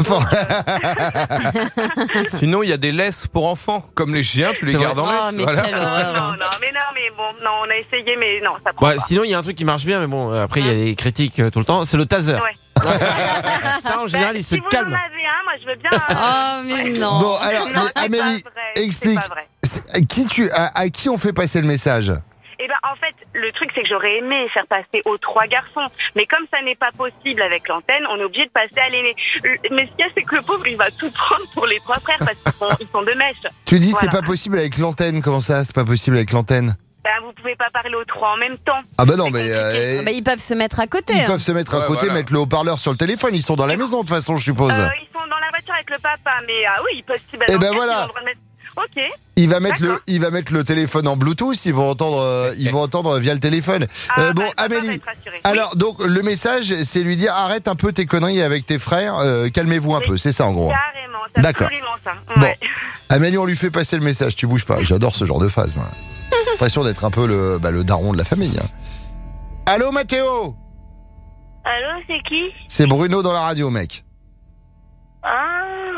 Sinon, il y a des laisses pour enfants, comme les chiens, tu les C'est gardes en vrai. laisse. Oh, mais voilà. quelle horreur. mais bon, non, on a essayé, mais non, ça prend Ouais, pas. sinon, il y a un truc qui marche bien, mais bon, après, il y a les critiques tout le temps, c'est le taser. Ouais. Ça, en général, il se Si vous calme. en avez un, moi, je veux bien. Oh, mais non. Bon, alors, Non, c'est Amélie, pas vrai, explique. c'est pas vrai. À qui on fait passer le message? Eh ben, en fait, le truc, c'est que j'aurais aimé faire passer aux 3 garçons. Mais comme ça n'est pas possible avec l'antenne, on est obligé de passer à l'aîné. Mais ce qu'il y a, c'est que le pauvre, il va tout prendre pour les 3 frères parce qu'ils sont de mèche. Tu dis Voilà. c'est pas possible avec l'antenne, comment ça, c'est pas possible avec l'antenne? Vous pouvez pas parler aux 3 en même temps. Ah bah non, mais Ils peuvent se mettre à côté. ils peuvent se mettre à Ouais, côté, voilà. mettre le haut-parleur sur le téléphone, ils sont dans la maison de toute façon, je suppose. Ils sont dans la voiture avec le papa, mais oui, ils peuvent s'y Eh ben voilà. Ok. Il va mettre le téléphone en Bluetooth, ils vont entendre via le téléphone. Bon, Amélie. Alors donc le message, c'est lui dire arrête un peu tes conneries avec tes frères, calmez-vous un peu, c'est ça en gros. Carrément, c'est D'accord. absolument ça. Bon, Ouais. Amélie, on lui fait passer le message, tu bouges pas. J'adore ce genre de phase, moi. J'ai l'impression d'être un peu le daron de la famille. Hein. Allô, Mathéo? Allô, c'est qui? C'est Bruno dans la radio, mec. Ah.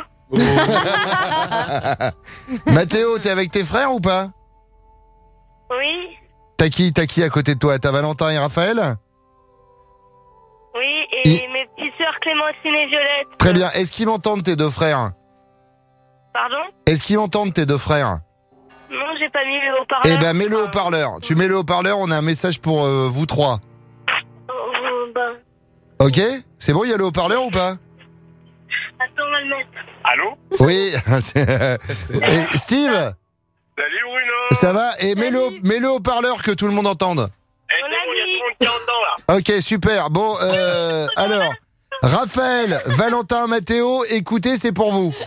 Mathéo, t'es avec tes frères ou pas? Oui. T'as qui à côté de toi? T'as Valentin et Raphaël? Oui, et mes petites sœurs Clémentine et Violette. Très bien. Est-ce qu'ils m'entendent, tes 2 frères? Pardon? Est-ce qu'ils m'entendent, tes 2 frères? Non, j'ai pas mis le haut-parleur. Eh ben, mets le haut-parleur. Tu mets le haut-parleur, on a un message pour vous 3. Ok? C'est bon, il y a le haut-parleur ou pas? Attends, on va le mettre. Allô? Oui. Et Steve? Salut Bruno. Ça va? Et mets le haut-parleur que tout le monde entende. C'est bon, il y a tout le monde 40 ans là. Ok, super. Bon, alors, Raphaël, Valentin, Mathéo, écoutez, c'est pour vous.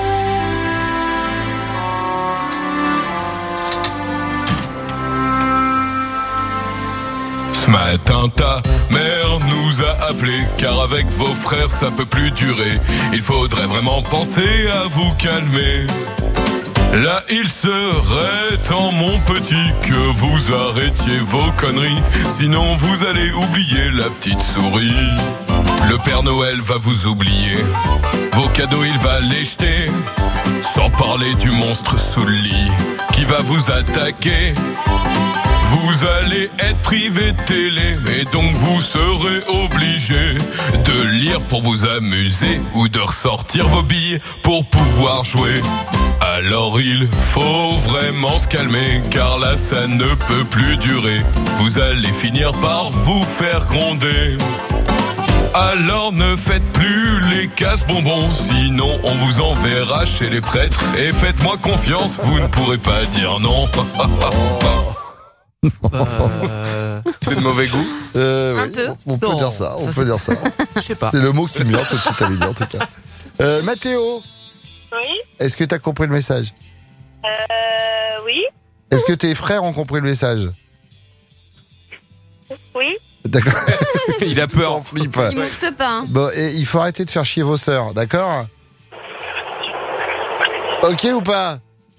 Ce matin ta mère nous a appelés, car avec vos frères ça peut plus durer. Il faudrait vraiment penser à vous calmer. Là il serait temps mon petit que vous arrêtiez vos conneries, sinon vous allez oublier la petite souris. Le Père Noël va vous oublier, vos cadeaux il va les jeter, sans parler du monstre sous le lit qui va vous attaquer. Vous allez être privé de télé, et donc vous serez obligé de lire pour vous amuser ou de ressortir vos billes pour pouvoir jouer. Alors il faut vraiment se calmer, car là ça ne peut plus durer. Vous allez finir par vous faire gronder. Alors ne faites plus les casse-bonbons, sinon on vous enverra chez les prêtres. Et faites-moi confiance, vous ne pourrez pas dire non. C'est de mauvais goût. Un peu. On peut dire ça. On peut dire ça. Je sais pas. C'est le mot qui me vient tout de suite à l'idée, en tout cas. Mathéo. Oui. Est-ce que tu as compris le message? Oui. Est-ce que tes frères ont compris le message? Oui. D'accord. Il a peur. En flip. Il moufte pas. Hein. Bon, et il faut arrêter de faire chier vos sœurs, d'accord? Ok ou pas?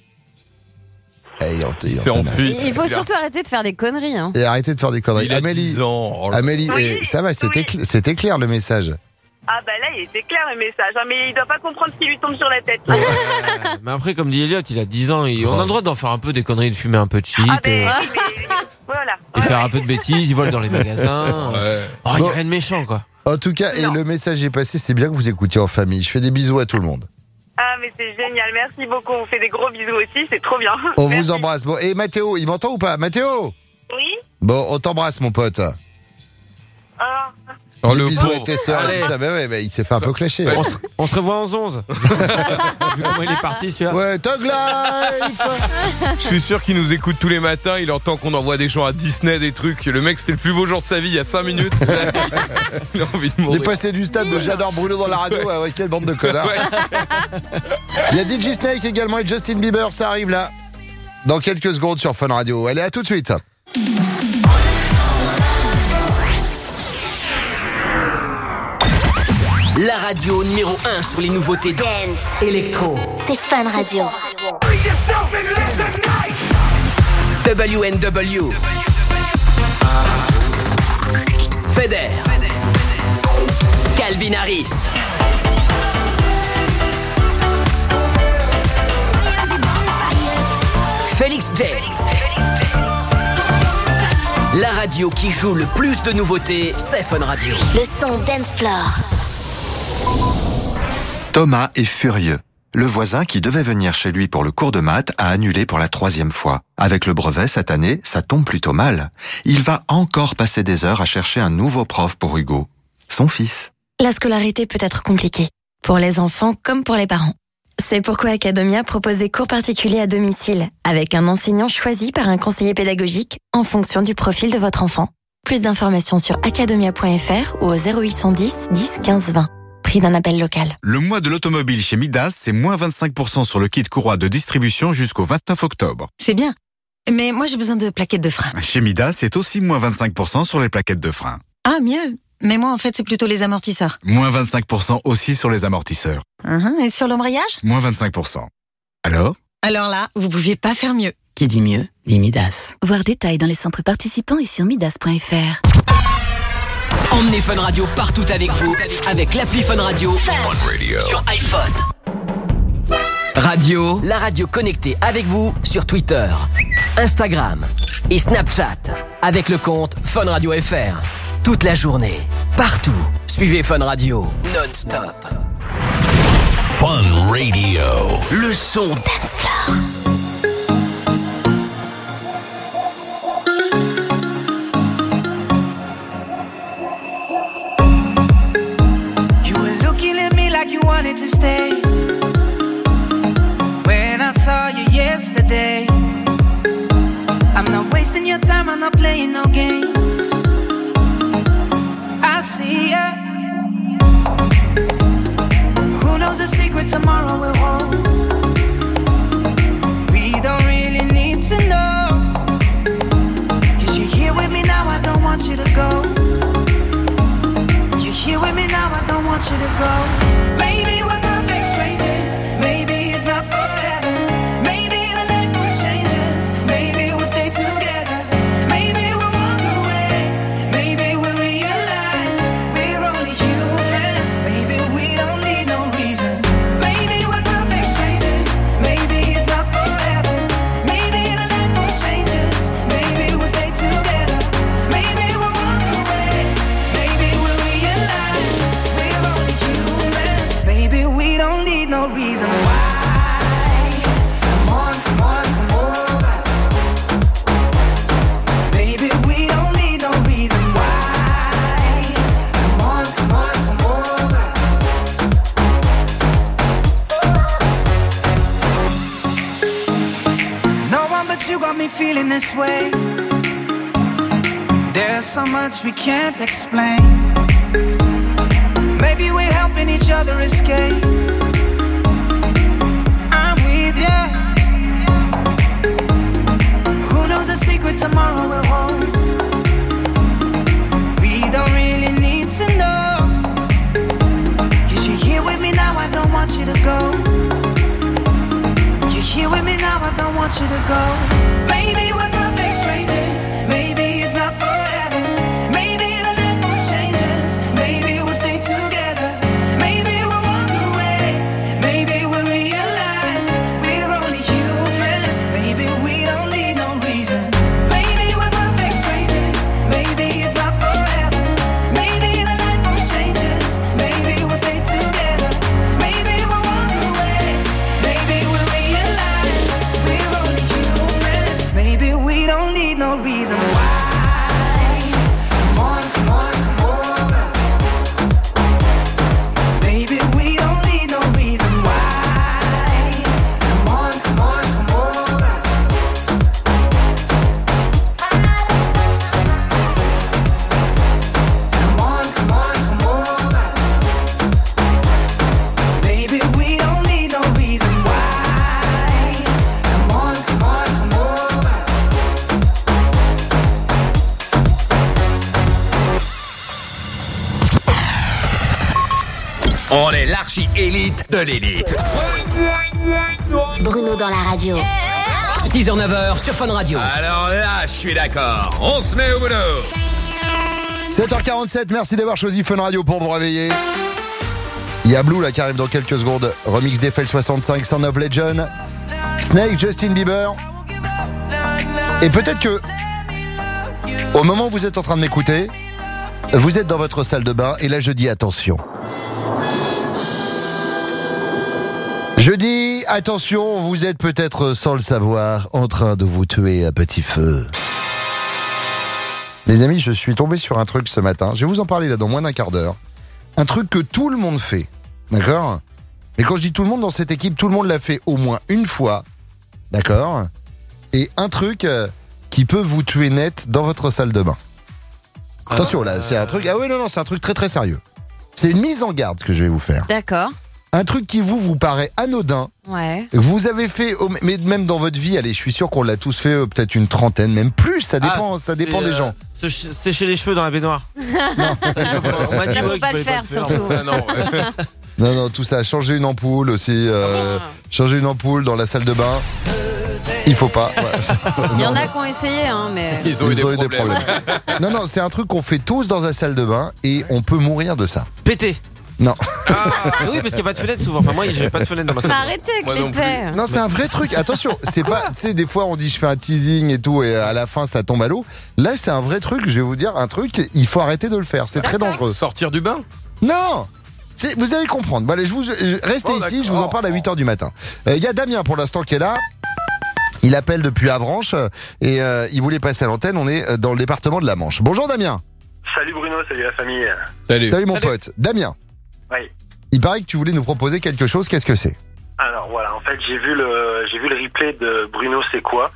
Il s'est enfui. Il faut surtout arrêter de faire des conneries. Hein. Et arrêter de faire des conneries. Il a Amélie, 10 ans. Oh là. Amélie, Oui, ça va, c'était clair le message. Ah bah là il était clair le message, hein, mais il doit pas comprendre ce qui lui tombe sur la tête. Mais après, comme dit Elliot, il a 10 ans, on a le droit d'en faire un peu des conneries, de fumer un peu de shit, Voilà. et faire un peu de bêtises, il vole dans les magasins. Oh, il y a rien de méchant, quoi. En tout cas, et le message est passé, c'est bien que vous écoutiez en famille. Je fais des bisous à tout le monde. Ah mais c'est génial, merci beaucoup, on fait des gros bisous aussi, c'est trop bien. On Merci. vous embrasse. Bon, et Mathéo, il m'entend ou pas? Mathéo? Oui. Bon, on t'embrasse, mon pote. Ah. Oh, Des le bisous pauvre. à tes sœurs et tout ça. Mais il s'est fait un peu clasher. Ouais, on se revoit en 11. Vu comment il est parti, celui-là. Ouais, Tug Life. Je suis sûr qu'il nous écoute tous les matins. Il entend qu'on envoie des gens à Disney, des trucs. Le mec, c'était le plus beau jour de sa vie il y a 5 minutes. Il a envie de mourir. Dépassé du stade de J'adore Bruno dans la radio. Ouais, quelle bande de connards. Il y a DJ Snake également et Justin Bieber. Ça arrive là. Dans quelques secondes sur Fun Radio. Allez, à tout de suite. La radio numéro 1 sur les nouveautés Dance. électro. C'est Fun Radio. WNW. Feder. Calvin Harris. Félix J. La radio qui joue le plus de nouveautés, c'est Fun Radio. Le son Dance Floor. Thomas est furieux. Le voisin qui devait venir chez lui pour le cours de maths a annulé pour la 3e fois. Avec le brevet cette année, ça tombe plutôt mal. Il va encore passer des heures à chercher un nouveau prof pour Hugo, son fils. La scolarité peut être compliquée, pour les enfants comme pour les parents. C'est pourquoi Academia propose des cours particuliers à domicile, avec un enseignant choisi par un conseiller pédagogique en fonction du profil de votre enfant. Plus d'informations sur academia.fr ou au 0810 10 15 20. Prix d'un appel local. Le mois de l'automobile chez Midas, c'est moins 25% sur le kit courroie de distribution jusqu'au 29 octobre. C'est bien. Mais moi, j'ai besoin de plaquettes de frein. Chez Midas, c'est aussi moins 25% sur les plaquettes de frein. Ah, mieux. Mais moi, en fait, c'est plutôt les amortisseurs. Moins 25% aussi sur les amortisseurs. Et sur l'embrayage? Moins 25%. Alors Là, vous pouviez pas faire mieux. Qui dit mieux, dit Midas. Voir détails dans les centres participants et sur midas.fr. Emmenez Fun Radio partout avec vous, avec l'appli Fun Radio sur iPhone. Radio, la radio connectée avec vous sur Twitter, Instagram et Snapchat, avec le compte Fun Radio FR. Toute la journée, partout, suivez Fun Radio, non-stop. Fun Radio, le son Dance Floor. Like you wanted to stay. When I saw you yesterday, I'm not wasting your time, I'm not playing no games. secret tomorrow will hold. We don't really need to know. 'Cause you're here with me now, I don't want you to go. You're here with me now, I don't want you to go. Maybe we're perfect strangers. Maybe it's not forever. Maybe the light will change us. Maybe we'll stay together. Maybe we'll walk away. Maybe we'll realize we're only human. Maybe we don't need no reason. Maybe we're perfect strangers. Maybe it's not forever. Maybe the light will change us. Maybe we'll stay together. Maybe we'll walk away. Maybe we'll realize we're only human. Maybe we don't need no reason why. Come on, come on, come over. Baby, we don't need no reason why. Come on, come on, come over. No one but you got me feeling this way. There's so much we can't explain. Maybe we're helping each other escape. I'm with ya. Who knows the secret tomorrow will hold? We don't really need to know. 'Cause you're here with me now, I don't want you to go. You're here with me now, I don't want you to go. Maybe we're perfect strangers. Maybe it's not forever. Maybe the light will change us. Maybe we'll stay together. Maybe we'll walk away. Maybe we'll realize we're only human. Maybe we don't need no reason. Maybe we're perfect strangers. Maybe it's not forever. Maybe the light will change us. Maybe we'll stay together. Maybe we'll walk away. Maybe we'll realize we're only human. Maybe we don't need no reason why. Come on, come on, come over. Maybe we don't need no reason why. Come on, come on, come over. Come on, come on, come over. Maybe we don't need no reason why. Come on, come on, come over. On est l'archi-élite de l'élite. Bruno dans la radio. 6h, 9h sur Fun Radio. Alors là, je suis d'accord. On se met au boulot. 7h47, merci d'avoir choisi Fun Radio pour vous réveiller. Il y a Blue là qui arrive dans quelques secondes. Remix d'Eiffel 65, Sound of Legend, Snake, Justin Bieber. Et peut-être que au moment où vous êtes en train de m'écouter, vous êtes dans votre salle de bain et là je dis attention. Je dis attention, vous êtes peut-être sans le savoir en train de vous tuer à petit feu. Les amis, je suis tombé sur un truc ce matin. Je vais vous en parler là dans moins d'un quart d'heure. Un truc que tout le monde fait, d'accord ? Mais quand je dis tout le monde dans cette équipe, tout le monde l'a fait au moins une fois, d'accord ? Et un truc qui peut vous tuer net dans votre salle de bain. Attention là, c'est un truc. Ah oui, non, c'est un truc très très sérieux. C'est une mise en garde que je vais vous faire. D'accord. Un truc qui vous paraît anodin. Ouais. Vous avez fait, mais même dans votre vie, allez, je suis sûr qu'on l'a tous fait, peut-être une trentaine, même plus. Ça dépend, des gens. Sécher les cheveux dans la baignoire. On m'a dit faut pas le faire surtout. Non, tout ça. Changer une ampoule aussi. Changer une ampoule dans la salle de bain. Il faut pas. Ouais. Il y en a qui ont essayé, hein, mais ils ont eu des problèmes. Non, c'est un truc qu'on fait tous dans la salle de bain et on peut mourir de ça. Péter. Non. Oui, parce qu'il n'y a pas de fenêtre souvent. Enfin, moi, j'ai pas de fenêtre dans ma salle. Arrêtez avec les faits. Non, c'est un vrai truc. Attention, c'est pas. Tu sais, des fois, on dit je fais un teasing et tout, et à la fin, ça tombe à l'eau. Là, c'est un vrai truc. Je vais vous dire un truc. Il faut arrêter de le faire. C'est très dangereux. Sortir du bain ? Non. Vous allez comprendre. Bon, allez, restez ici. Je vous en parle à 8h du matin. Il y a Damien pour l'instant qui est là. Il appelle depuis Avranches et il voulait passer à l'antenne. On est dans le département de la Manche. Bonjour Damien. Salut Bruno, salut la famille. Salut mon pote. Damien. Oui. Il paraît que tu voulais nous proposer quelque chose. Qu'est-ce que c'est ? Alors voilà, en fait j'ai vu le replay de Bruno c'est quoi.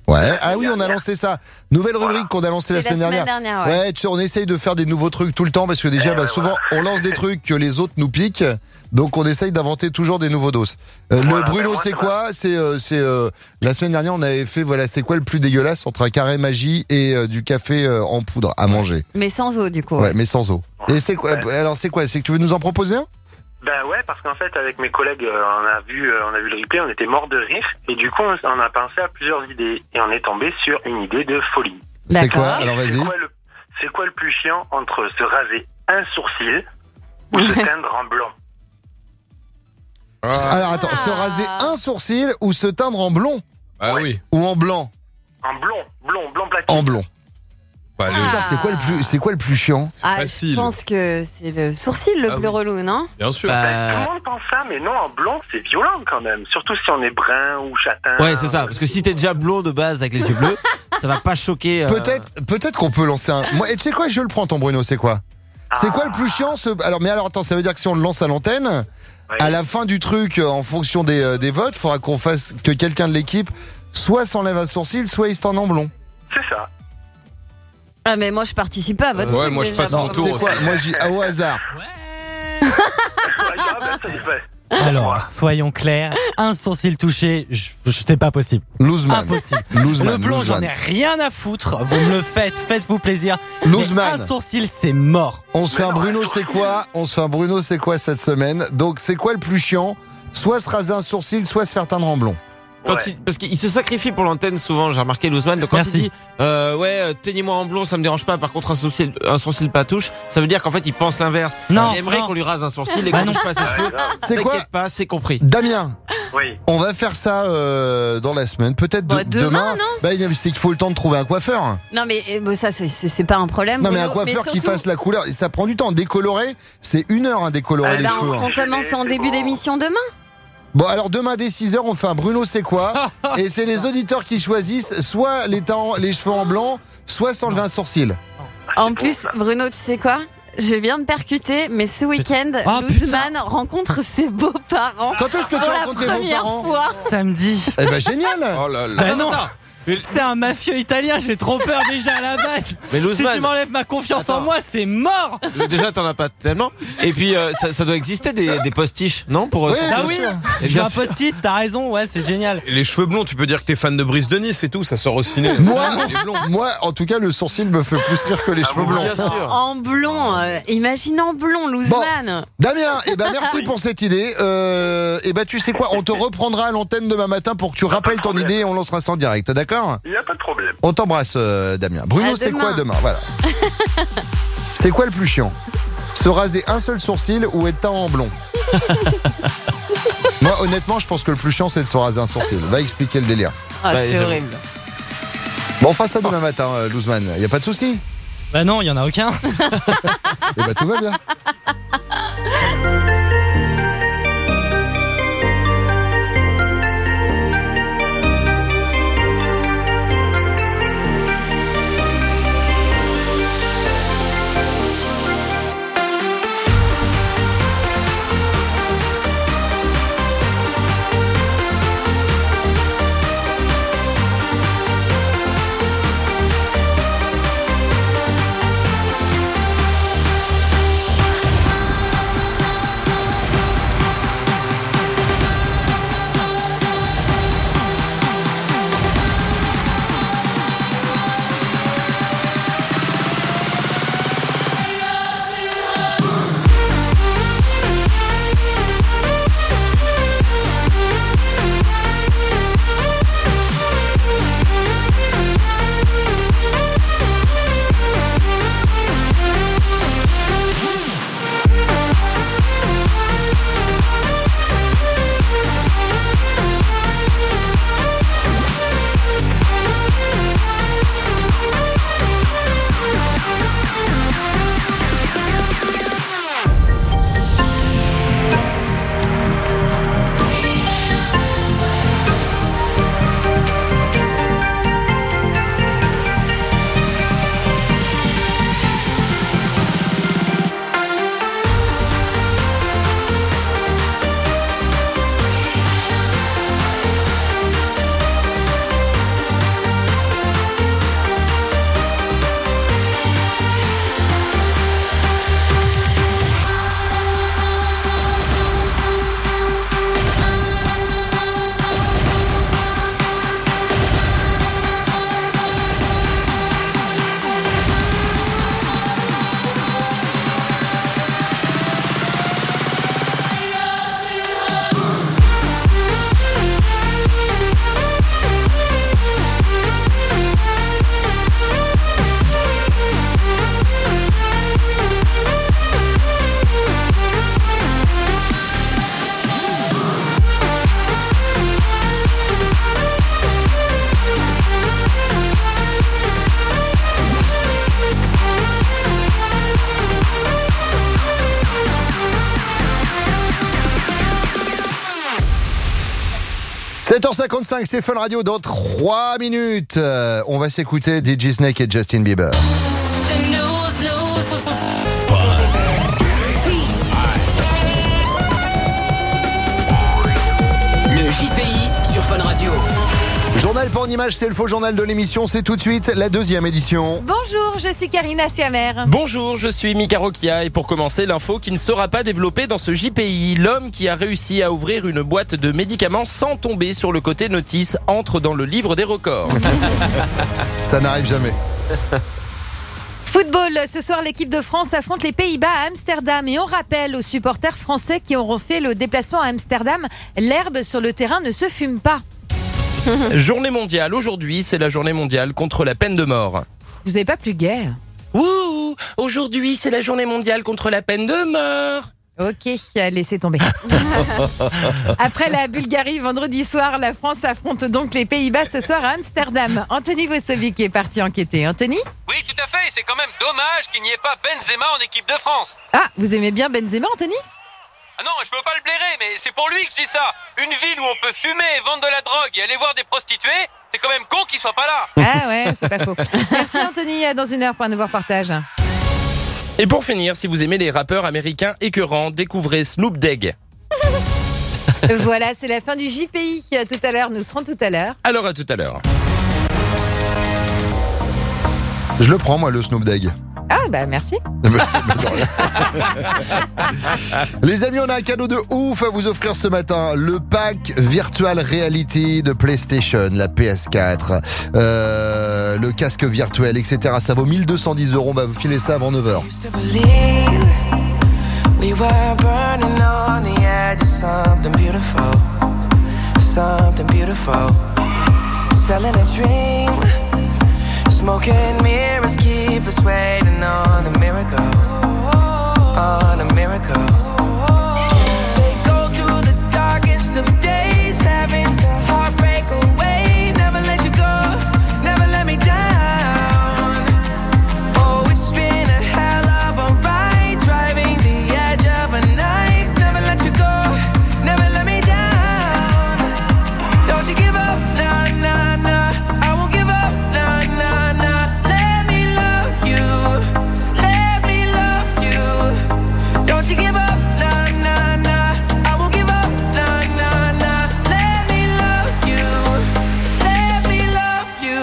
Ouais. Ah oui, on a lancé ça. Nouvelle rubrique qu'on a lancée la C'est semaine dernière. ouais. Ouais, tu sais, on essaye de faire des nouveaux trucs tout le temps parce que déjà, souvent, on lance des trucs que les autres nous piquent. Donc, on essaye d'inventer toujours des nouveaux dos. Le Bruno, c'est quoi ? C'est la semaine dernière, on avait fait, voilà, c'est quoi le plus dégueulasse entre un carré magie et du café en poudre à manger ? Mais sans eau, du coup. Ouais, mais sans eau. Et c'est quoi ? Alors, c'est quoi ? C'est que tu veux nous en proposer un ? Ben ouais, parce qu'en fait, avec mes collègues, on a vu le replay, on était morts de rire. Et du coup, on a pensé à plusieurs idées. Et on est tombé sur une idée de folie. C'est quoi ? Alors, vas-y. C'est quoi le plus chiant entre se raser un sourcil ou se teindre en blond ? Alors, attends, se raser un sourcil ou se teindre en blond ? Ah oui. Ou en blanc ? En blond platine. En blond. Putain, c'est quoi le plus chiant ? Je pense que c'est le sourcil le plus relou, non ? Bien sûr. Tout le monde pense ça, mais non, en blond, c'est violent quand même. Surtout si on est brun ou châtain. Ouais, c'est ça. Parce que si t'es déjà blond de base avec les yeux bleus, ça va pas choquer. Peut-être qu'on peut lancer un. Moi, et tu sais quoi, je le prends ton Bruno, c'est quoi ? C'est quoi le plus chiant alors attends, ça veut dire que si on le lance à l'antenne, à la fin du truc, en fonction des votes, il faudra qu'on fasse que quelqu'un de l'équipe soit s'enlève un sourcil, soit il se tend en blond. C'est ça. Ah, mais moi, je participe pas à votre truc. Moi, je passe mon tour. Quoi moi, au hasard. Alors, soyons clairs, un sourcil touché, c'est pas possible. Louzman. Impossible. Le blond, j'en ai rien à foutre. Vous me le faites-vous plaisir. Louzman. Un sourcil, c'est mort. On se fait un Bruno, c'est quoi ? On se fait un Bruno, c'est quoi cette semaine ? Donc, c'est quoi le plus chiant ? Soit se raser un sourcil, soit se faire teindre en blond. Parce qu'il se sacrifie pour l'antenne souvent, j'ai remarqué Louzman. Donc quand il dit teignez-moi en blond, ça me dérange pas, par contre un sourcil pas touche, ça veut dire qu'en fait il pense l'inverse. Non, il aimerait qu'on lui rase un sourcil et qu'on touche pas ses cheveux. C'est quoi ? T'inquiète pas, c'est compris. Damien. Oui. On va faire ça dans la semaine, peut-être demain, non ? C'est qu'il faut le temps de trouver un coiffeur. Non, mais ça, c'est pas un problème. Non, mais Bruno, un coiffeur surtout... qui fasse la couleur, ça prend du temps. Décolorer, c'est 1 heure à décolorer les cheveux. On commence en début d'émission demain ? Bon, alors demain dès 6h, on fait un Bruno c'est quoi ? Et c'est les auditeurs qui choisissent soit les cheveux en blanc, soit s'enlever un sourcil. En plus, Bruno, tu sais quoi ? Je viens de percuter, mais ce week-end, Louzman rencontre ses beaux-parents. Quand est-ce que tu rencontres tes beaux-parents ? Pour la première fois. Samedi. Eh ben génial ! Oh là là. Ben non. C'est un mafieux italien, j'ai trop peur déjà à la base. Mais Louzman, si tu m'enlèves ma confiance en moi, c'est mort. Déjà, t'en as pas tellement. Et puis, ça doit exister des postiches, non pour Oui, Ah oui, je veux un post-it, t'as raison, ouais, c'est génial. Et les cheveux blonds, tu peux dire que t'es fan de Brice de Nice et tout, ça sort au ciné. Moi, en tout cas, le sourcil me fait plus rire que les cheveux blonds. Bien sûr. En blond, imagine en blond, Louzman. Damien, merci pour cette idée. Tu sais quoi, on te reprendra à l'antenne demain matin pour que tu rappelles ton idée et on lancera ça en direct, d'accord ? Il n'y a pas de problème. On t'embrasse, Damien. Bruno, c'est quoi demain ? Voilà. C'est quoi le plus chiant ? Se raser un seul sourcil ou être teint en blond ? Moi, honnêtement, je pense que le plus chiant, c'est de se raser un sourcil. Va expliquer le délire. C'est horrible. Bon, on fera ça demain matin, Louzman. Y a pas de souci ? Bah non, il y en a aucun. Et tout va bien. 7h55, c'est Fun Radio dans 3 minutes. On va s'écouter DJ Snake et Justin Bieber. Le JPI sur Fun Radio. Journal pas en image, c'est le faux journal de l'émission. C'est tout de suite la 2e édition. Bonjour, je suis Karina Siamer. Bonjour, je suis Mika Rokia. Et pour commencer, l'info qui ne sera pas développée dans ce JPI. L'homme qui a réussi à ouvrir une boîte de médicaments sans tomber sur le côté notice entre dans le livre des records. Ça n'arrive jamais. Football, ce soir l'équipe de France affronte les Pays-Bas à Amsterdam et on rappelle aux supporters français qui auront fait le déplacement à Amsterdam, l'herbe sur le terrain ne se fume pas. Journée mondiale, aujourd'hui c'est la journée mondiale contre la peine de mort. Vous n'avez pas plus gai? Ouh, aujourd'hui c'est la journée mondiale contre la peine de mort. Ok, laissez tomber. Après la Bulgarie, vendredi soir, la France affronte donc les Pays-Bas ce soir à Amsterdam. Anthony Vossovic est parti enquêter. Anthony? Oui, tout à fait. C'est quand même dommage qu'il n'y ait pas Benzema en équipe de France. Ah, vous aimez bien Benzema, Anthony? Ah non, je peux pas le blairer, mais c'est pour lui que je dis ça. Une ville où on peut fumer et vendre de la drogue et aller voir des prostituées, c'est quand même con qu'il soit pas là. Ah ouais, c'est pas faux. Merci Anthony, à dans une heure pour un nouveau reportage. Et pour finir, si vous aimez les rappeurs américains écœurants, découvrez Snoop Dogg. Voilà, c'est la fin du JPI. À tout à l'heure, nous serons tout à l'heure. Alors à tout à l'heure. Je le prends moi le Snoop Dogg. Ah bah merci. Les amis, on a un cadeau de ouf à vous offrir ce matin. Le pack Virtual Reality de PlayStation, la PS4, le casque virtuel, etc. Ça vaut 1210 €. On va vous filer ça avant 9h. We were burning on the edge of something beautiful. Selling a dream. Smoking mirrors keep us waiting on a miracle. Say go through the darkest of days, having to heartbreak away. Never let you go, never let me down. Oh, it's been a hell of a ride, driving the edge of a knife. Never let you go, never let me down. Don't you give up, nah, nah, nah. I won't give up, nah, nah, nah. Let me love you, let me love you. Don't you give up, nah, nah, nah. I won't give up, nah, nah, nah. Let me love you, let me love you.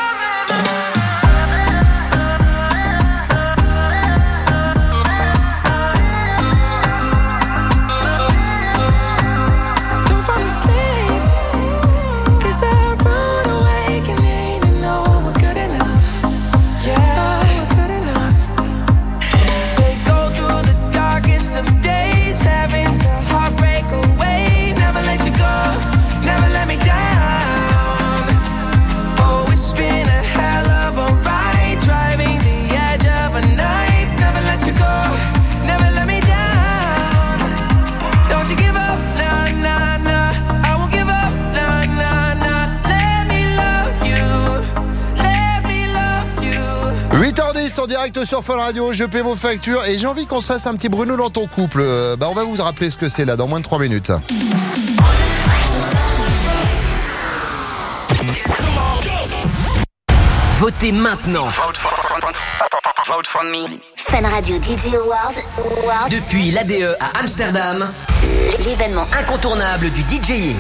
Don't fall asleep. It's a rude awakening to know we're good enough. Yeah, we're good enough. Say go through the darkest of days, having to heartbreak away. Never let you go, never let me down. Oh, it's been a hell of a ride, driving the edge of a knife. Never let you go, never let me down. Don't you give up, nah, nah, nah. I won't give up, nah, nah, nah. Let me love you, let me love you. 8h10 en direct sur Fun Radio, je paie vos factures et j'ai envie qu'on se fasse un petit Bruno dans ton couple. On va vous rappeler ce que c'est là dans moins de 3 minutes. Votez maintenant. Vote for me. Fun Radio DJ Awards. Depuis l'ADE à Amsterdam, L'événement incontournable du DJing.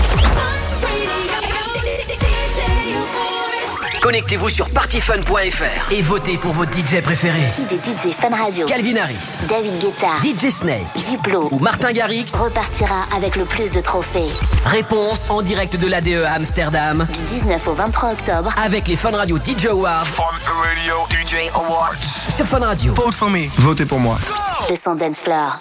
Connectez-vous sur partyfun.fr et votez pour vos DJ préférés. qui des DJ Fun Radio, Calvin Harris, David Guetta, DJ Snake Diplo ou Martin Garrix repartira avec le plus de trophées. Réponse en direct de l'ADE à Amsterdam Du 19 au 23 octobre, avec les Fun Radio DJ Awards Radio DJ Awards. sur Fun Radio. Vote for me. Votez pour moi. Le son dance floor.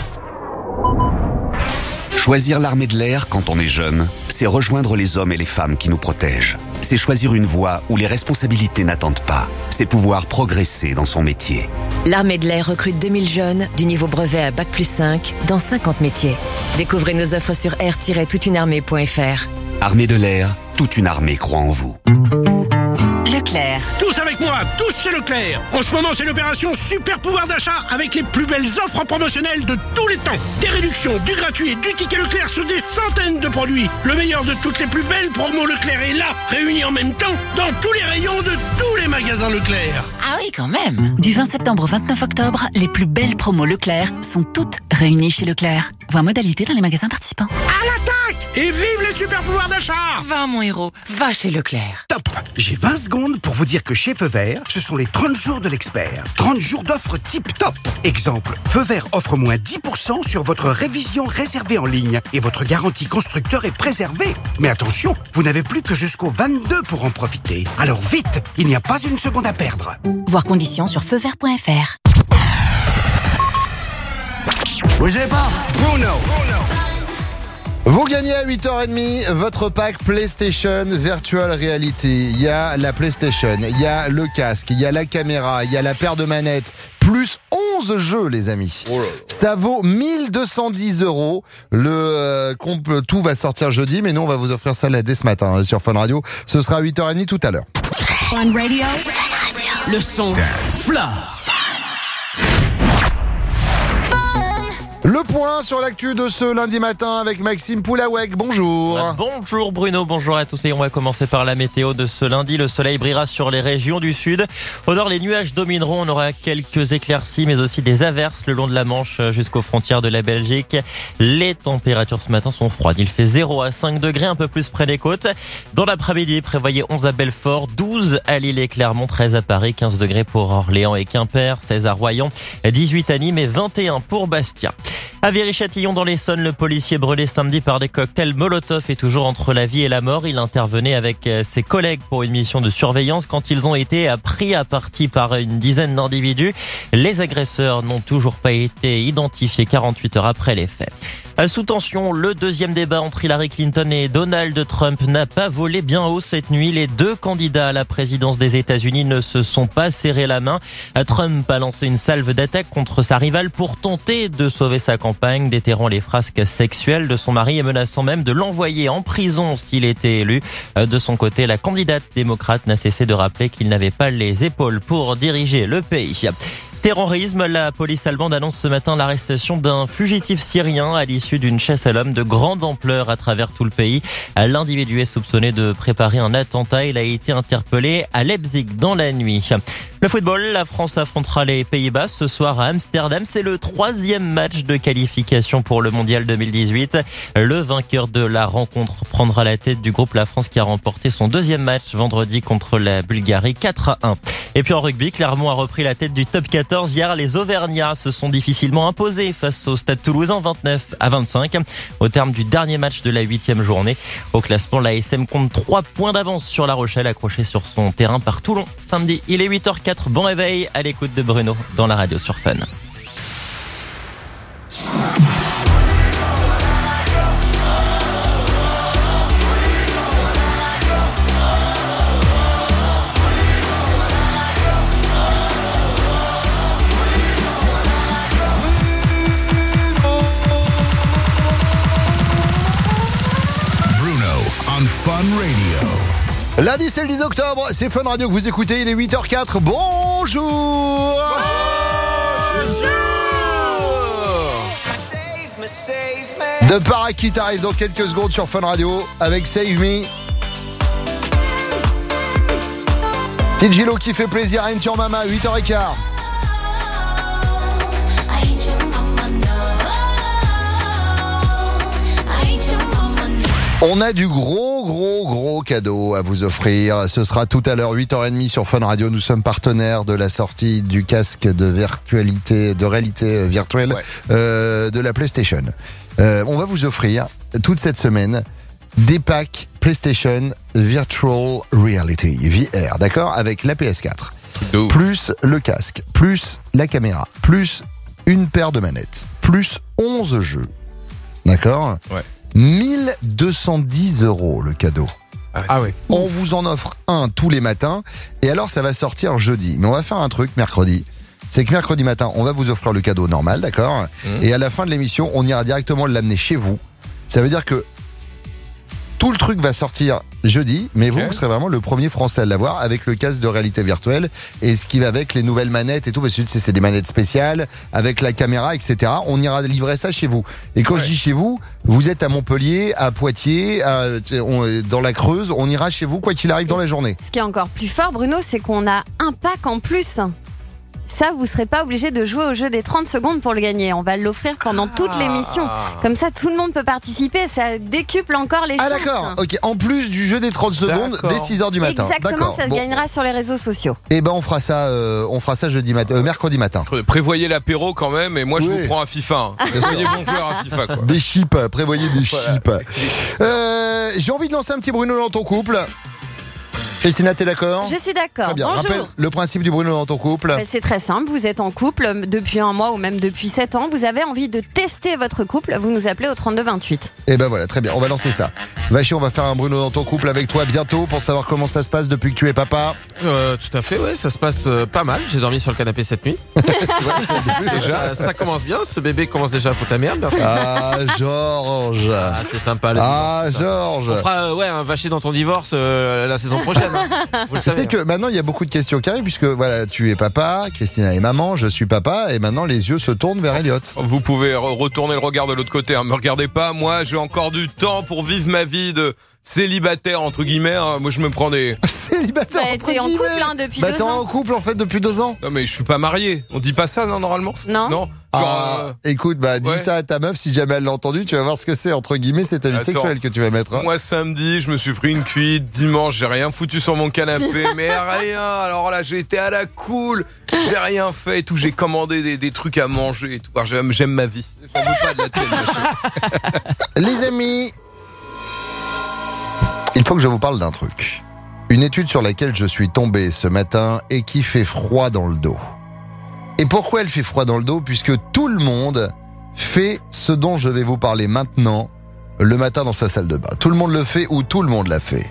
Choisir l'armée de l'air quand on est jeune, c'est rejoindre les hommes et les femmes qui nous protègent. C'est choisir une voie où les responsabilités n'attendent pas. C'est pouvoir progresser dans son métier. L'armée de l'air recrute 2000 jeunes du niveau brevet à Bac+5 dans 50 métiers. Découvrez nos offres sur air-toutunearmée.fr. Armée de l'air, toute une armée croit en vous. Leclerc. Leclerc. Tous avec moi, tous chez Leclerc. En ce moment, c'est l'opération Super Pouvoir d'achat avec les plus belles offres promotionnelles de tous les temps. Des réductions, du gratuit et du ticket Leclerc sur des centaines de produits. Le meilleur de toutes les plus belles promos Leclerc est là, réunis en même temps dans tous les rayons de tous les magasins Leclerc. Ah oui, quand même. Du 20 septembre au 29 octobre, les plus belles promos Leclerc sont toutes réunies chez Leclerc. Voir modalité dans les magasins participants. À l'attaque! Et vive les super pouvoirs d'achat! Va mon héros, va chez Leclerc. Top! J'ai 20 secondes pour vous dire que chez Feu Vert, ce sont les 30 jours de l'expert. 30 jours d'offres tip top. Exemple, Feu Vert offre moins 10% sur votre révision réservée en ligne et votre garantie constructeur est préservée. Mais attention, vous n'avez plus que jusqu'au 22 pour en profiter. Alors vite, il n'y a pas une seconde à perdre. Voir conditions sur feuvert.fr. Bougez pas! Bruno! Vous gagnez à 8h30 votre pack PlayStation Virtual Reality. Il y a la PlayStation, il y a le casque, il y a la caméra, il y a la paire de manettes, plus 11 jeux, les amis. Ça vaut 1210 €. Tout va sortir jeudi, mais nous, on va vous offrir ça là dès ce matin sur Fun Radio. Ce sera à 8h30 tout à l'heure. Fun Radio. Le son Flore. Le point sur l'actu de ce lundi matin avec Maxime Poulawek. Bonjour. Bonjour Bruno, bonjour à tous et on va commencer par la météo de ce lundi. Le soleil brillera sur les régions du sud. Au nord, les nuages domineront. On aura quelques éclaircies mais aussi des averses le long de la Manche jusqu'aux frontières de la Belgique. Les températures ce matin sont froides. Il fait 0 à 5 degrés, un peu plus près des côtes. Dans l'après-midi, prévoyez 11 à Belfort, 12 à Lille et Clermont, 13 à Paris, 15 degrés pour Orléans et Quimper, 16 à Royan, 18 à Nîmes et 21 pour Bastia. À Viry-Châtillon dans l'Essonne, le policier brûlé samedi par des cocktails Molotov est toujours entre la vie et la mort. Il intervenait avec ses collègues pour une mission de surveillance quand ils ont été pris à partie par une dizaine d'individus. Les agresseurs n'ont toujours pas été identifiés 48 heures après les faits. Sous tension, le deuxième débat entre Hillary Clinton et Donald Trump n'a pas volé bien haut cette nuit. Les deux candidats à la présidence des États-Unis ne se sont pas serré la main. Trump a lancé une salve d'attaque contre sa rivale pour tenter de sauver sa campagne, déterrant les frasques sexuelles de son mari et menaçant même de l'envoyer en prison s'il était élu. De son côté, la candidate démocrate n'a cessé de rappeler qu'il n'avait pas les épaules pour diriger le pays. Terrorisme, la police allemande annonce ce matin l'arrestation d'un fugitif syrien à l'issue d'une chasse à l'homme de grande ampleur à travers tout le pays. L'individu est soupçonné de préparer un attentat. Il a été interpellé à Leipzig dans la nuit. Le football, la France affrontera les Pays-Bas ce soir à Amsterdam. C'est le 3e match de qualification pour le Mondial 2018. Le vainqueur de la rencontre prendra la tête du groupe. La France qui a remporté son 2e match vendredi contre la Bulgarie 4-1. Et puis en rugby, Clermont a repris la tête du top 14. Hier, les Auvergnats se sont difficilement imposés face au Stade Toulousain 29-25. Au terme du dernier match de la 8e journée. Au classement, la SM compte 3 points d'avance sur La Rochelle, accrochée sur son terrain par Toulon samedi. Il est 8h04. Bon réveil à l'écoute de Bruno dans la radio sur Fun. Fun Radio. Lundi, c'est le 10 octobre, c'est Fun Radio que vous écoutez, il est 8h04. Bonjour. De Para qui t'arrive dans quelques secondes sur Fun Radio avec Save Me. Tidjilo qui fait plaisir, Ain't Your Mama, 8h15. On a du gros cadeau à vous offrir. Ce sera tout à l'heure 8h30 sur Fun Radio. Nous sommes partenaires de la sortie du casque de réalité virtuelle de la PlayStation. On va vous offrir toute cette semaine des packs PlayStation Virtual Reality VR, d'accord, avec la PS4, plus le casque, plus la caméra, plus une paire de manettes, plus 11 jeux, d'accord. Ouais. 1210 € le cadeau. Ah oui. On vous en offre un tous les matins. Et alors ça va sortir jeudi. Mais on va faire un truc mercredi. C'est que mercredi matin, on va vous offrir le cadeau normal, d'accord. Et à la fin de l'émission, on ira directement l'amener chez vous. Ça veut dire que tout le truc va sortir jeudi, mais vous serez vraiment le premier Français à l'avoir avec le casque de réalité virtuelle et ce qui va avec les nouvelles manettes et tout, parce que c'est des manettes spéciales avec la caméra, etc. On ira livrer ça chez vous. Et quand je dis chez vous, vous êtes à Montpellier, à Poitiers, dans la Creuse, on ira chez vous quoi qu'il arrive dans la journée. Ce qui est encore plus fort, Bruno, c'est qu'on a un pack en plus. Ça, vous ne serez pas obligé de jouer au jeu des 30 secondes pour le gagner. On va l'offrir pendant toute l'émission. Comme ça, tout le monde peut participer. Ça décuple encore les chances. Ah d'accord, ok. En plus du jeu des 30 secondes, dès 6h du matin. Exactement, ça se gagnera sur les réseaux sociaux. Et ben on fera ça mercredi matin. Prévoyez l'apéro quand même, et moi je vous prends un FIFA. Soyez bon joueur à FIFA, quoi. Des chips, prévoyez des chips. J'ai envie de lancer un petit Bruno dans ton couple. Christina, t'es d'accord ? Je suis d'accord. Très bien. Bonjour. Rappelle le principe du Bruno dans ton couple. C'est très simple. Vous êtes en couple depuis 1 mois ou même depuis 7 ans. Vous avez envie de tester votre couple. Vous nous appelez au 3228. Et ben voilà, très bien. On va lancer ça. Vachi, on va faire un Bruno dans ton couple avec toi bientôt pour savoir comment ça se passe depuis que tu es papa. Tout à fait, ouais. Ça se passe pas mal. J'ai dormi sur le canapé cette nuit. Déjà, ça commence bien. Ce bébé commence déjà à foutre la merde. Merci. Ah, Georges. Ah, c'est sympa. Georges. On fera un Vacher dans ton divorce la saison prochaine. Vous savez que maintenant il y a beaucoup de questions qui arrivent puisque voilà, tu es papa, Christina est maman, je suis papa et maintenant les yeux se tournent vers Elliot. Vous pouvez retourner le regard de l'autre côté, hein. Me regardez pas, moi j'ai encore du temps pour vivre ma vie de célibataire entre guillemets, hein. Moi je me prends des célibataire entre t'es en guillemets. couple depuis 2 ans. T'es en couple en fait depuis 2 ans. Non mais je suis pas marié. On dit pas ça non normalement. Non. Écoute, dis ça à ta meuf si jamais elle l'a entendu, tu vas voir ce que c'est entre guillemets, c'est ta vie sexuelle que tu vas mettre. Hein. Moi samedi, je me suis pris une cuite, dimanche, j'ai rien foutu sur mon canapé, mais rien. Alors là, j'ai été à la cool, j'ai rien fait et tout, j'ai commandé des trucs à manger et tout. Alors, j'aime ma vie. J'en veux pas de la tienne. Les amis, il faut que je vous parle d'un truc. Une étude sur laquelle je suis tombé ce matin et qui fait froid dans le dos. Et pourquoi elle fait froid dans le dos ? Puisque tout le monde fait ce dont je vais vous parler maintenant, le matin dans sa salle de bain. Tout le monde le fait ou tout le monde l'a fait.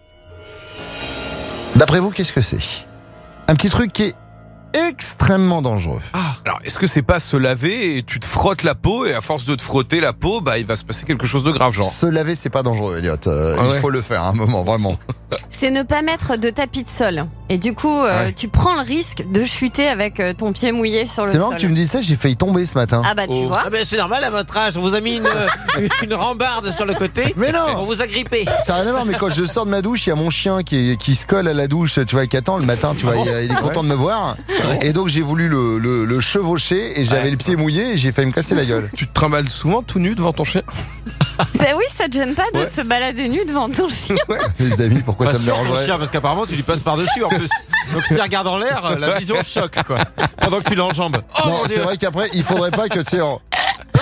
D'après vous, qu'est-ce que c'est ? Un petit truc qui est extrêmement dangereux. Alors, est-ce que c'est pas se laver et tu te frottes la peau et à force de te frotter la peau, il va se passer quelque chose de grave, genre. Se laver, c'est pas dangereux, Elliot. Il faut le faire à un moment, vraiment. C'est ne pas mettre de tapis de sol. Et du coup, tu prends le risque de chuter avec ton pied mouillé sur le sol. C'est marrant que tu me dises ça, j'ai failli tomber ce matin. Ah bah tu vois. Ah ben c'est normal à votre âge, on vous a mis une rambarde sur le côté. Mais non, on vous a grippé. Ça n'a rien à voir, mais quand je sors de ma douche, il y a mon chien qui se colle à la douche, tu vois, qui attend le matin, tu vois, il est content de me voir. Et donc j'ai voulu le chevaucher et j'avais le pied mouillé et j'ai failli me casser la gueule. Tu te trimbales souvent tout nu devant ton chien ? Oui, ça te gêne pas de te balader nu devant ton chien ? Les amis, pourquoi ça me dérangerait ? Chien, parce qu'apparemment tu lui passes par-dessus en plus. Donc s'il regarde en l'air, la vision choque quoi. Pendant que tu l'enjambes. Non, c'est vrai qu'après, il faudrait pas que tu sais. Non,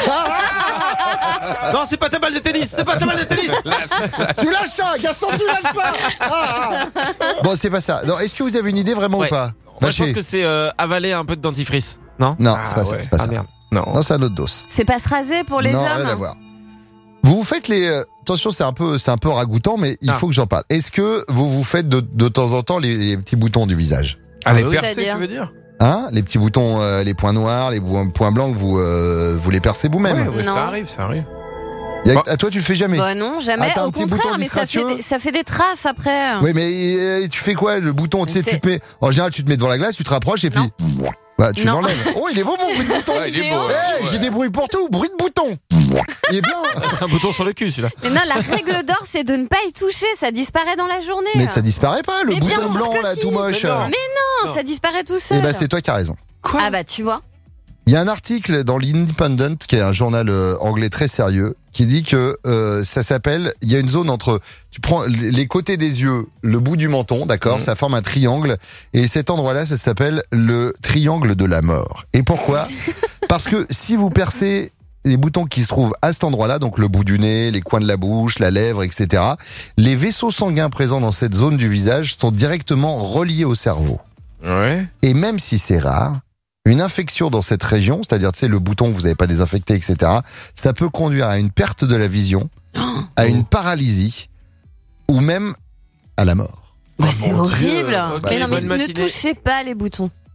c'est pas ta balle de tennis, c'est pas ta balle de tennis. Tu lâches ça, Gaston, tu lâches ça. Bon, c'est pas ça. Non, est-ce que vous avez une idée vraiment ou pas ? Moi, je pense que c'est avaler un peu de dentifrice. Non, c'est pas ça. C'est pas ça. Merde. Non, c'est un autre dos. C'est pas se raser pour les non, hommes. Rien à voir. Vous faites les attention, c'est un peu ragoûtant, mais il faut que j'en parle. Est-ce que vous faites de temps en temps les petits boutons du visage ? Les percer, tu veux dire ? Hein ? Les petits boutons, les points noirs, les points blancs, vous les percez vous-même ? Ouais, ça arrive. À toi, tu le fais jamais ? Bah non, jamais. Au contraire, mais ça fait des traces après. Oui, mais tu fais quoi ? Le bouton, tu sais, tu te mets. En général, tu te mets devant la glace, tu te rapproches et puis. Tu l'enlèves. Oh, il est beau mon bruit de bouton. Il est beau. J'ai des bruits pour tout. Bruit de bouton. Il est bien. C'est un bouton sur le cul celui-là. Mais non, la règle d'or, c'est de ne pas y toucher. Ça disparaît dans la journée. Mais ça disparaît pas, le bouton blanc là, tout moche. Mais non, ça disparaît tout seul. Eh ben, c'est toi qui as raison. Quoi ? Ah bah tu vois. Il y a un article dans l'Independent, qui est un journal anglais très sérieux, qui dit que ça s'appelle, il y a une zone entre, tu prends les côtés des yeux, le bout du menton, d'accord, ça forme un triangle, et cet endroit-là, ça s'appelle le triangle de la mort. Et pourquoi ? Parce que si vous percez les boutons qui se trouvent à cet endroit-là, donc le bout du nez, les coins de la bouche, la lèvre, etc., les vaisseaux sanguins présents dans cette zone du visage sont directement reliés au cerveau. Ouais. Et même si c'est rare, une infection dans cette région, c'est-à-dire le bouton que vous n'avez pas désinfecté, etc., ça peut conduire à une perte de la vision, à une paralysie ou même à la mort. C'est horrible. Mais non, mais ne touchez pas les boutons.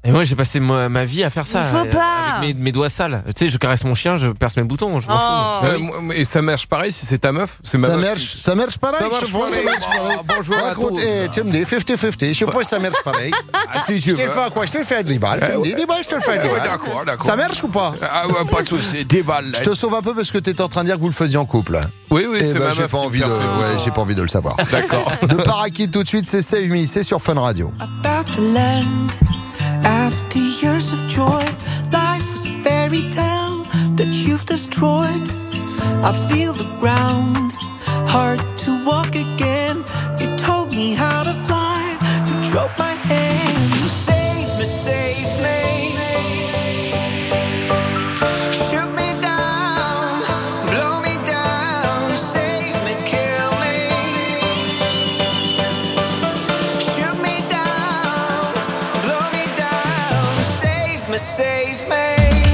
Et moi, j'ai passé ma vie à faire ça. Faut pas. Avec mes doigts sales. Tu sais, je caresse mon chien, je perce mes boutons. Je m'en fous. Et ça marche pareil si c'est ta meuf? C'est ma meuf. Ça marche pareil. Ça marche je pense, pareil. ça marche pareil. Bonjour à Écoute, tous. tu me dis 50-50. Je sais pas si ça marche pareil. Si tu je te le veux. fais à quoi? Je te le fais à 10 balles. Tu me dis 10 balles, je te le fais à 10 balles. D'accord. Ça marche ou pas? Ah ouais, pas de soucis. 10 balles. Je te sauve un peu parce que tu étais en train de dire que vous le faisiez en couple. Oui, Et c'est ma j'ai meuf pas qui envie me de, perce mes boutons. j'ai pas envie de le savoir. D'accord. De Paraki tout de suite, c'est Save Me, c'est sur Fun Radio. About to land after years of joy. Life was a fairy tale that you've destroyed. I feel the ground hard to walk again. You told me how to fly. You drove my hand. You saved me, saved me. Shoot me down, blow me down. Save me, kill me. Shoot me down, blow me down. Save me, save me.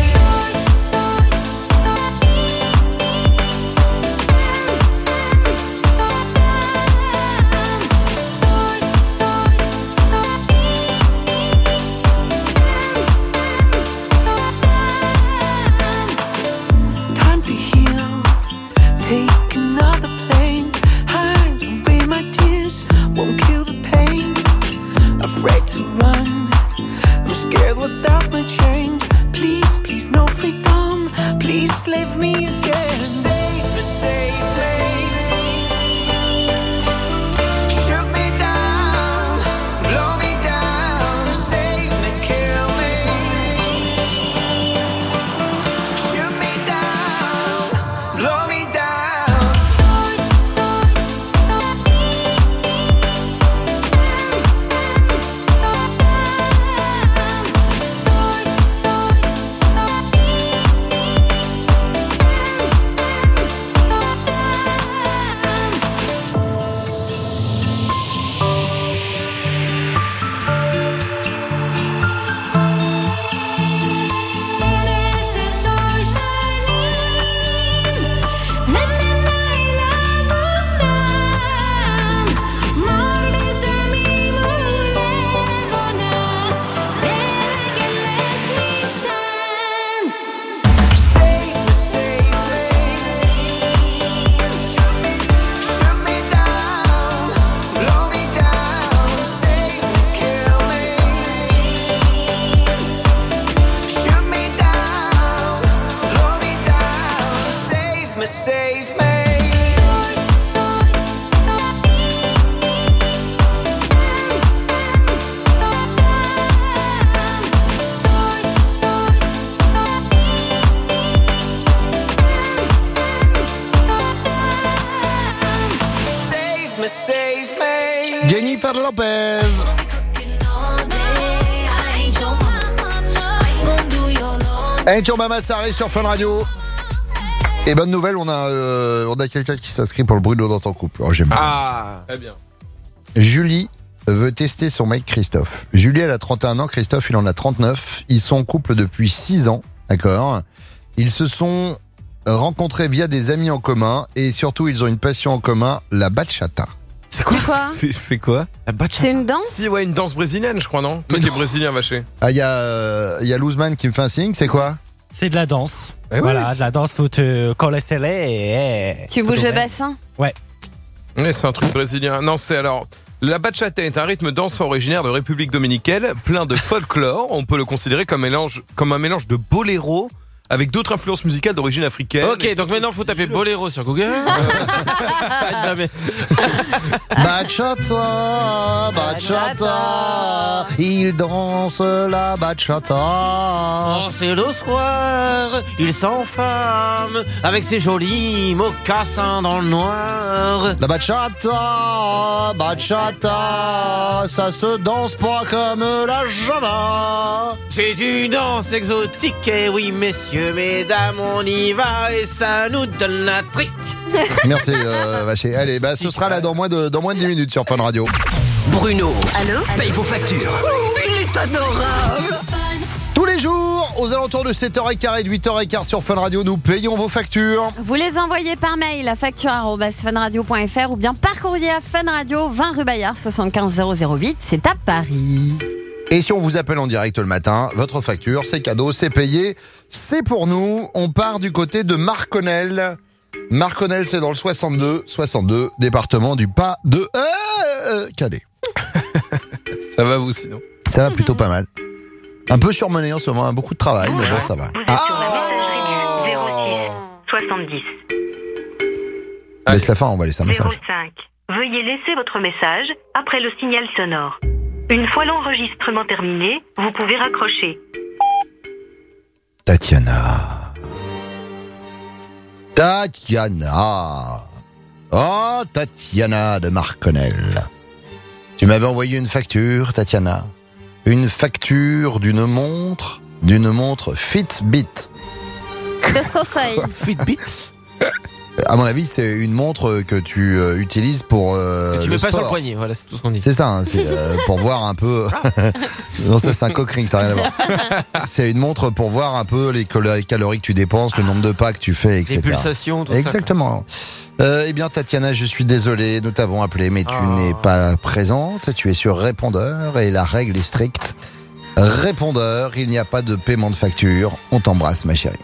Time to heal. Take another plane. Hide away my tears. Won't kill the pain. Afraid to run. I'm scared without my chains. Please, please, no freedom. Please save me again. Save me, save me. Shoot me down, blow me down. Save me, kill me. Shoot me down, blow me down. Save me. Save me, save me. Jennifer Lopez. Ain't Your Mama, ça arrive sur Fun Radio. Et bonne nouvelle, on a quelqu'un qui s'inscrit pour le brûlot dans ton couple. Oh, j'aime bien. Ah, très bien. Julie veut tester son mec Christophe. Julie, elle a 31 ans, Christophe, il en a 39. Ils sont en couple depuis 6 ans, d'accord? Ils se sont rencontrés via des amis en commun et surtout, ils ont une passion en commun, la bachata. C'est quoi? C'est quoi quoi? C'est une danse? Si, ouais, une danse brésilienne, je crois, non? Toi qui es brésilien, vaché. Ah, il y a Luzman qui me fait un signe, c'est quoi? C'est de la danse. Eh Voilà, oui. de la danse où tu colles les scellés et... Tu bouges le bassin? Ouais. Ouais, c'est un truc brésilien. Non, c'est alors... La bachata est un rythme dansant originaire de République dominicaine, plein de folklore. On peut le considérer comme un mélange de boléro avec d'autres influences musicales d'origine africaine. Ok, donc maintenant faut taper boléro sur Google. Ça aide jamais. Bachata, bachata, il danse la bachata. Oh, c'est le soir, il s'enflamme avec ses jolis mocassins dans le noir. La bachata, bachata, ça se danse pas comme la java. C'est une danse exotique, et oui messieurs, mesdames, on y va et ça nous donne la trique. Merci Vaché. Allez, bah ce sera là dans moins de 10 minutes sur Fun Radio. Bruno. Allô? Paye vos factures. Il est adorable. Tous les jours, aux alentours de 7h15 et de 8h15 sur Fun Radio, nous payons vos factures. Vous les envoyez par mail à facture@funradio.fr ou bien par courrier à Fun Radio, 20 rue Bayard, 75 008. C'est à Paris. Et si on vous appelle en direct le matin, votre facture, c'est cadeau, c'est payé, c'est pour nous. On part du côté de Marconnel. Marconnel, c'est dans le 62, département du Pas-de-Calais. Ça va vous sinon? Ça va plutôt pas mal. Un peu surmené en ce moment, beaucoup de travail, mais bon, ça va. Vous êtes sur la messagerie du 06 70 Laisse la fin, on va laisser un message. 05. Veuillez laisser votre message après le signal sonore. Une fois l'enregistrement terminé, vous pouvez raccrocher. Tatiana. Oh, Tatiana de Marconnel. Tu m'avais envoyé une facture, Tatiana. Une facture d'une montre Fitbit. Qu'est-ce qu'on sait? Fitbit? À mon avis, c'est une montre que tu utilises pour que tu le mets pas sport. sur le poignet, voilà, c'est tout ce qu'on dit. C'est ça, hein, c'est pour voir un peu... Non, ça c'est un cock ring, ça n'a rien à voir. C'est une montre pour voir un peu les calories que tu dépenses, le nombre de pas que tu fais, etc. Les pulsations, tout Exactement. Eh bien, Tatiana, je suis désolé, nous t'avons appelé, mais tu n'es pas présente. Tu es sur répondeur et la règle est stricte. Répondeur, il n'y a pas de paiement de facture. On t'embrasse, ma chérie.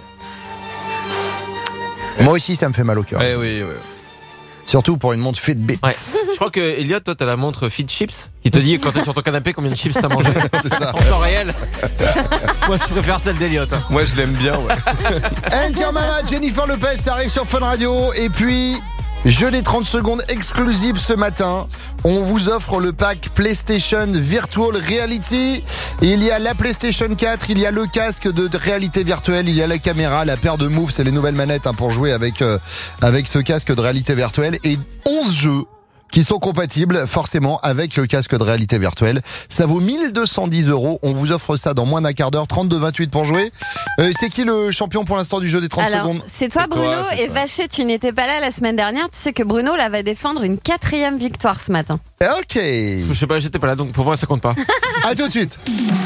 Moi aussi, ça me fait mal au cœur. Oui. Surtout pour une montre Fitbit. Ouais. Je crois que Elliot, toi, t'as la montre Fit Chips qui te dit quand t'es sur ton canapé combien de chips t'as mangé. C'est ça. En temps réel. Moi, je préfère celle d'Elliot. Hein. Moi, je l'aime bien, ouais. And Your Mama, Jennifer Lopez, ça arrive sur Fun Radio. Et puis, jeu des 30 secondes exclusives ce matin. On vous offre le pack PlayStation Virtual Reality. Il y a la PlayStation 4, il y a le casque de réalité virtuelle, il y a la caméra, la paire de Move, c'est les nouvelles manettes pour jouer avec ce casque de réalité virtuelle. Et 11 jeux qui sont compatibles forcément avec le casque de réalité virtuelle. Ça vaut 1210 €. On vous offre ça dans moins d'un quart d'heure, 32-28 pour jouer. C'est qui le champion pour l'instant du jeu des 30 secondes? C'est toi, Bruno, et Vacher, tu n'étais pas là la semaine dernière. Tu sais que Bruno là va défendre une 4e victoire ce matin. Ok. Je sais pas, j'étais pas là, donc pour moi ça compte pas. À tout de suite.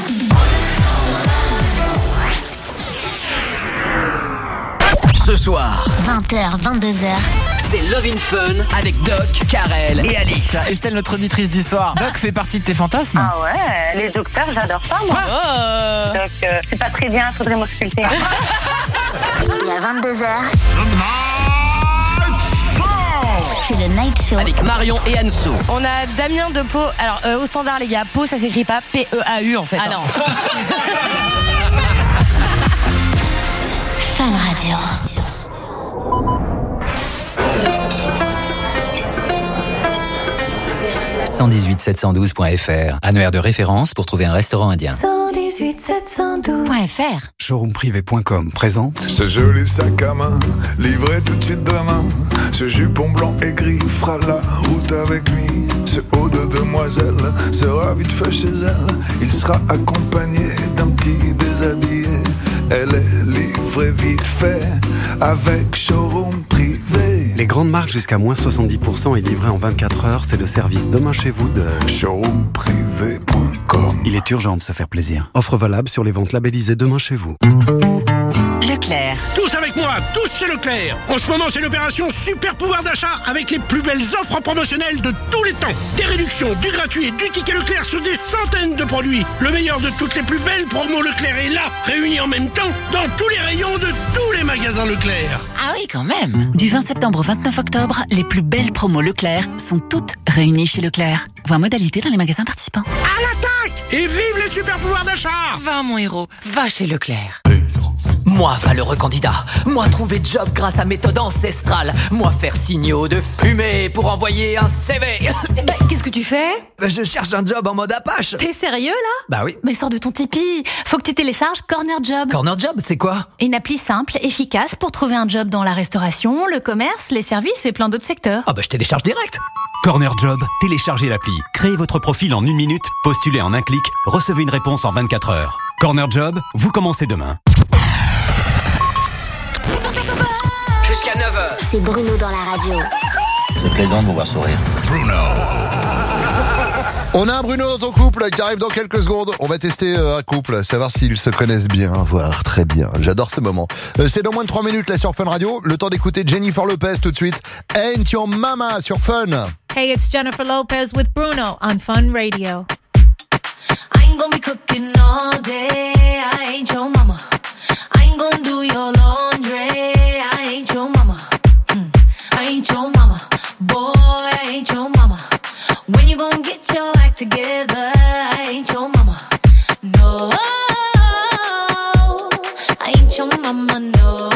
Ce soir, 20h, 22h. c'est Love in Fun avec Doc, Karel et Alice. Estelle, notre auditrice du soir. Doc fait partie de tes fantasmes? Ah ouais, les docteurs, j'adore ça, moi. Donc, c'est pas très bien, faudrait m'ausculter. Il y a 22h. C'est le Night Show. Avec Marion et Anso. On a Damien de Pau. Alors, au standard, les gars, Pau, ça s'écrit pas P-E-A-U en fait. Ah non. Fun Radio. .fr, annuaire de référence pour trouver un restaurant indien. 118.712.fr. Showroomprivé.com présente Ce joli sac à main, livré tout de suite demain. Ce jupon blanc et gris fera la route avec lui. Ce haut de demoiselle sera vite fait chez elle. Il sera accompagné d'un petit déshabillé. Elle est livrée vite fait avec Showroom Privé. Les grandes marques jusqu'à moins 70% et livrées en 24 heures, c'est le service Demain chez vous de showroomprivé.com. Il est urgent de se faire plaisir. Offre valable sur les ventes labellisées Demain chez vous. Leclerc. Tous avec moi, tous chez Leclerc. En ce moment, c'est l'opération Super Pouvoir d'achat avec les plus belles offres promotionnelles de tous les temps. Des réductions, du gratuit et du ticket Leclerc sur des centaines de produits. Le meilleur de toutes les plus belles promos Leclerc est là, réunis en même temps dans tous les rayons de tous les magasins Leclerc. Ah oui, quand même. Du 20 septembre au 29 octobre, les plus belles promos Leclerc sont toutes réunies chez Leclerc. Vois modalité dans les magasins participants. À l'attaque! Et vive les super pouvoirs d'achat! Va mon héros, va chez Leclerc. Moi, valeureux candidat. Moi, trouver job grâce à méthode ancestrale. Moi, faire signaux de fumée pour envoyer un CV. Qu'est-ce que tu fais? Je cherche un job en mode Apache. T'es sérieux là? Bah oui. Mais sors de ton Tipeee. Faut que tu télécharges Corner Job. Corner Job, c'est quoi? Une appli simple, efficace pour trouver un job dans la restauration, le commerce, les services et plein d'autres secteurs. Ah bah je télécharge direct. Corner Job, téléchargez l'appli, créez votre profil en 1 minute, postulez en un clic, recevez une réponse en 24 heures. Corner Job, vous commencez demain. Jusqu'à 9h. C'est Bruno dans la radio. C'est plaisant de vous voir sourire. Bruno. On a un Bruno dans ton couple qui arrive dans quelques secondes. On va tester un couple, savoir s'ils se connaissent bien, voire très bien. J'adore ce moment. C'est dans moins de 3 minutes là sur Fun Radio. Le temps d'écouter Jennifer Lopez tout de suite. Ain't Your Mama sur Fun. Hey, it's Jennifer Lopez with Bruno on Fun Radio. I ain't gonna be cooking all day. I ain't your mama. I ain't gonna do your laundry. I ain't your mama. I ain't your mama. Boy, I ain't your mama. When you gonna get your act together? I ain't your mama. No, I ain't your mama. No,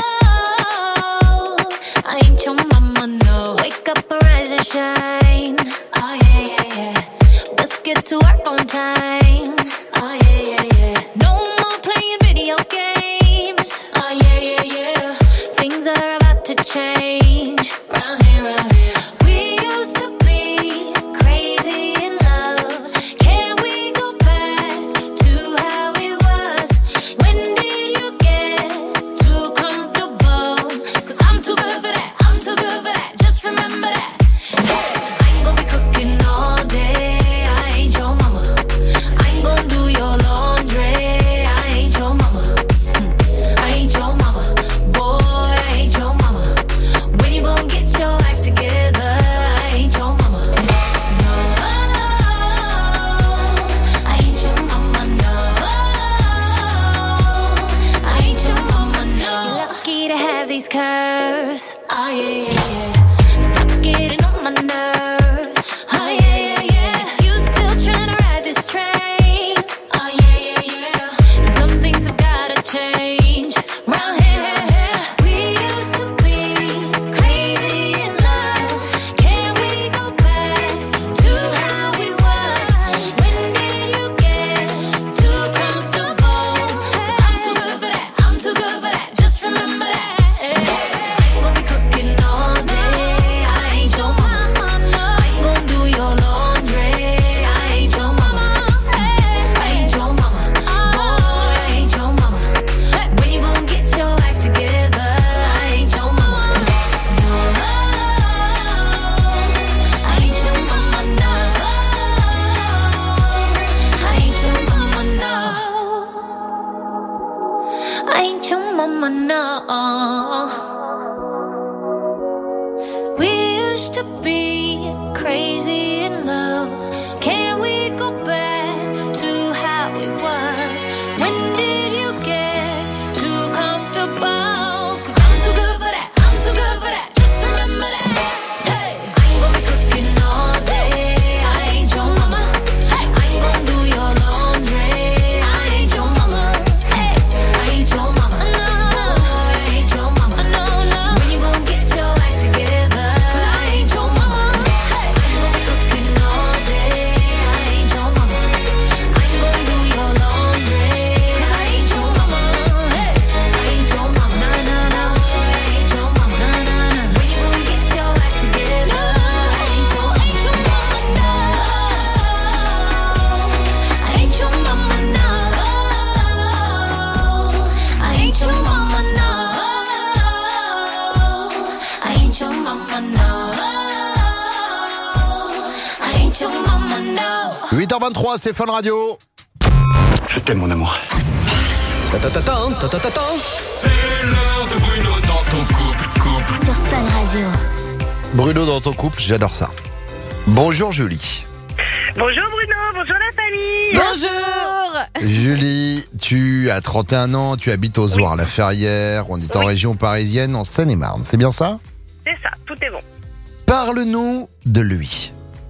I ain't your mama. No, wake up, arise and shine. Oh yeah, yeah, yeah. Let's get to work on time. Oh yeah, yeah, yeah. No more playing video games. Oh yeah, yeah, yeah. Things are about to change. Round here, round here. We used to be crazy in love. Can we go back to how it was? When did you get too comfortable? 'Cause I'm too good for that. I'm too good for that. Just remember that. I ain't gonna be cooking all day. I ain't your mama. I ain't gonna do your laundry. I ain't your mama. I ain't your mama. Boy, I ain't your mama. When you gonna get your act together? I ain't your mama. No, I ain't your mama. No, I ain't your mama. No, you're lucky to have these curves. Oh yeah, yeah, yeah. Stop getting on my nerves. Oh yeah, yeah, yeah. You still trying to ride this train? Oh yeah, yeah, yeah. 'Cause some things have gotta change. Round here, we used to be crazy in love. Can we go back to how it was? When did you get too comfortable? 'Cause I'm too good for that. I'm too good for that. Just remember that. I ain't gonna be cooking all day. I ain't your mama. I ain't gonna do your laundry. I ain't your mama. I ain't your mama. Boy, I ain't your mama. When you gonna get your act together? I ain't your mama. No, I ain't your mama. No, I ain't your mama. No, I ain't your mama. No. We used to be crazy in love. Can we go back to how it was? When did you get too comfortable? 'Cause I'm too good for that. I'm too good for that. Just remember that. Hey, I ain't gonna be cooking all day. I ain't your mama. I ain't gonna do your laundry. I ain't your mama. Hey, I ain't your mama. No, no, I ain't your mama. No, no. When you gonna get your act together? 'Cause I ain't your mama. Hey, I ain't gonna be cooking all day. I ain't your mama. I ain't gonna do your laundry. 'Cause I ain't your mama. Hey, I ain't your mama. No, no, no. I ain't your mama. No, no, no. When you gonna get your act together? I ain't your mama. No, I ain't your mama. No, I ain't your mama. No, I ain't your mama. No, I ain't your mama. No. 8h23, c'est Fun Radio. Je t'aime, mon amour. Ta ta ta ta, ta ta ta ta. C'est l'heure de Bruno dans ton couple. Sur Fun Radio. Bruno dans ton couple, j'adore ça. Bonjour Julie. Bonjour Bruno, bonjour la famille. Bonjour. Julie, tu as 31 ans, tu habites aux Oires-la-Ferrière, on est en région parisienne, en Seine-et-Marne, c'est bien ça? C'est ça, tout est bon. Parle-nous de lui.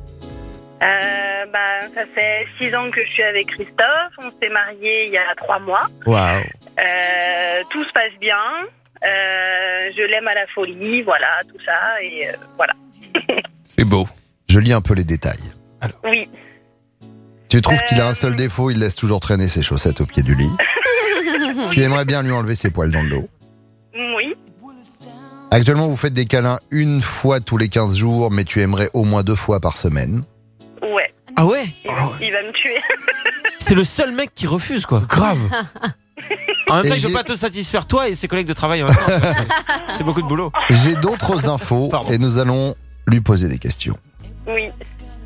Ça fait 6 ans que je suis avec Christophe. On s'est mariés il y a 3 mois. Waouh. Tout se passe bien. Je l'aime à la folie, voilà, tout ça. Et voilà. C'est beau. Je lis un peu les détails. Oui. Tu trouves qu'il a un seul défaut, il laisse toujours traîner ses chaussettes au pied du lit. Tu aimerais bien lui enlever ses poils dans le dos. Oui. Actuellement, vous faites des câlins une fois tous les 15 jours, mais tu aimerais au moins 2 fois par semaine. Ouais. Ah ouais? Il va me tuer. C'est le seul mec qui refuse, quoi. Grave. En même temps, Et il veut j'ai- pas te satisfaire toi et ses collègues de travail en même temps. C'est beaucoup de boulot. J'ai d'autres infos et nous allons lui poser des questions. Oui.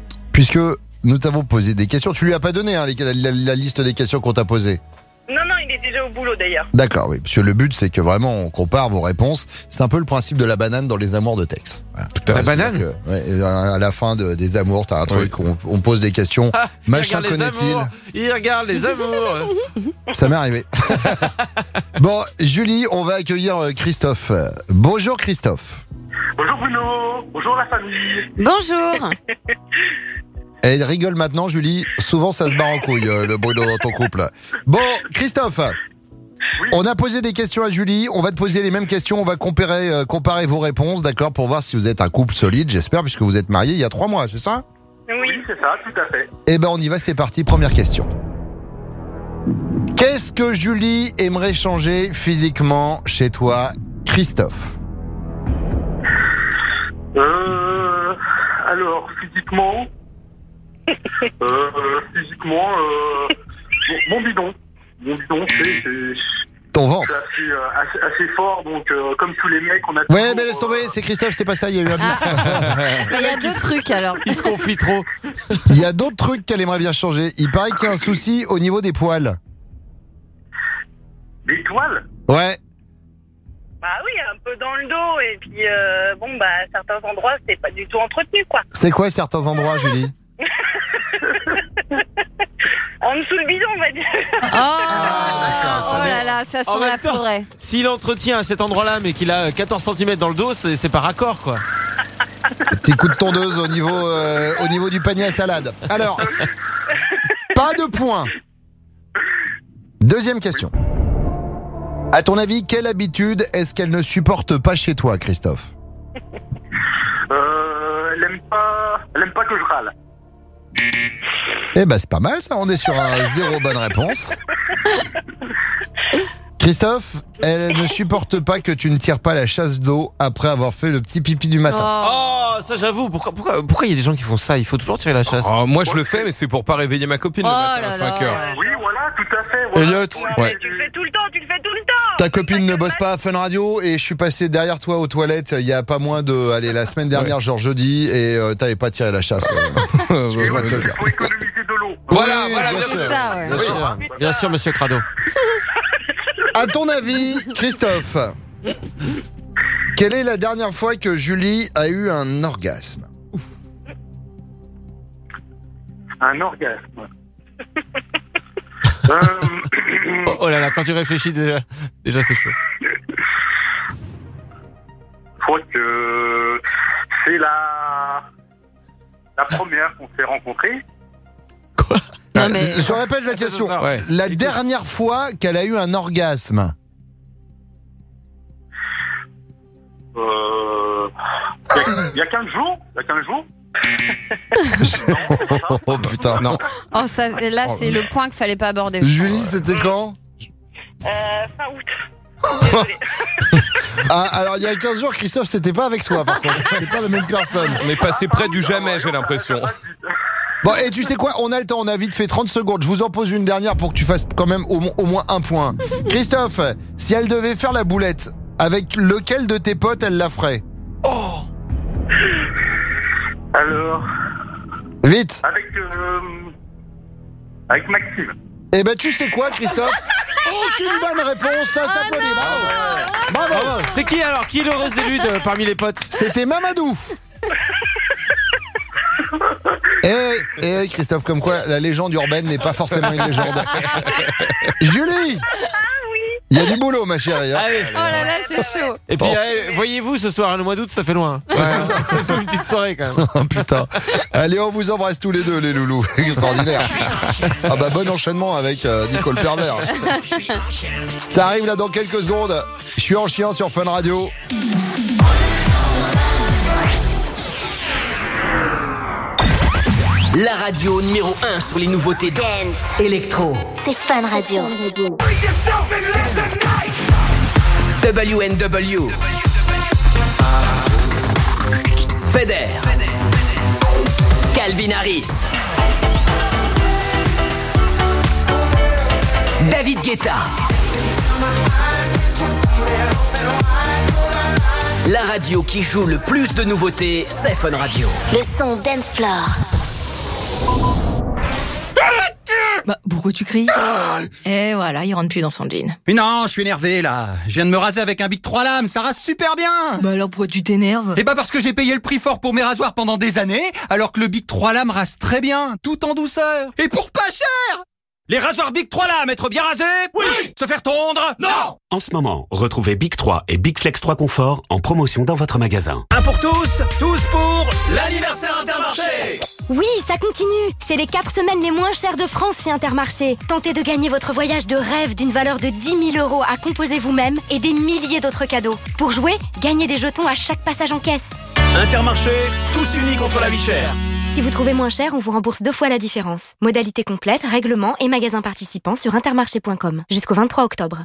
Puisque nous t'avons posé des questions, tu lui as pas donné hein, la liste des questions qu'on t'a posées. Non, il est déjà au boulot d'ailleurs. D'accord, oui, parce que le but, c'est que vraiment, on compare vos réponses. C'est un peu le principe de la banane dans les amours de Tex. Voilà. La banane à la fin des amours, t'as un truc où on pose des questions. Machin connaît-il? Il regarde les amours. Ça m'est arrivé. Bon, Julie, on va accueillir Christophe. Bonjour Christophe. Bonjour Bruno, bonjour la famille. Bonjour. Elle rigole maintenant, Julie. Souvent, ça se barre en couille, le Bruno dans ton couple. Bon, Christophe, on a posé des questions à Julie. On va te poser les mêmes questions. On va comparer vos réponses, d'accord, pour voir si vous êtes un couple solide, j'espère, puisque vous êtes mariés il y a 3 mois, c'est ça? Oui, c'est ça, tout à fait. Eh ben, on y va, c'est parti. Première question. Qu'est-ce que Julie aimerait changer physiquement chez toi, Christophe? Alors, physiquement, mon bidon. Mon bidon, c'est ton ventre. C'est assez fort, donc comme tous les mecs, on a. Ouais, mais laisse tomber, c'est Christophe, c'est pas ça, il y a eu un Il y a 2 trucs alors. Il se confie trop. Il y a d'autres trucs qu'elle aimerait bien changer. Il paraît qu'il y a un souci au niveau des poils. Des toiles? Ouais. Bah oui, un peu dans le dos et puis certains endroits c'est pas du tout entretenu quoi. C'est quoi certains endroits, Julie? En dessous le bidon, on va dire. Oh là là, ça sent la forêt. S'il entretient à cet endroit-là, mais qu'il a 14 cm dans le dos, c'est pas raccord, quoi. Petit coup de tondeuse au niveau du panier à salade. Alors, pas de points. Deuxième question. À ton avis, quelle habitude est-ce qu'elle ne supporte pas chez toi, Christophe? Elle aime pas que je râle. Eh ben, c'est pas mal, ça. On est sur un 0 bonne réponse. Christophe, elle ne supporte pas que tu ne tires pas la chasse d'eau après avoir fait le petit pipi du matin. Oh, ça j'avoue, pourquoi il y a des gens qui font ça? Il faut toujours tirer la chasse. Moi je le fais, mais c'est pour pas réveiller ma copine le matin à 5h. Oui, voilà, tout à fait. Voilà. Elliot, Ouais. Tu le fais tout le temps. Ta copine ne bosse pas à Fun Radio et je suis passé derrière toi aux toilettes il y a pas moins de... Allez, la semaine dernière, genre jeudi, et t'avais pas tiré la chasse. Excuse-moi de te le dire. Il faut économiser de l'eau. Voilà, bien sûr. Ça, ouais. Bien sûr, monsieur Crado. À ton avis, Christophe, quelle est la dernière fois que Julie a eu un orgasme? Un orgasme. Oh là là, quand tu réfléchis déjà c'est chaud. Je crois que c'est la première qu'on s'est rencontrés. Non, mais... Je répète la question. Ouais. La dernière fois qu'elle a eu un orgasme? Il y a 15 jours. Oh putain, non. Oh, ça, là, c'est le point qu'il fallait pas aborder. Julie, c'était quand? Fin août. Ah, alors il y a 15 jours, Christophe, c'était pas avec toi par contre. C'était pas la même personne. On est passé près du jamais, j'ai l'impression. Bon, et tu sais quoi, on a le temps, on a vite fait 30 secondes. Je vous en pose une dernière pour que tu fasses quand même au moins un point. Christophe, si elle devait faire la boulette, avec lequel de tes potes elle la ferait? Oh! Alors. Vite! Avec Maxime. Eh ben, tu sais quoi, Christophe? Aucune bonne réponse, ça s'applaudit. Bravo! Bravo! C'est qui alors? Qui est l'heureuse élue parmi les potes? C'était Mamadou! Et Christophe, comme quoi la légende urbaine n'est pas forcément une légende. Julie! Il y a du boulot, ma chérie. Hein. Allez. Oh là là, c'est chaud. Et puis, voyez-vous, ce soir, le mois d'août, ça fait loin. Ouais, c'est ça. Ça fait une petite soirée quand même. Oh, putain. Allez, on vous embrasse tous les deux, les loulous. Extraordinaire. Ah bah, bon enchaînement avec Nicole Pervers. Ça arrive là dans quelques secondes. Je suis en chien sur Fun Radio. La radio numéro 1 sur les nouveautés dance, électro. C'est Fun Radio. WNW. Feder. Calvin Harris. David Guetta. La radio qui joue le plus de nouveautés, c'est Fun Radio. Le son Dance Floor. Bah, pourquoi tu cries? Et voilà, il rentre plus dans son jean. Mais non, je suis énervé là. Je viens de me raser avec un Bic 3 lames, ça rase super bien. Bah alors pourquoi tu t'énerves? Et bah parce que j'ai payé le prix fort pour mes rasoirs pendant des années, alors que le Bic 3 lames rase très bien, tout en douceur. Et pour pas cher. Les rasoirs Bic 3 lames, être bien rasés? Oui. Se faire tondre? Non. En ce moment, retrouvez Bic 3 et Bic Flex 3 Confort en promotion dans votre magasin. Un pour tous pour l'anniversaire Intermarché. Oui, ça continue. C'est les 4 semaines les moins chères de France chez Intermarché. Tentez de gagner votre voyage de rêve d'une valeur de 10 000 € à composer vous-même et des milliers d'autres cadeaux. Pour jouer, gagnez des jetons à chaque passage en caisse. Intermarché, tous unis contre la vie chère. Si vous trouvez moins cher, on vous rembourse 2 fois la différence. Modalité complète, règlement et magasins participants sur intermarché.com. Jusqu'au 23 octobre.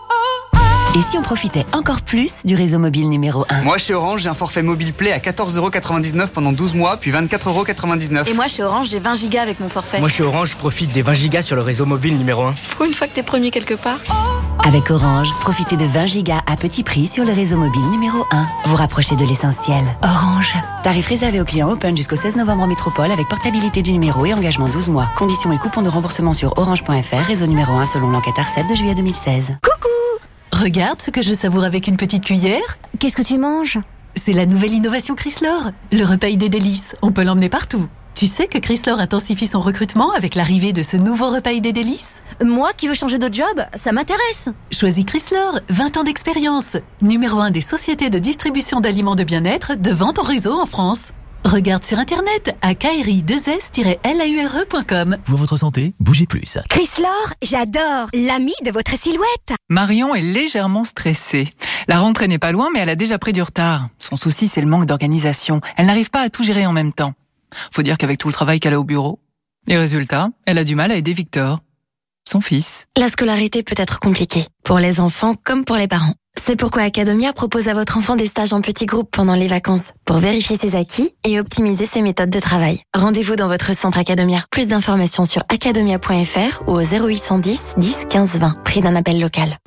Et si on profitait encore plus du réseau mobile numéro 1? Moi, chez Orange, j'ai un forfait mobile Play à 14,99 € pendant 12 mois, puis 24,99 €. Et moi, chez Orange, j'ai 20 gigas avec mon forfait. Moi, chez Orange, je profite des 20 gigas sur le réseau mobile numéro 1. Faut une fois que t'es premier quelque part. Avec Orange, profitez de 20 gigas à petit prix sur le réseau mobile numéro 1. Vous rapprochez de l'essentiel. Orange. Tarif réservé aux clients Open jusqu'au 16 novembre en métropole avec portabilité du numéro et engagement 12 mois. Conditions et coupons de remboursement sur orange.fr, réseau numéro 1 selon l'enquête ARCEP de juillet 2016. Coucou! Regarde ce que je savoure avec une petite cuillère. Qu'est-ce que tu manges? C'est la nouvelle innovation Chryslor. Le repas des délices. On peut l'emmener partout. Tu sais que Chryslor intensifie son recrutement avec l'arrivée de ce nouveau repas des délices? Moi qui veux changer de job, ça m'intéresse. Choisis Chryslor, 20 ans d'expérience. Numéro 1 des sociétés de distribution d'aliments de bien-être devant ton réseau en France. Regarde sur internet à kri2s-laure.com. Pour votre santé, bougez plus. Chryslor, j'adore. L'ami de votre silhouette. Marion est légèrement stressée. La rentrée n'est pas loin, mais elle a déjà pris du retard. Son souci, c'est le manque d'organisation. Elle n'arrive pas à tout gérer en même temps. Faut dire qu'avec tout le travail qu'elle a au bureau, les résultats, elle a du mal à aider Victor, son fils. La scolarité peut être compliquée, pour les enfants comme pour les parents. C'est pourquoi Academia propose à votre enfant des stages en petits groupes pendant les vacances pour vérifier ses acquis et optimiser ses méthodes de travail. Rendez-vous dans votre centre Academia. Plus d'informations sur academia.fr ou au 0810 10 15 20. Prix d'un appel local.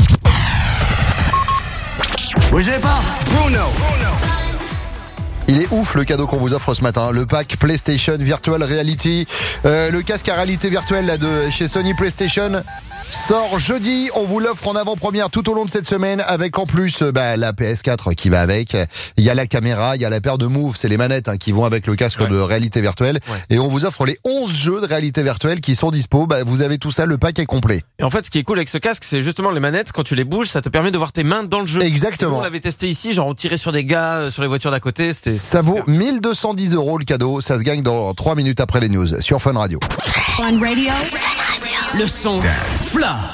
Bougez pas, Bruno. Il est ouf le cadeau qu'on vous offre ce matin, le pack PlayStation Virtual Reality, le casque à réalité virtuelle là, de chez Sony PlayStation sort jeudi. On vous l'offre en avant-première tout au long de cette semaine avec en plus la PS4 qui va avec. Il y a la caméra, il y a la paire de Move, c'est les manettes qui vont avec le casque de réalité virtuelle. Et on vous offre les 11 jeux de réalité virtuelle qui sont dispo. Vous avez tout ça, le pack est complet. Et en fait, ce qui est cool avec ce casque, c'est justement les manettes. Quand tu les bouges, ça te permet de voir tes mains dans le jeu. Exactement. On l'avait testé ici, genre on tirait sur des gars, sur les voitures d'à côté. Ça vaut 1210 € le cadeau. Ça se gagne dans 3 minutes après les news sur Fun Radio. Fun Radio. Le son Floor.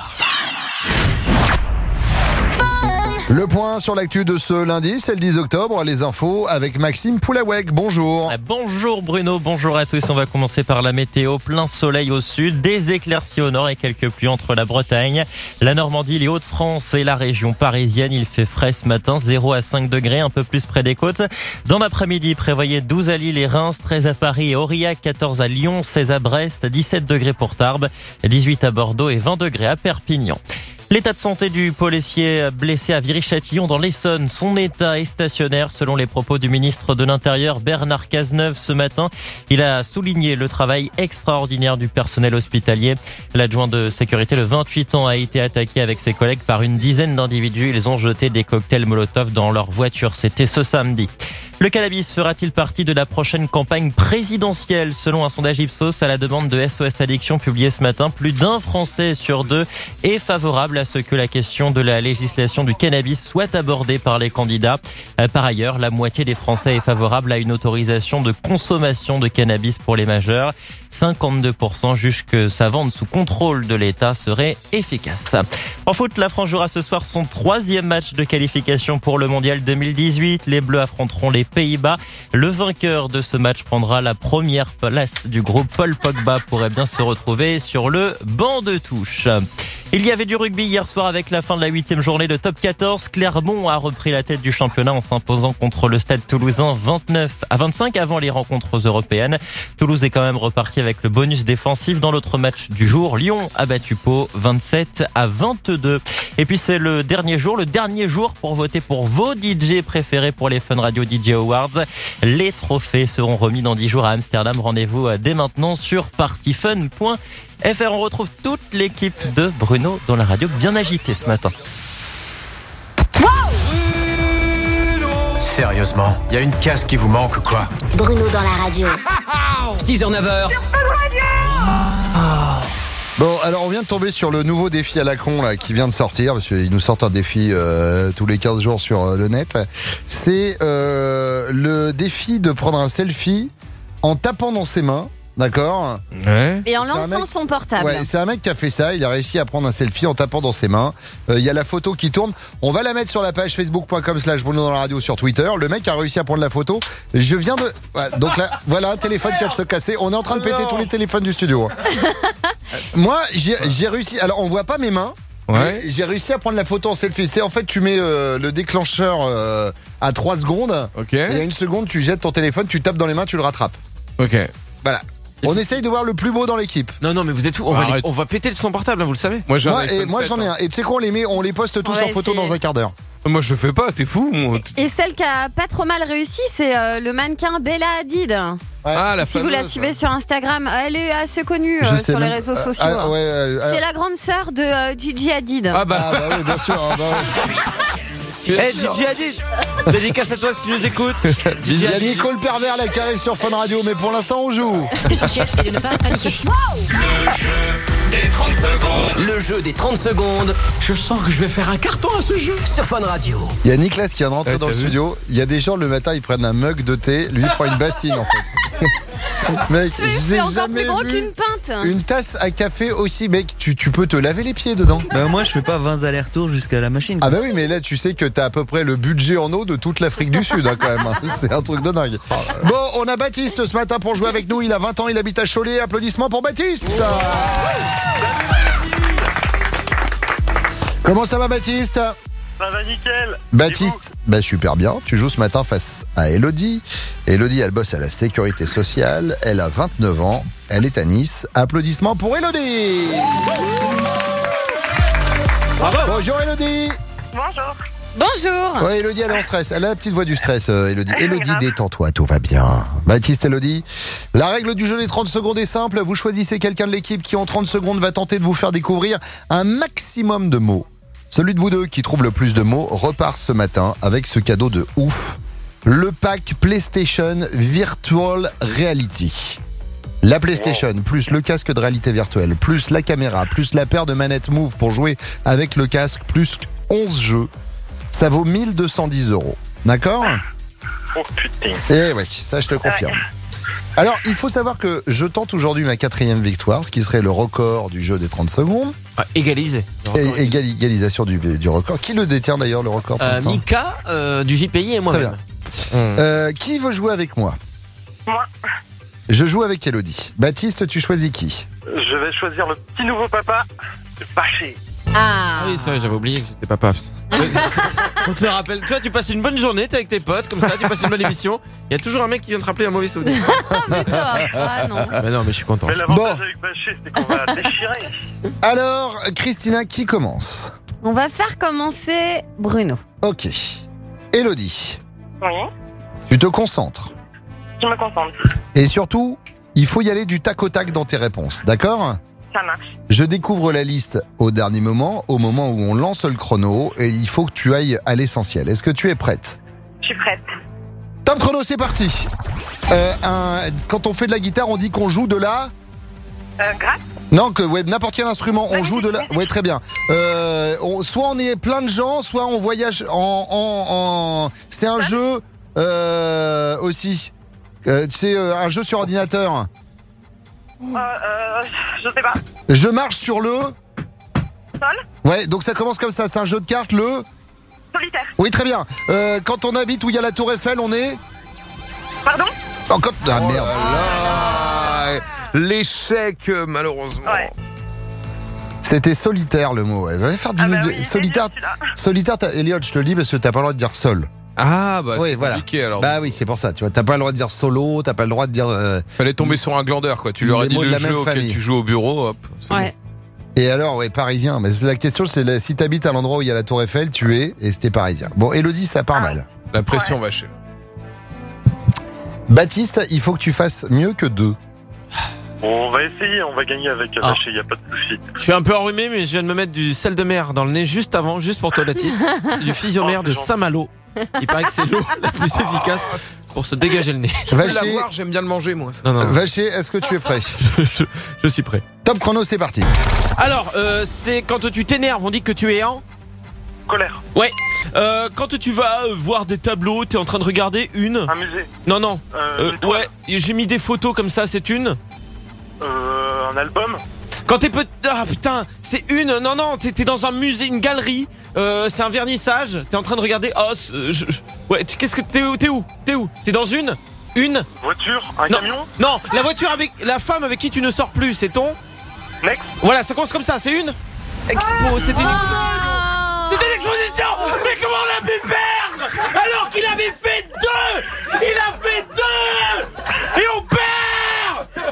Le point sur l'actu de ce lundi, c'est le 10 octobre, les infos avec Maxime Poulaweg. Bonjour. Bonjour Bruno, bonjour à tous. On va commencer par la météo. Plein soleil au sud, des éclaircies au nord et quelques pluies entre la Bretagne, la Normandie, les Hauts-de-France et la région parisienne. Il fait frais ce matin, 0 à 5 degrés, un peu plus près des côtes. Dans l'après-midi, prévoyez 12 à Lille et Reims, 13 à Paris et Aurillac, 14 à Lyon, 16 à Brest, 17 degrés pour Tarbes, 18 à Bordeaux et 20 degrés à Perpignan. L'état de santé du policier blessé à Viry-Châtillon dans l'Essonne, son état est stationnaire selon les propos du ministre de l'Intérieur Bernard Cazeneuve ce matin. Il a souligné le travail extraordinaire du personnel hospitalier. L'adjoint de sécurité de 28 ans a été attaqué avec ses collègues par une dizaine d'individus. Ils ont jeté des cocktails Molotov dans leur voiture. C'était ce samedi. Le cannabis fera-t-il partie de la prochaine campagne présidentielle? Selon un sondage Ipsos à la demande de SOS Addiction publié ce matin, plus d'un Français sur deux est favorable à ce que la question de la législation du cannabis soit abordée par les candidats. Par ailleurs, la moitié des Français est favorable à une autorisation de consommation de cannabis pour les majeurs. 52% jugent que sa vente sous contrôle de l'État serait efficace. En foot, la France jouera ce soir son 3e match de qualification pour le Mondial 2018. Les Bleus affronteront les Pays-Bas. Le vainqueur de ce match prendra la première place du groupe. Paul Pogba pourrait bien se retrouver sur le banc de touche. Il y avait du rugby hier soir avec la fin de la 8e journée de top 14. Clermont a repris la tête du championnat en s'imposant contre le Stade Toulousain 29-25 avant les rencontres européennes. Toulouse est quand même reparti avec le bonus défensif dans l'autre match du jour. Lyon a battu Pau 27-22. Et puis c'est le dernier jour pour voter pour vos DJ préférés pour les Fun Radio DJ Awards. Les trophées seront remis dans 10 jours à Amsterdam. Rendez-vous dès maintenant sur partyfun.fr. On retrouve toute l'équipe de Bruno dans la radio bien agitée ce matin. Sérieusement, il y a une case qui vous manque ou quoi? Bruno dans la radio. 6h, 9h. Bon, alors on vient de tomber sur le nouveau défi à la con là, qui vient de sortir, parce qu'ils nous sortent un défi tous les 15 jours sur le net. C'est le défi de prendre un selfie en tapant dans ses mains. D'accord. Ouais. Et en lançant son portable. Ouais, c'est un mec qui a fait ça. Il a réussi à prendre un selfie en tapant dans ses mains. Il y a la photo qui tourne. On va la mettre sur la page facebook.com/Bruno dans la radio sur Twitter. Le mec a réussi à prendre la photo. Je viens de... Ouais, donc là, voilà un téléphone qui vient de se casser. On est en train de péter tous les téléphones du studio. Moi, j'ai réussi... Alors, on voit pas mes mains. Ouais. J'ai réussi à prendre la photo en selfie. C'est en fait, tu mets le déclencheur à 3 secondes. Ok. Et à 1 seconde, tu jettes ton téléphone, tu tapes dans les mains, tu le rattrapes. Ok. Voilà. On essaye de voir le plus beau dans l'équipe. Non, mais vous êtes fous. On va péter son portable, hein, vous le savez. Moi j'en ai un. Et tu sais quoi, on les poste tous en photo dans un quart d'heure. Moi je le fais pas, t'es fou. Et celle qui a pas trop mal réussi, c'est le mannequin Bella Hadid. Ouais. Si vous la suivez sur Instagram, elle est assez connue sur les réseaux sociaux. C'est la grande sœur de Gigi Hadid. Ah bah oui, bien sûr. Gigi Hadid, dédicace à toi si tu nous écoutes. Il y a Nicole Pervers là qui arrive sur Fun Radio, mais pour l'instant on joue. L'essentiel c'est de ne pas paniquer. Le jeu des 30 secondes. Le jeu des 30 secondes. Je sens que je vais faire un carton à ce jeu. Sur Fun Radio. Il y a Nicolas qui vient de rentrer dans le studio. Il y a des gens le matin, ils prennent un mug de thé. Lui, il prend une bassine en fait. Mec, c'est encore plus gros qu'une pinte. Une tasse à café aussi, mec. Tu peux te laver les pieds dedans. Bah moi, je fais pas 20 allers-retours jusqu'à la machine. Ah bah oui, mais là, tu sais que t'as à peu près le budget en eau de toute l'Afrique du Sud, hein, quand même. C'est un truc de dingue. Bon, on a Baptiste ce matin pour jouer avec nous. Il a 20 ans, il habite à Cholet. Applaudissements pour Baptiste. Comment ça va, Baptiste? Ça va nickel. Baptiste, super bien. Tu joues ce matin face à Elodie. Elodie, elle bosse à la sécurité sociale. Elle a 29 ans. Elle est à Nice. Applaudissements pour Elodie. Bravo. Bonjour Elodie. Bonjour. Bonjour. Ouais, Elodie, elle est en stress. Elle a la petite voix du stress, Elodie. Elodie, détends-toi, tout va bien. Baptiste, Elodie. La règle du jeu des 30 secondes est simple. Vous choisissez quelqu'un de l'équipe qui, en 30 secondes, va tenter de vous faire découvrir un maximum de mots. Celui de vous deux qui trouve le plus de mots repart ce matin avec ce cadeau de ouf. Le pack PlayStation Virtual Reality. La PlayStation, plus le casque de réalité virtuelle, plus la caméra, plus la paire de manettes Move pour jouer avec le casque, plus 11 jeux. Ça vaut 1210 €. D'accord? Oh putain. Eh oui, ça je te confirme. Alors, il faut savoir que je tente aujourd'hui ma 4e victoire, ce qui serait le record du jeu des 30 secondes. Égalisé. Égalisation du record. Qui le détient d'ailleurs, le record pour l'instant? Mika, du JPI et moi-même. Très bien. Qui veut jouer avec moi? Moi. Je joue avec Elodie. Baptiste, tu choisis qui? Je vais choisir le petit nouveau papa, Bâché. Ah oui, c'est vrai, j'avais oublié que j'étais papa. On te le rappelle. Tu vois, tu passes une bonne journée, t'es avec tes potes, comme ça, tu passes une bonne émission. Il y a toujours un mec qui vient te rappeler un mauvais souvenir. Mais ça va pas, non. Mais non, mais je suis content. Mais l'avantage avec Bâché, c'est qu'on va déchirer. Alors, Christina, qui commence? On va faire commencer Bruno. Ok. Elodie. Oui. Tu te concentres. Je me concentre. Et surtout, il faut y aller du tac au tac dans tes réponses, d'accord? Ça marche. Je découvre la liste au dernier moment, au moment où on lance le chrono, et il faut que tu ailles à l'essentiel. Est-ce que tu es prête? Je suis prête. Top chrono, c'est parti. Quand on fait de la guitare, on dit qu'on joue de la... Gratte. Non, n'importe quel instrument, on joue de la... Ouais, très bien. Soit on est plein de gens, soit on voyage en... C'est un jeu aussi. C'est un jeu sur ordinateur. Je sais pas. Je marche sur le... Sol. Ouais, donc ça commence comme ça, c'est un jeu de cartes, le... Solitaire. Oui, très bien. Quand on habite où il y a la tour Eiffel, on est... Pardon? Ah merde. L'échec, malheureusement. Ouais. C'était solitaire le mot. Va faire du solitaire. Solitaire, Elliot, je te le dis parce que t'as pas le droit de dire seul. Ah bah c'est compliqué alors. Bah oui, c'est pour ça. Tu vois, t'as pas le droit de dire solo, t'as pas le droit de dire. Fallait tomber sur un glandeur quoi. Tu leur as dit le jeu auquel tu joues au bureau. Hop. Ouais. Bon. Et alors, parisien. Mais la question, c'est si t'habites à l'endroit où il y a la Tour Eiffel, tu es et c'était parisien. Bon, Elodie, ça part mal. La pression va chez. Baptiste, il faut que tu fasses mieux que 2. On va essayer, on va gagner avec Vaché, y a pas de souci. Je suis un peu enrhumé, mais je viens de me mettre du sel de mer dans le nez juste pour toi, Baptiste. C'est du physiomère de Saint-Malo. Il paraît que c'est l'eau la plus efficace pour se dégager le nez. Je vais l'avoir, j'aime bien le manger, moi. Ça. Non. Vaché, est-ce que tu es prêt? Je suis prêt. Top chrono, c'est parti. Alors, c'est quand tu t'énerves, on dit que tu es en colère. Ouais. Quand tu vas voir des tableaux, t'es en train de regarder une. Un musée. Non. Ouais, j'ai mis des photos comme ça, c'est une. Un album. Quand t'es ah putain, c'est une. Non, t'es dans un musée, une galerie. C'est un vernissage. T'es en train de regarder. Ouais, qu'est-ce que t'es où T'es dans une voiture, un camion. Non, la voiture avec la femme avec qui tu ne sors plus, c'est ton. Next. Voilà, ça commence comme ça. C'est une expo. C'était une. C'était l'exposition. Mais comment on a pu perdre alors qu'il avait fait 2? Il a fait 2 et on perd.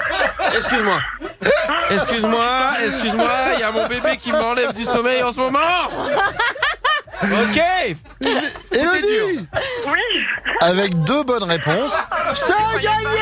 Excuse-moi, il y a mon bébé qui m'enlève du sommeil en ce moment. Ok. C'était dur. Oui. Avec 2 bonnes réponses, c'est gagné.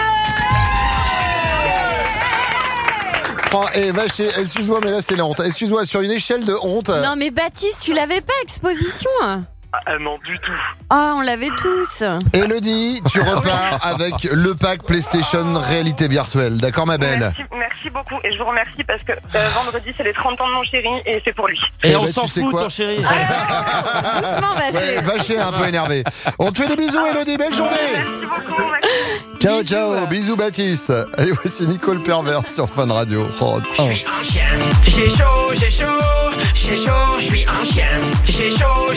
Et Vaché, excuse-moi, mais là c'est la honte. Excuse-moi, sur une échelle de honte. Non mais Baptiste, tu l'avais pas, exposition? Ah non, du tout. Ah, on l'avait tous. Elodie, tu repars avec le pack PlayStation réalité virtuelle. D'accord, ma belle? Merci beaucoup. Et je vous remercie parce que vendredi, c'est les 30 ans de mon chéri et c'est pour lui. Et on s'en fout, ton chéri. Doucement, Vaché. Ouais, Vaché est un peu énervé. On te fait des bisous, Elodie. Belle journée. Merci beaucoup. Ciao, ciao. Bisous, Baptiste. Allez, voici Nicole Pervers sur Fun Radio. Je suis un chien. J'ai chaud, je suis un chien. J'ai chaud,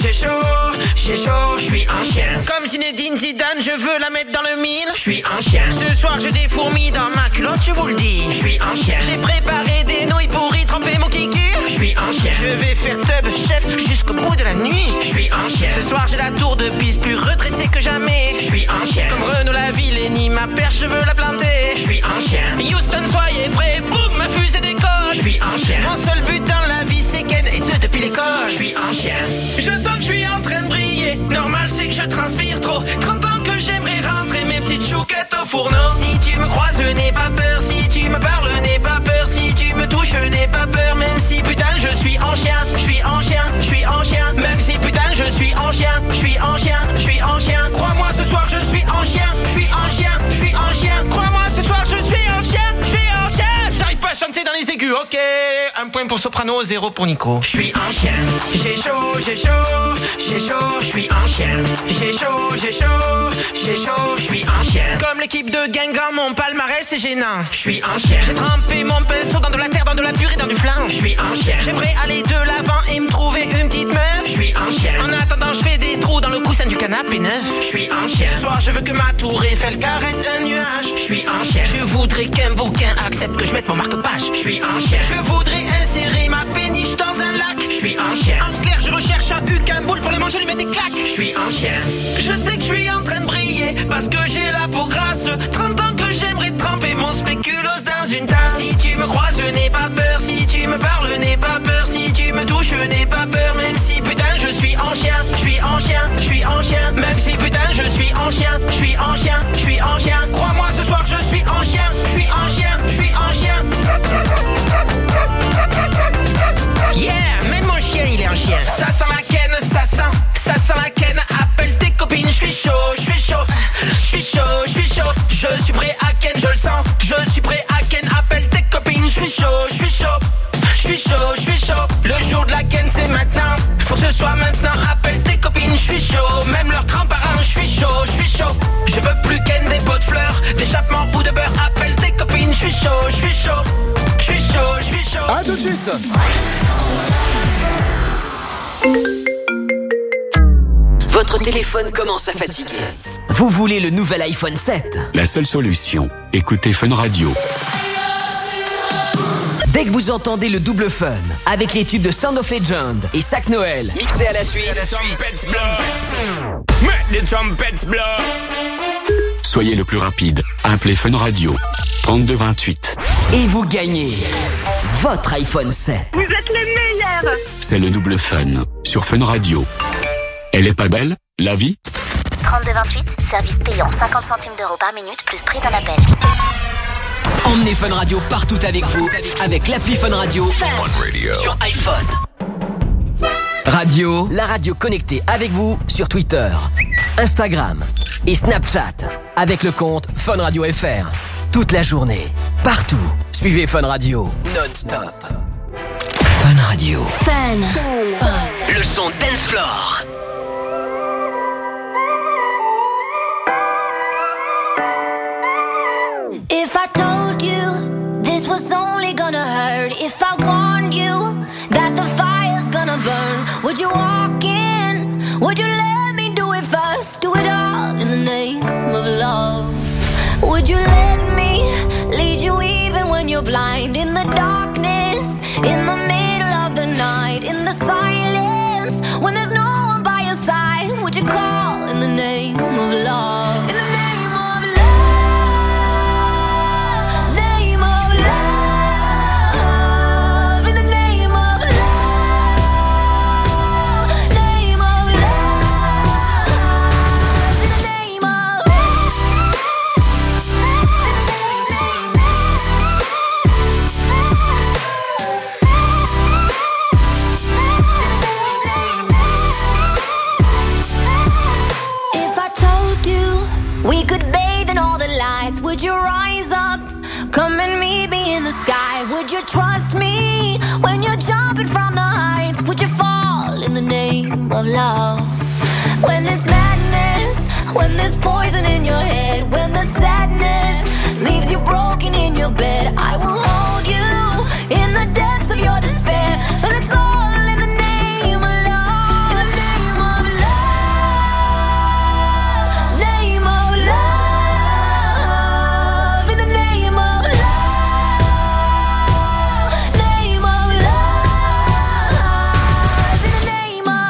je suis un chien. Comme Zinedine Zidane, je veux la mettre dans le mille. Je suis un chien. Ce soir, j'ai des fourmis dans ma culotte, je vous le dis. Je suis un chien. J'ai préparé des nouilles pour y tremper mon kiki. Je suis un chien. Je vais faire tub chef jusqu'au bout de la nuit. Je suis un chien. Ce soir, j'ai la tour de Pise plus redressée que jamais. Je suis un chien. Comme Renaud Lavillenie, ma perche, je veux la planter. Je suis un chien. Houston, soyez prêts, boum, ma fusée décolle. Je suis un chien. Mon seul but dans la vie, c'est Ken, et ce depuis l'école. Je suis un chien. Je sens que je suis en train de briller. Normal, c'est que je transpire trop. 30 ans que j'aimerais rentrer mes petites chouquettes au fourneau. Si tu me croises, je n'ai pas peur. Si tu me parles, je n'ai pas peur. Si tu me touches, je n'ai pas peur. Même si putain, je suis en chien. Je suis en chien, je suis en chien. Même si putain, je suis en chien. Je suis en chien, je suis en chien. Crois-moi, ce soir, je suis en chien. Je suis en chien, je suis en chien. Crois-moi, ce soir, je suis en chien. Je suis en chien. J'arrive pas à chanter dans les aigus, ok. 1 point pour Soprano, 0 pour Nico. Je suis un chien. J'ai chaud, je suis un chien. J'ai chaud, je suis un chien. Comme l'équipe de Guingamp, mon palmarès c'est gênant. Je suis un chien. J'ai trempé mon pinceau dans de la terre, dans de la purée, dans du flan. Je suis un chien. J'aimerais aller de l'avant et me trouver une petite meuf. Je suis un chien. En attendant, je fais des trous dans le coussin du canapé neuf. Je suis un chien. Ce soir, je veux que ma tour Eiffel caresse un nuage. Je suis un chien. Je voudrais qu'un bouquin accepte que je mette mon marque-page. Je suis un chien. Je voudrais insérer ma péniche dans un lac. Je suis un chien. En clair, je recherche un huc, un boule pour les manger, lui mettre des claques. Je suis un chien. Je sais que je suis en train de briller parce que j'ai la peau grasse. 30 ans que j'aimerais tremper mon spéculoos dans une tasse. Si tu me croises, je n'ai pas peur. Si tu me parles, je n'ai pas peur. Si tu me touches, je n'ai pas peur. Même si putain, je suis en chien. Je suis en chien, je suis en chien. Même si putain, je suis en chien. Je suis en chien, je suis en chien. Crois-moi, ce soir, je suis en chien. Je suis en chien, je suis en chien. Yeah, même mon chien, il est un chien. Ça sent la ken, ça sent la ken. Appelle tes copines, je suis chaud, je suis chaud. Je suis chaud, je suis chaud. Je suis prêt à ken, je le sens. Je suis prêt à ken, appelle tes copines, je suis chaud, je suis chaud. Je suis chaud, je suis chaud. Le jour de la ken, c'est maintenant. Faut que ce soit maintenant. Appelle tes copines, je suis chaud. Même leurs grands-parents, je suis chaud, je suis chaud. Je veux plus ken des pots de fleurs, d'échappement ou de beurre. Appelle tes copines, je suis chaud, je suis chaud. Je suis chaud, je suis chaud. À tout de suite. Votre téléphone commence à fatiguer. Vous voulez le nouvel iPhone 7? La seule solution, écoutez Fun Radio. Dès que vous entendez le double fun, avec les tubes de Sound of Legend et Sac Noël, mixés à la suite. Les trumpets blow. Soyez le plus rapide. Appelez Fun Radio. 3228. Et vous gagnez votre iPhone 7. Vous êtes les meilleurs. C'est le double fun sur Fun Radio. Elle est pas belle, la vie? 3228, service payant 50 centimes d'euros par minute plus prix d'un appel. Emmenez Fun Radio partout avec vous, avec l'appli Fun Radio sur iPhone. Radio, la radio connectée avec vous sur Twitter, Instagram et Snapchat, avec le compte Fun Radio FR. Toute la journée, partout. Suivez Fun Radio non-stop. Fun Radio. Fun. Le son dance floor. If I told you this was only gonna hurt, if I warned you that the fire's gonna burn, would you walk in? Would you let me do it first? Do it all in the name of love. Would you let me lead you even when you're blind? In the darkness, in the middle of the night, in the silence, when there's no one by your side, would you call in the name of love? In the name of love. Name of love. In the name of love. Name of love. In the name of If I told you we could bathe in all the lights, would you rise up? Come and meet me in the sky. Would you trust me when you're jumping from the heights? Would you fall in the name of love? When there's madness, when there's poison in your head, when the sadness leaves you broken in your bed, I will hold you in the depths of your despair. And it's all in the name of love. In the name of love. Name of love. In the name of love. Name of love. In the name of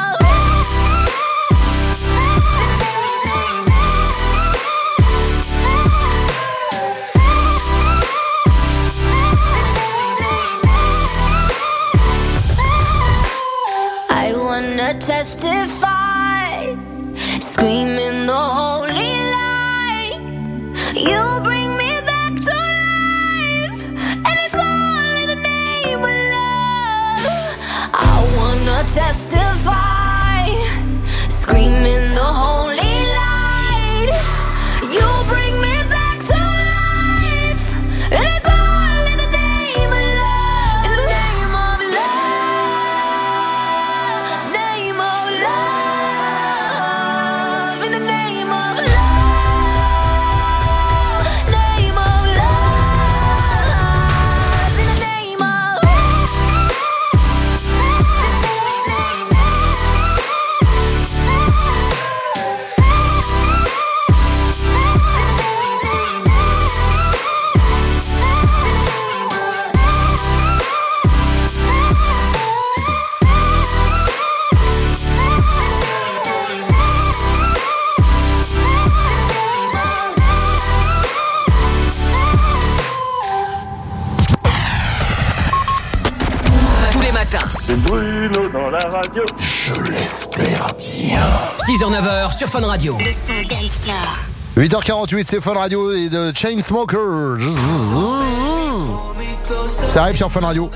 I wanna testify, screaming the holy light. You bring me back to life, and it's all in the name of love. I wanna testify, screaming the holy light. You bring me back to life, and it's all in the name of love. In the name of love. Name of love. In the name of love. Name of love. In the name of Tous les matins, C'est Bruno dans la radio. je l'espère bien. 6h-9h sur Fun Radio. Le son dance floor. 8h48, c'est Fun Radio et de Chainsmokers. Ça arrive sur Fun Radio.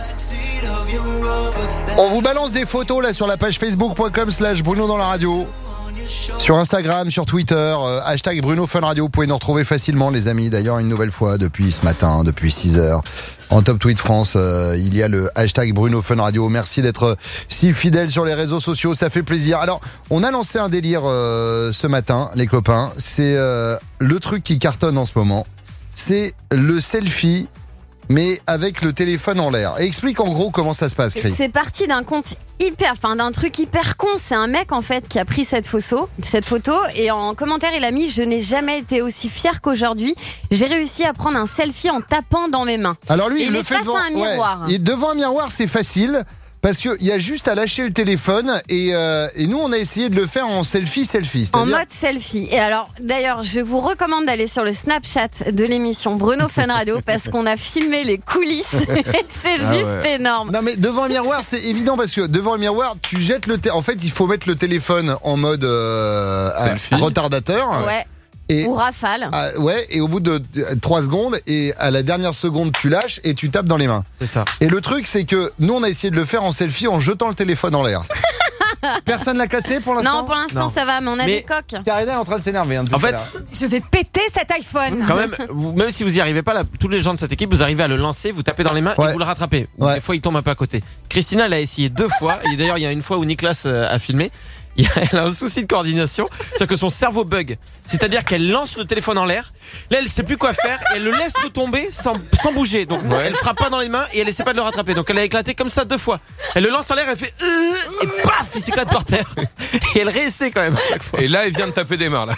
On vous balance des photos là sur la page facebook.com/Bruno dans la radio. Sur Instagram, sur Twitter, hashtag Bruno Fun Radio. Vous pouvez nous retrouver facilement, les amis. D'ailleurs, une nouvelle fois, depuis ce matin, depuis 6h, en Top Tweet France, il y a le hashtag Bruno Fun Radio. Merci d'être si fidèles sur les réseaux sociaux, ça fait plaisir. Alors, on a lancé un délire ce matin, les copains. C'est le truc qui cartonne en ce moment. C'est le selfie mais avec le téléphone en l'air. Et explique en gros comment ça se passe, Chris. C'est parti d'un d'un truc hyper con. C'est un mec en fait qui a pris cette photo et en commentaire il a mis: je n'ai jamais été aussi fier qu'aujourd'hui. J'ai réussi à prendre un selfie en tapant dans mes mains. Alors lui, il le est fait face devant à un miroir. Et devant un miroir, c'est facile. Parce qu'il y a juste à lâcher le téléphone et nous on a essayé de le faire en selfie. En mode selfie. Et alors d'ailleurs je vous recommande d'aller sur le Snapchat de l'émission Bruno Fun Radio parce qu'on a filmé les coulisses. C'est juste énorme. Non mais devant un miroir c'est évident parce que devant le miroir tu jettes en fait il faut mettre le téléphone en mode retardateur. Ouais. Ou rafale. Et au bout de 3 secondes, et à la dernière seconde, tu lâches et tu tapes dans les mains. C'est ça. Et le truc, c'est que nous, on a essayé de le faire en selfie en jetant le téléphone en l'air. Personne l'a cassé pour l'instant? Non, pour l'instant, ça va, mais on a des coques. Karina est en train de s'énerver. En fait, je vais péter cet iPhone. Quand même, même si vous y arrivez pas, là, tous les gens de cette équipe, vous arrivez à le lancer, vous tapez dans les mains et vous le rattrapez. Des fois, il tombe un peu à côté. Christina l'a essayé 2 fois. Et d'ailleurs, il y a une fois où Nicolas a filmé. Elle a un souci de coordination, c'est que son cerveau bug. C'est-à-dire qu'elle lance le téléphone en l'air, là elle sait plus quoi faire et elle le laisse retomber sans bouger. Donc elle frappe pas dans les mains et elle essaie pas de le rattraper. Donc elle a éclaté comme ça 2 fois. Elle le lance en l'air, elle fait et paf, il s'éclate par terre. Et elle réessaie quand même à chaque fois. Et là, il vient de taper des mains là.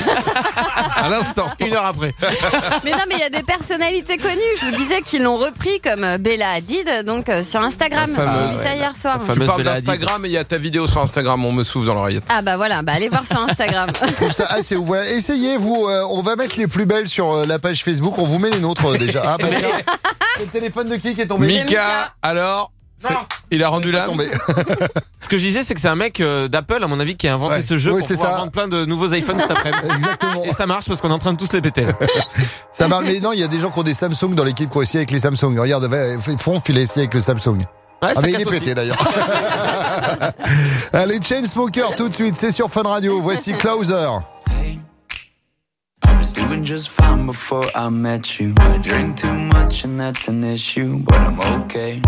À l'instant. 1 heure après. Mais non, mais il y a des personnalités connues. Je vous disais qu'ils l'ont repris comme Bella Hadid, donc sur Instagram. J'ai vu ça hier soir. Tu parles d'Instagram et il y a ta vidéo sur Instagram. On me souffle dans l'oreillette. Ah bah voilà, allez voir sur Instagram. C'est ouvert. Essayez vous. On va mettre les plus belles sur la page Facebook. On vous met les nôtres déjà. Ah bah tiens, c'est le téléphone de qui est tombé? Mika. Alors. Il a rendu là. Ce que je disais, c'est que c'est un mec d'Apple, à mon avis, qui a inventé ce jeu pour pouvoir vendre plein de nouveaux iPhones cet après-midi. Exactement. Et ça marche parce qu'on est en train de tous les péter. Ça marche. Mais non, il y a des gens qui ont des Samsung dans l'équipe qui ont essayé avec les Samsung. Regarde, Fonf, il a essayé avec le Samsung. Ouais, mais il est pété d'ailleurs. Allez, Chainsmokers tout de suite, c'est sur Fun Radio. Voici Closer. I was doing just fine before I met you. I drink too much and that's an issue, but I'm okay.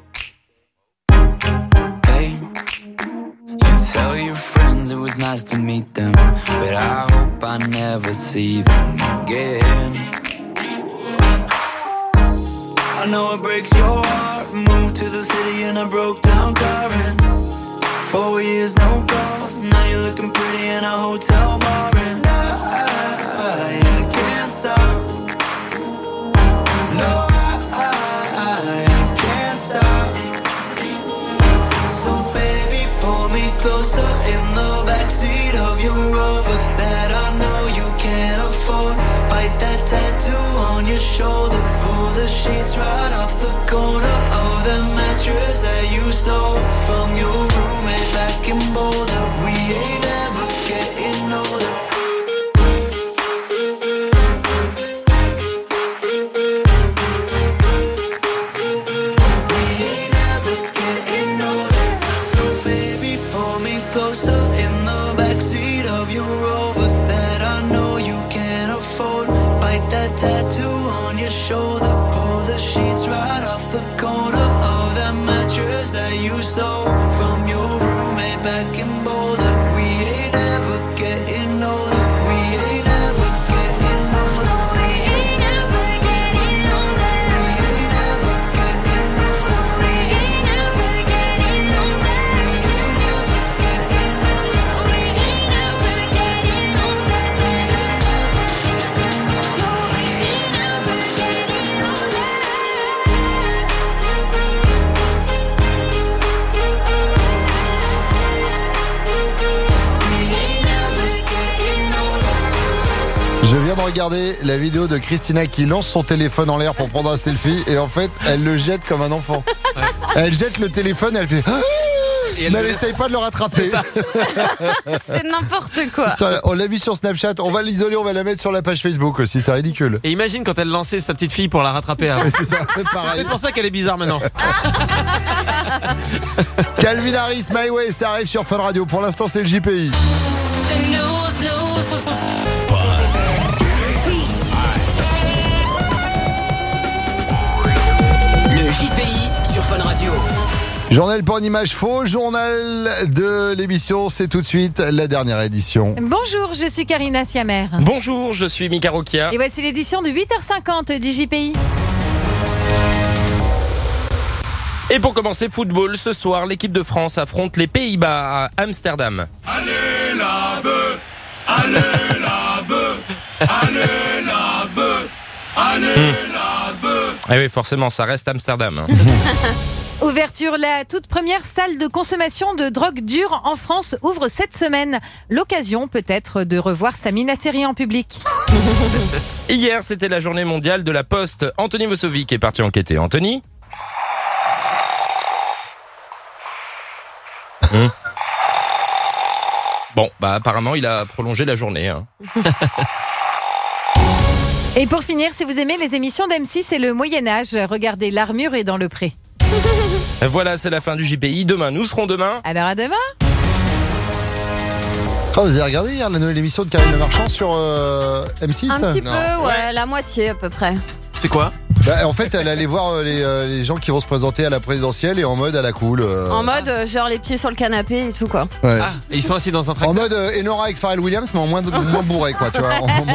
Hey, you tell your friends it was nice to meet them, but I hope I never see them again. I know it breaks your heart. Moved to the city in a broke down car and 4 years no calls. Now you're looking pretty in a hotel bar and I can't stop. No, I can't stop. So baby, pull me closer in the backseat of your Rover that I know you can't afford. Bite that tattoo on your shoulder. Pull the sheets right off the corner of the mattress that you stole from your roommate back in Boulder. We ain't ever getting older. Shoulder, pull the sheets right off the corner of that mattress that you stole from your roommate back in Boulder. We ain't ever getting older. We ain't ever getting older. We ain't ever getting older. We ain't ever getting older. We ain't ever getting older. We ain't ever getting older. We ain't ever getting older. Je viens de regarder la vidéo de Christina qui lance son téléphone en l'air pour prendre un selfie et en fait elle le jette comme un enfant. Elle jette le téléphone, elle fait mais elle essaye pas de le rattraper. C'est n'importe quoi. Ça, on l'a vu sur Snapchat, on va l'isoler, on va la mettre sur la page Facebook aussi, c'est ridicule. Et imagine quand elle lançait sa petite fille pour la rattraper. Ouais, c'est ça, pareil. C'est pour ça qu'elle est bizarre maintenant. Calvin Harris, My Way, ça arrive sur Fun Radio. Pour l'instant, c'est le JPI. Le JPI sur Fun Radio. Journal pour une image faux, journal de l'émission, c'est tout de suite la dernière édition. Bonjour, je suis Karina Siamer. Bonjour, je suis Mika Rokia. Et voici l'édition de 8h50 du JPI. Et pour commencer, football, ce soir, l'équipe de France affronte les Pays-Bas à Amsterdam. Allez la beuh, allez la beuh, allez la beuh, allez la beuh. Ah oui, forcément, ça reste Amsterdam. Ouverture, la toute première salle de consommation de drogue dure en France ouvre cette semaine. L'occasion peut-être de revoir Sami Nasseri en public. Hier, c'était la journée mondiale de la Poste. Anthony Vosovic est parti enquêter. Anthony ? Bon, apparemment, il a prolongé la journée. Et pour finir, si vous aimez les émissions d'M6 et le Moyen-Âge, regardez L'Armure est dans le pré. Voilà, c'est la fin du JPI. Demain, nous serons demain. Alors à demain. Oh, vous avez regardé hier la nouvelle émission de Karine Le Marchand sur M6 ? Un petit peu, ouais, la moitié à peu près. C'est quoi ? En fait, elle allait voir les gens qui vont se présenter à la présidentielle et en mode à la cool. En mode genre les pieds sur le canapé et tout quoi. Ouais. Ah, et ils sont assis dans un tracteur. En mode Enora avec Pharrell Williams, mais en moins bourré, quoi, tu vois.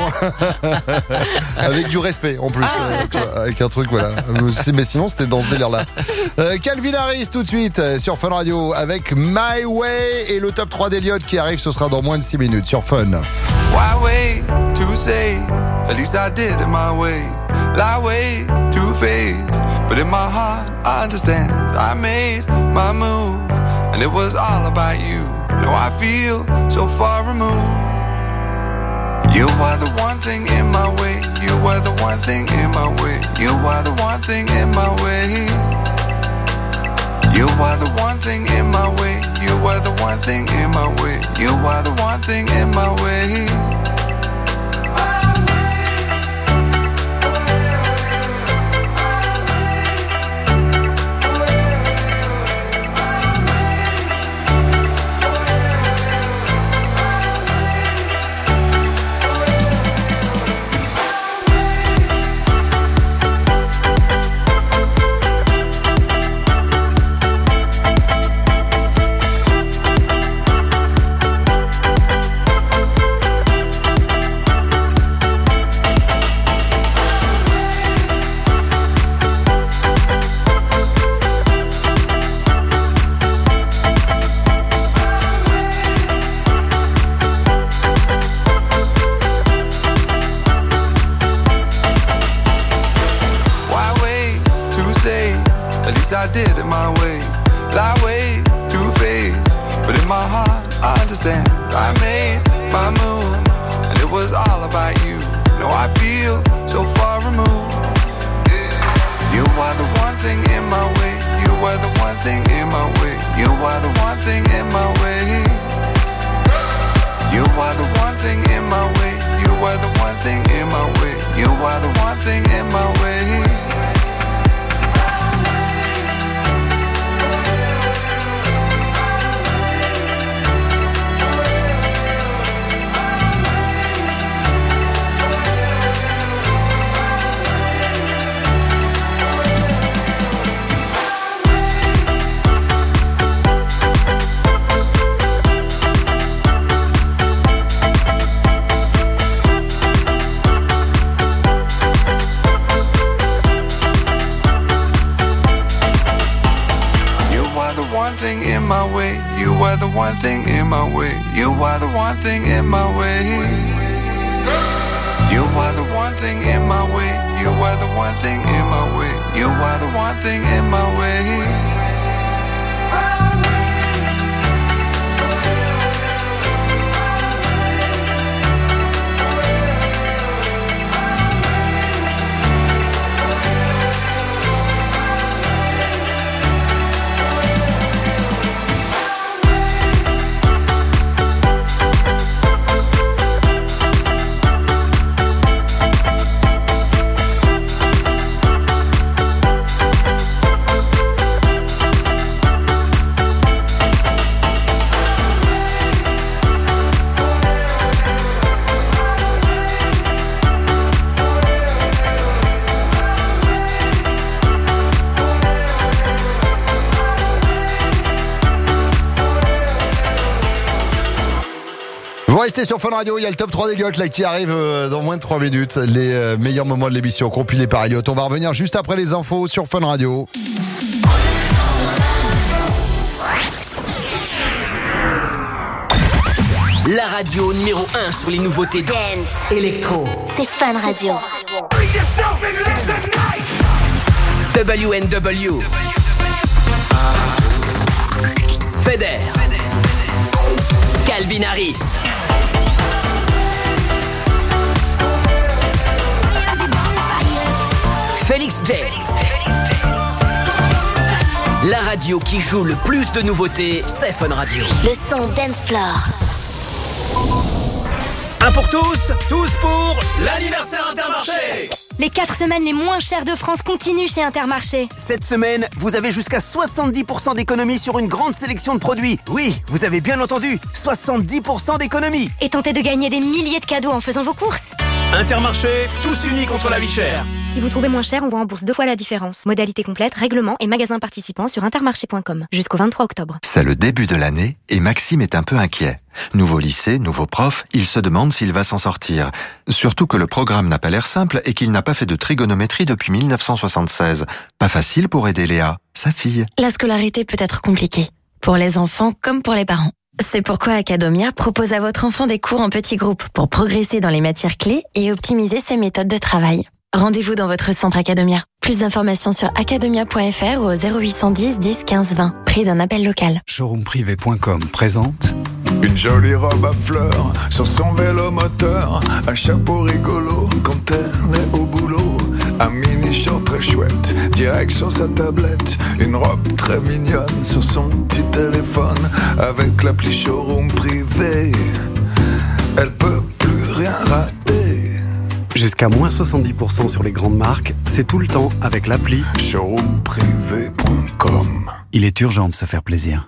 Avec du respect, en plus. Tu vois, avec un truc, voilà. Mais sinon, c'était dans ce délire-là. Calvin Harris, tout de suite, sur Fun Radio, avec My Way et le top 3 d'Eliott qui arrive, ce sera dans moins de 6 minutes sur Fun. Why wait to say? At least I did it my way. Lie way too faced, but in my heart I understand. I made my move, and it was all about you. Now I feel so far removed. You are the one thing in my way. You are the one thing in my way. You are the one thing in my way. You are the one thing in my way. You are the one thing in my way. You are the one thing in my way. I did it my way. Lie way too faced, but in my heart I understand. I made my move, and it was all about you. Now I feel so far removed. You are the one thing in my way. You are the one thing in my way. You are the one thing in my way. You are the one thing in my way. You are the one thing in my way. You are the one thing in my way. One thing in my way. You are the one thing in my way. You are the one thing in my way. You are the one thing in my way. You are the one thing in my way. You are the one thing in my way. Restez sur Fun Radio, il y a le top 3 d'Eliott là qui arrive dans moins de 3 minutes. Les meilleurs moments de l'émission compilés par Eliott. On va revenir juste après les infos sur Fun Radio. La radio numéro 1 sur les nouveautés dance, électro. C'est Fun Radio. WNW. Feder. Calvin Harris. Félix J. La radio qui joue le plus de nouveautés, c'est Fun Radio. Le son Dance Floor. Un pour tous, tous pour l'anniversaire Intermarché. Les 4 semaines les moins chères de France continuent chez Intermarché. Cette semaine, vous avez jusqu'à 70% d'économie sur une grande sélection de produits. Oui, vous avez bien entendu, 70% d'économie. Et tentez de gagner des milliers de cadeaux en faisant vos courses. Intermarché, tous unis contre la vie chère. Si vous trouvez moins cher, on vous rembourse 2 fois la différence. Modalité complète, règlement et magasins participants sur intermarché.com. Jusqu'au 23 octobre. C'est le début de l'année et Maxime est un peu inquiet. Nouveau lycée, nouveau prof, il se demande s'il va s'en sortir. Surtout que le programme n'a pas l'air simple et qu'il n'a pas fait de trigonométrie depuis 1976. Pas facile pour aider Léa, sa fille. La scolarité peut être compliquée, pour les enfants comme pour les parents. C'est pourquoi Academia propose à votre enfant des cours en petits groupes pour progresser dans les matières clés et optimiser ses méthodes de travail. Rendez-vous dans votre centre Academia. Plus d'informations sur academia.fr ou au 0810 10 15 20. Prix d'un appel local. Showroomprivé.com présente une jolie robe à fleurs sur son vélo moteur, un chapeau rigolo quand elle est au boulot, un mini short très chouette, direction sa tablette, une robe très mignonne sur son petit téléphone, avec l'appli Showroom Privé, elle peut plus rien rater. Jusqu'à moins 70% sur les grandes marques, c'est tout le temps avec l'appli showroomprivé.com. Il est urgent de se faire plaisir.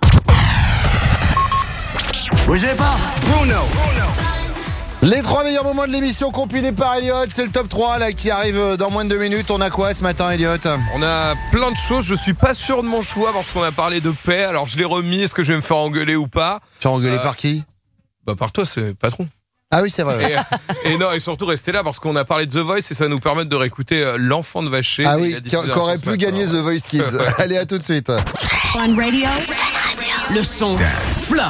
Bougez pas, Bruno. Les 3 meilleurs moments de l'émission compilés par Elliot, c'est le top 3 là qui arrive dans moins de 2 minutes. On a quoi ce matin, Elliot? On a plein de choses, je suis pas sûr de mon choix parce qu'on a parlé de paix, alors je l'ai remis, est-ce que je vais me faire engueuler ou pas? Tu as engueulé par qui? Bah par toi, c'est patron. Ah oui, c'est vrai. Et non, et surtout restez là parce qu'on a parlé de The Voice et ça va nous permettre de réécouter l'enfant de Vacher. Ah oui, qui aurait pu gagner The Voice Kids. Allez, à tout de suite. Fun Radio. Le son Dance Floor.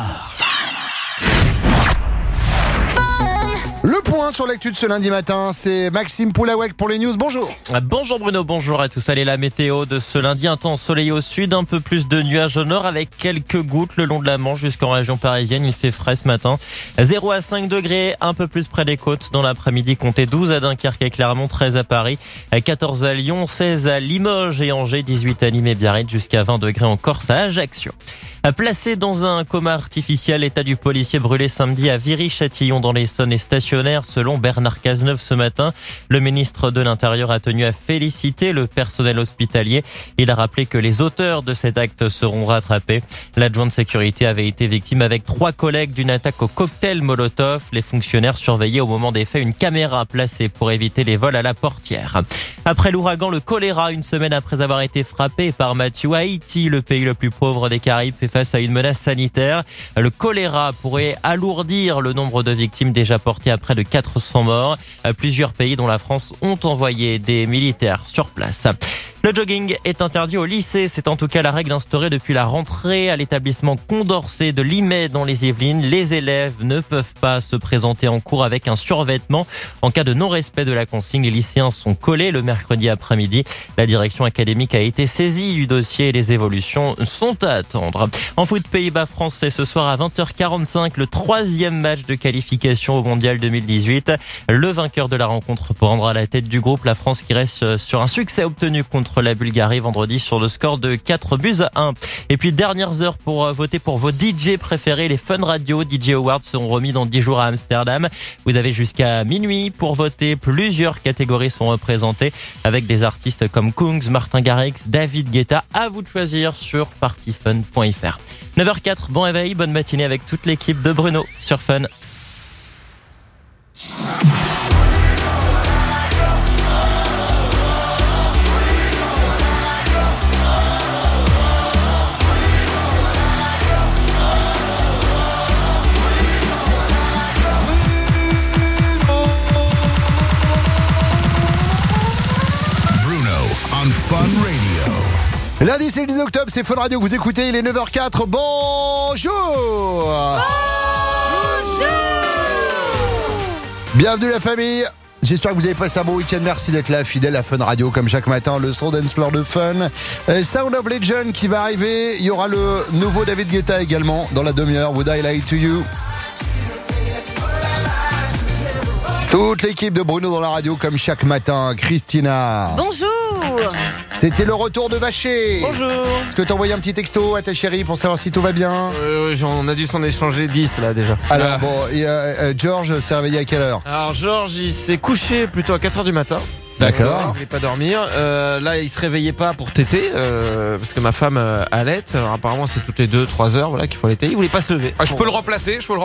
Le point sur l'actu de ce lundi matin, c'est Maxime Poulawek pour les news. Bonjour. Bonjour Bruno, bonjour à tous. Allez, la météo de ce lundi, un temps ensoleillé au sud, un peu plus de nuages au nord avec quelques gouttes le long de la Manche jusqu'en région parisienne. Il fait frais ce matin. 0 à 5 degrés, un peu plus près des côtes. Dans l'après-midi, comptez 12 à Dunkerque et Clermont, 13 à Paris, 14 à Lyon, 16 à Limoges et Angers, 18 à Nîmes et Biarritz, jusqu'à 20 degrés en Corse à Ajaccio. Placé dans un coma artificiel, l'état du policier brûlé samedi à Viry-Châtillon dans l'Essonne est stationnaire selon Bernard Cazeneuve ce matin. Le ministre de l'Intérieur a tenu à féliciter le personnel hospitalier. Il a rappelé que les auteurs de cet acte seront rattrapés. L'adjoint de sécurité avait été victime avec 3 collègues d'une attaque au cocktail Molotov. Les fonctionnaires surveillaient au moment des faits une caméra placée pour éviter les vols à la portière. Après l'ouragan, le choléra, une semaine après avoir été frappé par Matthew, Haïti, le pays le plus pauvre des Caraïbes, fait face à une menace sanitaire. Le choléra pourrait alourdir le nombre de victimes déjà portées à près de 400 morts. Plusieurs pays, dont la France, ont envoyé des militaires sur place. Le jogging est interdit au lycée. C'est en tout cas la règle instaurée depuis la rentrée à l'établissement Condorcet de Limay dans les Yvelines. Les élèves ne peuvent pas se présenter en cours avec un survêtement. En cas de non-respect de la consigne, les lycéens sont collés le mercredi après-midi. La direction académique a été saisie du dossier et les évolutions sont à attendre. En foot, Pays-Bas-France, c'est ce soir à 20h45 le 3e match de qualification au Mondial 2018. Le vainqueur de la rencontre prendra la tête du groupe. La France qui reste sur un succès obtenu contre la Bulgarie vendredi sur le score de 4-1. Et puis dernières heures pour voter pour vos DJ préférés. Les Fun Radio DJ Awards seront remis dans 10 jours à Amsterdam. Vous avez jusqu'à minuit pour voter. Plusieurs catégories sont représentées avec des artistes comme Kungs, Martin Garrix, David Guetta. À vous de choisir sur partyfun.fr. 9h04, bon réveil, bonne matinée avec toute l'équipe de Bruno sur Fun. Fun Radio. Lundi, c'est le 10 octobre, c'est Fun Radio que vous écoutez, il est 9h04. Bonjour. Bienvenue la famille. J'espère que vous avez passé un bon week-end. Merci d'être là, fidèle à Fun Radio comme chaque matin. Le son dance floor de Fun. Sound of Legend qui va arriver. Il y aura le nouveau David Guetta également dans la demi-heure. Would I Lie to You? Toute l'équipe de Bruno dans la radio comme chaque matin. Christina. Bonjour. C'était le retour de Vacher. Bonjour. Est-ce que t'as envoyé un petit texto à ta chérie pour savoir si tout va bien? On a dû s'en échanger 10 là déjà. Alors bon, George s'est réveillé à quelle heure? Alors George il s'est couché plutôt à 4h du matin. D'accord. Il voulait pas dormir. Là il se réveillait pas pour téter parce que ma femme allait. Alors apparemment c'est toutes les 2-3 heures voilà qu'il faut allaiter. Il voulait pas se lever. Ah, je peux le remplacer. Si tu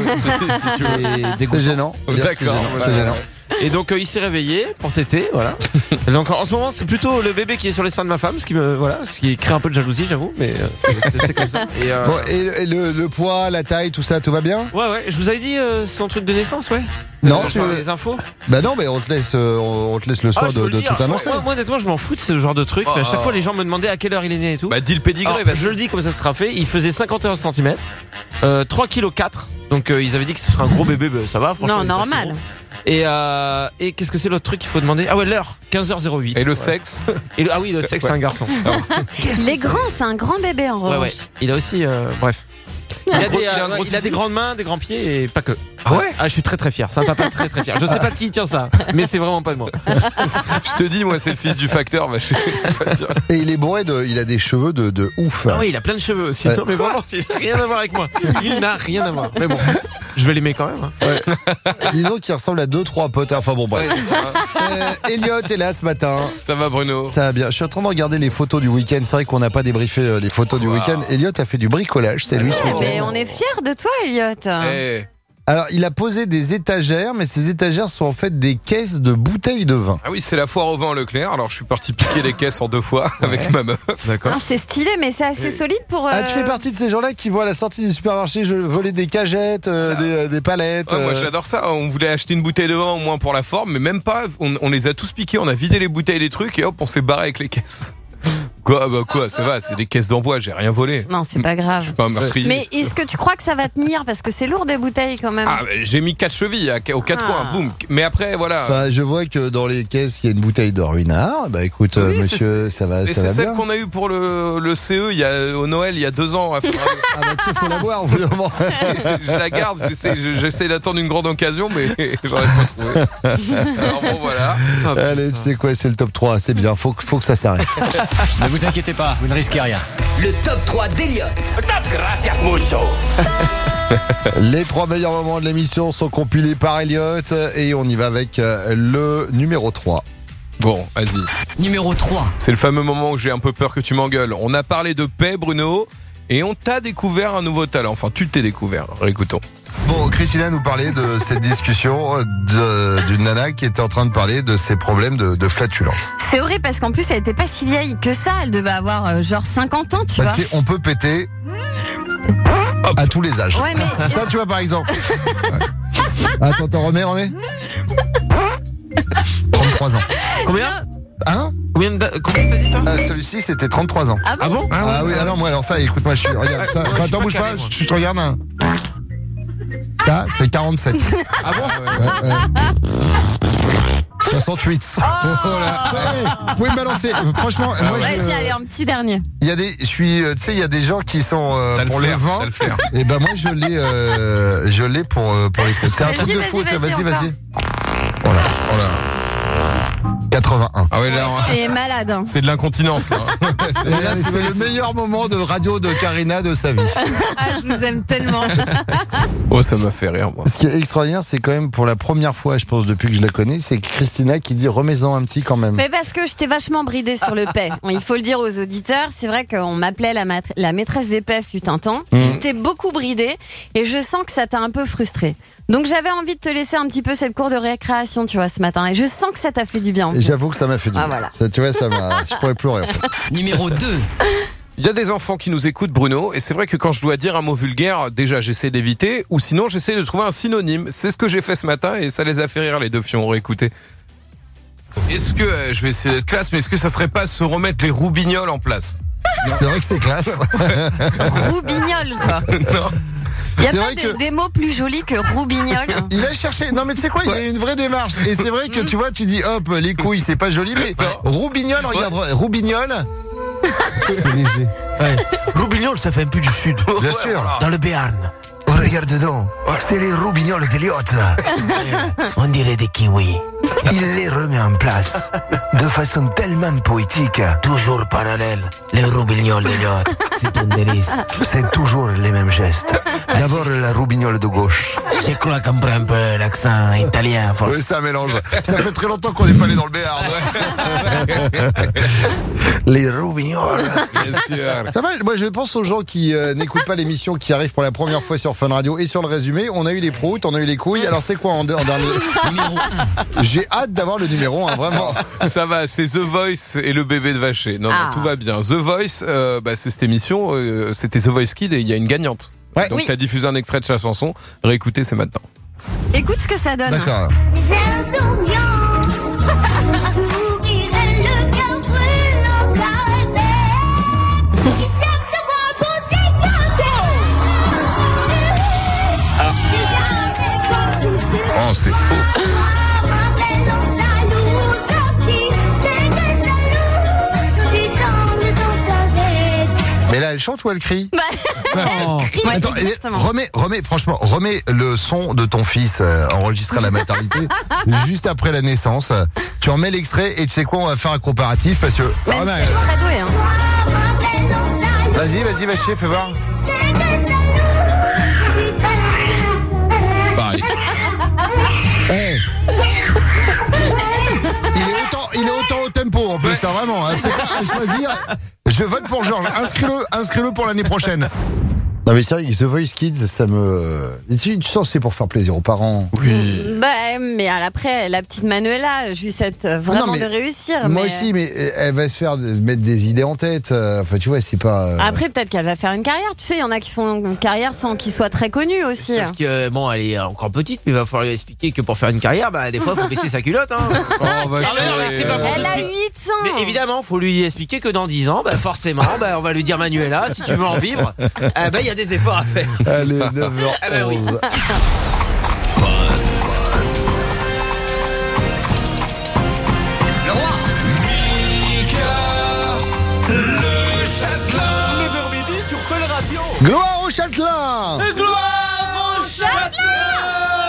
veux. C'est gênant. D'accord. C'est gênant. Et donc il s'est réveillé pour téter, voilà. Et donc en ce moment c'est plutôt le bébé qui est sur les seins de ma femme, ce qui crée un peu de jalousie, j'avoue, mais c'est comme ça. Et, bon, et le poids, la taille, tout ça, tout va bien? Ouais, je vous avais dit son truc de naissance, ouais. Non, les infos. Bah non, mais on te laisse le soir de tout annoncer. Moi honnêtement, je m'en fous de ce genre de truc. Mais à chaque fois, les gens me demandaient à quelle heure il est né et tout. Bah dis le pédigré. Je le dis comme ça sera fait. Il faisait 51 cm, 3 kg 4. Donc ils avaient dit que ce serait un gros bébé. Bah, ça va, franchement. Non, normal. Et qu'est-ce que c'est l'autre truc qu'il faut demander? Ah ouais, l'heure, 15h08. Et le sexe? Ah oui, le sexe, c'est un garçon. Il est grand, c'est un grand bébé en revanche. Ouais. Il a aussi, bref. Il a des grandes mains, des grands pieds et pas que. Ah ouais? Ah, je suis très très fier. C'est un papa très très fier. Je sais pas de qui tient ça, mais c'est vraiment pas de moi. Je te dis, moi, c'est le fils du facteur. Bah, je sais pas dire. Et il est bourré il a des cheveux de ouf. Ah oui, il a plein de cheveux aussi. Ouais. Non, mais vraiment, il n'a rien à voir avec moi. Il n'a rien à voir. Mais bon, je vais l'aimer quand même. Hein. Ouais. Disons qu'il ressemble à 2-3 potes. Enfin bon, bref. Ouais, Elliot est là ce matin. Ça va, Bruno? Ça va bien. Je suis en train de regarder les photos du week-end. C'est vrai qu'on n'a pas débriefé les photos du week-end. Elliot a fait du bricolage. C'est lui ce week-end. Mais on est fiers de toi, Elliot. Hey. Alors, il a posé des étagères, mais ces étagères sont en fait des caisses de bouteilles de vin. Ah oui, c'est la foire au vin Leclerc. Alors, je suis parti piquer les caisses en 2 fois avec ma meuf. D'accord. Ah, c'est stylé, mais c'est assez solide pour. Ah, tu fais partie de ces gens-là qui vont à la sortie du supermarché voler des cagettes, des palettes. Ouais, moi, j'adore ça. On voulait acheter une bouteille de vin au moins pour la forme, mais même pas. On les a tous piqués. On a vidé les bouteilles des trucs et hop, on s'est barré avec les caisses. Quoi, ça va, c'est des caisses d'embois, j'ai rien volé. Non, c'est pas grave. Je suis pas un meurtrier. Mais est-ce que tu crois que ça va tenir? Parce que c'est lourd des bouteilles quand même. Ah, j'ai mis 4 chevilles aux 4 coins, boum. Mais après, voilà. Bah, je vois que dans les caisses, il y a une bouteille de Ruinart. Bah écoute, oui, monsieur, ça va c'est bien. celle qu'on a eue pour le CE au Noël il y a 2 ans. Ah bah tu faut la boire au bout d'un moment. Je la garde, j'essaie d'attendre une grande occasion, mais j'en ai pas trouvé. Alors bon, voilà. Allez, tu sais quoi, c'est le top 3, c'est bien, faut que ça s'arrête. Ne vous inquiétez pas, vous ne risquez rien. Le top 3 d'Elliot. Gracias mucho. Les 3 meilleurs moments de l'émission sont compilés par Elliot et on y va avec le numéro 3. Bon, vas-y. Numéro 3. C'est le fameux moment où j'ai un peu peur que tu m'engueules. On a parlé de paix, Bruno, et on t'a découvert un nouveau talent. Enfin, tu t'es découvert. Alors, écoutons. Bon, Christina nous parlait de cette discussion d'une nana qui était en train de parler de ses problèmes de flatulence. C'est horrible parce qu'en plus elle était pas si vieille que ça, elle devait avoir genre 50 ans, tu vois. Tu sais, on peut péter à tous les âges. Ouais, mais... Ça, tu vois, par exemple. Attends, remets. 33 ans. Combien? Hein? Combien t'as dit toi? Celui-ci c'était 33 ans. Ah bon? Ah oui, alors moi, alors ça, écoute-moi, regarde ça. Attends, bouge pas, je te regarde. Ça, c'est 47. Ah bon? Ouais. 68. Oh là. Vous pouvez me balancer. Franchement, moi, vas-y, allez, un petit dernier. Il y a des, tu sais, il y a des gens qui sont pour le vin. Et ben moi, je l'ai pour les coups. C'est un truc de foot. Vas-y. Voilà. 81. Ah ouais, là, c'est malade. Hein. C'est de l'incontinence. Là. C'est le meilleur moment de radio de Karina de sa vie. Ah, je vous aime tellement. Oh, ça m'a fait rire, moi. Ce qui est extraordinaire, c'est quand même pour la première fois, je pense, depuis que je la connais, c'est Christina qui dit remets-en un petit quand même. Mais parce que je t'ai vachement bridée sur le paix. Il faut le dire aux auditeurs. C'est vrai qu'on m'appelait la maîtresse des paix fut un temps. J'étais beaucoup bridée et je sens que ça t'a un peu frustrée. Donc j'avais envie de te laisser un petit peu cette cour de récréation, tu vois, ce matin. Et je sens que ça t'a fait du bien. J'avoue que ça m'a fait du bien. Voilà. Ça, tu vois, je pourrais pleurer. En fait. Numéro 2. Il y a des enfants qui nous écoutent, Bruno, et c'est vrai que quand je dois dire un mot vulgaire, déjà j'essaie d'éviter, ou sinon j'essaie de trouver un synonyme. C'est ce que j'ai fait ce matin et ça les a fait rire, les deux filles ont réécouté. Est-ce que, je vais essayer d'être classe, mais est-ce que ça serait pas se remettre les roubignoles en place? C'est vrai que c'est classe. Roubignoles, quoi. Non. Il y a C'est pas vrai que- des mots plus jolis que roubignol. Il a cherché. Non mais tu sais quoi, il y a une vraie démarche. Et c'est vrai que tu vois, tu dis hop, les couilles, c'est pas joli, mais roubignol, regarde, roubignol, c'est léger. Ouais. Roubignol, ça fait un peu du sud. Bien sûr. Dans le Béarn. Oh, regarde dedans, c'est les roubignols d'Eliott. On dirait des kiwis. Il les remet en place de façon tellement poétique. Toujours parallèle. Les roubignols d'Eliott. C'est un délice. C'est toujours les mêmes gestes. D'abord la roubignole de gauche. Je crois qu'on prend un peu l'accent italien. Oui, ça mélange. Ça fait très longtemps qu'on n'est pas allé dans le Béarn. Les roubignols. Bien sûr. C'est pas mal. Moi, je pense aux gens qui n'écoutent pas l'émission, qui arrivent pour la première fois sur Fun Radio et sur le résumé. On a eu les proutes, on a eu les couilles. Alors, c'est quoi en dernier? Numéro 1. J'ai hâte d'avoir le numéro 1, vraiment. Ça va, c'est The Voice et le bébé de Vacher. Non, non, tout va bien. The Voice, c'est cette émission, c'était The Voice Kid et il y a une gagnante. Ouais. Donc Oui. t'as diffusé un extrait de sa chanson. Réécoutez, c'est maintenant. Écoute ce que ça donne. D'accord. Oh, c'est faux. Mais là, elle chante ou elle crie? Ouais, Attends, exactement. remets le son de ton fils enregistré à la maternité juste après la naissance. Tu en mets l'extrait et tu sais quoi, on va faire un comparatif parce que. Même Romain, si elle est très douée, hein. vas-y, Vacher, fais voir. Pareil. Hey. Il est autant au tempo en plus, ça vraiment. Hein. Tu sais quoi, à choisir. Je vote pour Georges. Inscris-le pour l'année prochaine. Non mais c'est vrai que The Voice Kids, ça me... Tu sens c'est pour faire plaisir aux parents. Oui. Bah, mais après, la petite Manuela, je lui souhaite vraiment Non, mais de réussir. Moi mais... aussi, mais elle va se faire mettre des idées en tête. Enfin, tu vois, c'est pas... Après, peut-être qu'elle va faire une carrière. Tu sais, il y en a qui font une carrière sans qu'ils soient très connus aussi. Sauf que, bon, elle est encore petite, mais il va falloir lui expliquer que pour faire une carrière, des fois, il faut baisser sa culotte. Hein. Oh, Vacher. C'est pas pour Elle a tout de 8 suite. ans. Mais évidemment, faut lui expliquer que dans 10 ans, forcément, on va lui dire Manuela, si tu veux en vivre, il y a des efforts à faire. Allez, 9h11. Ah bah oui. Le Châtelain. 9h midi sur Fun Radio. Gloire au Châtelain. Gloire au Châtelain.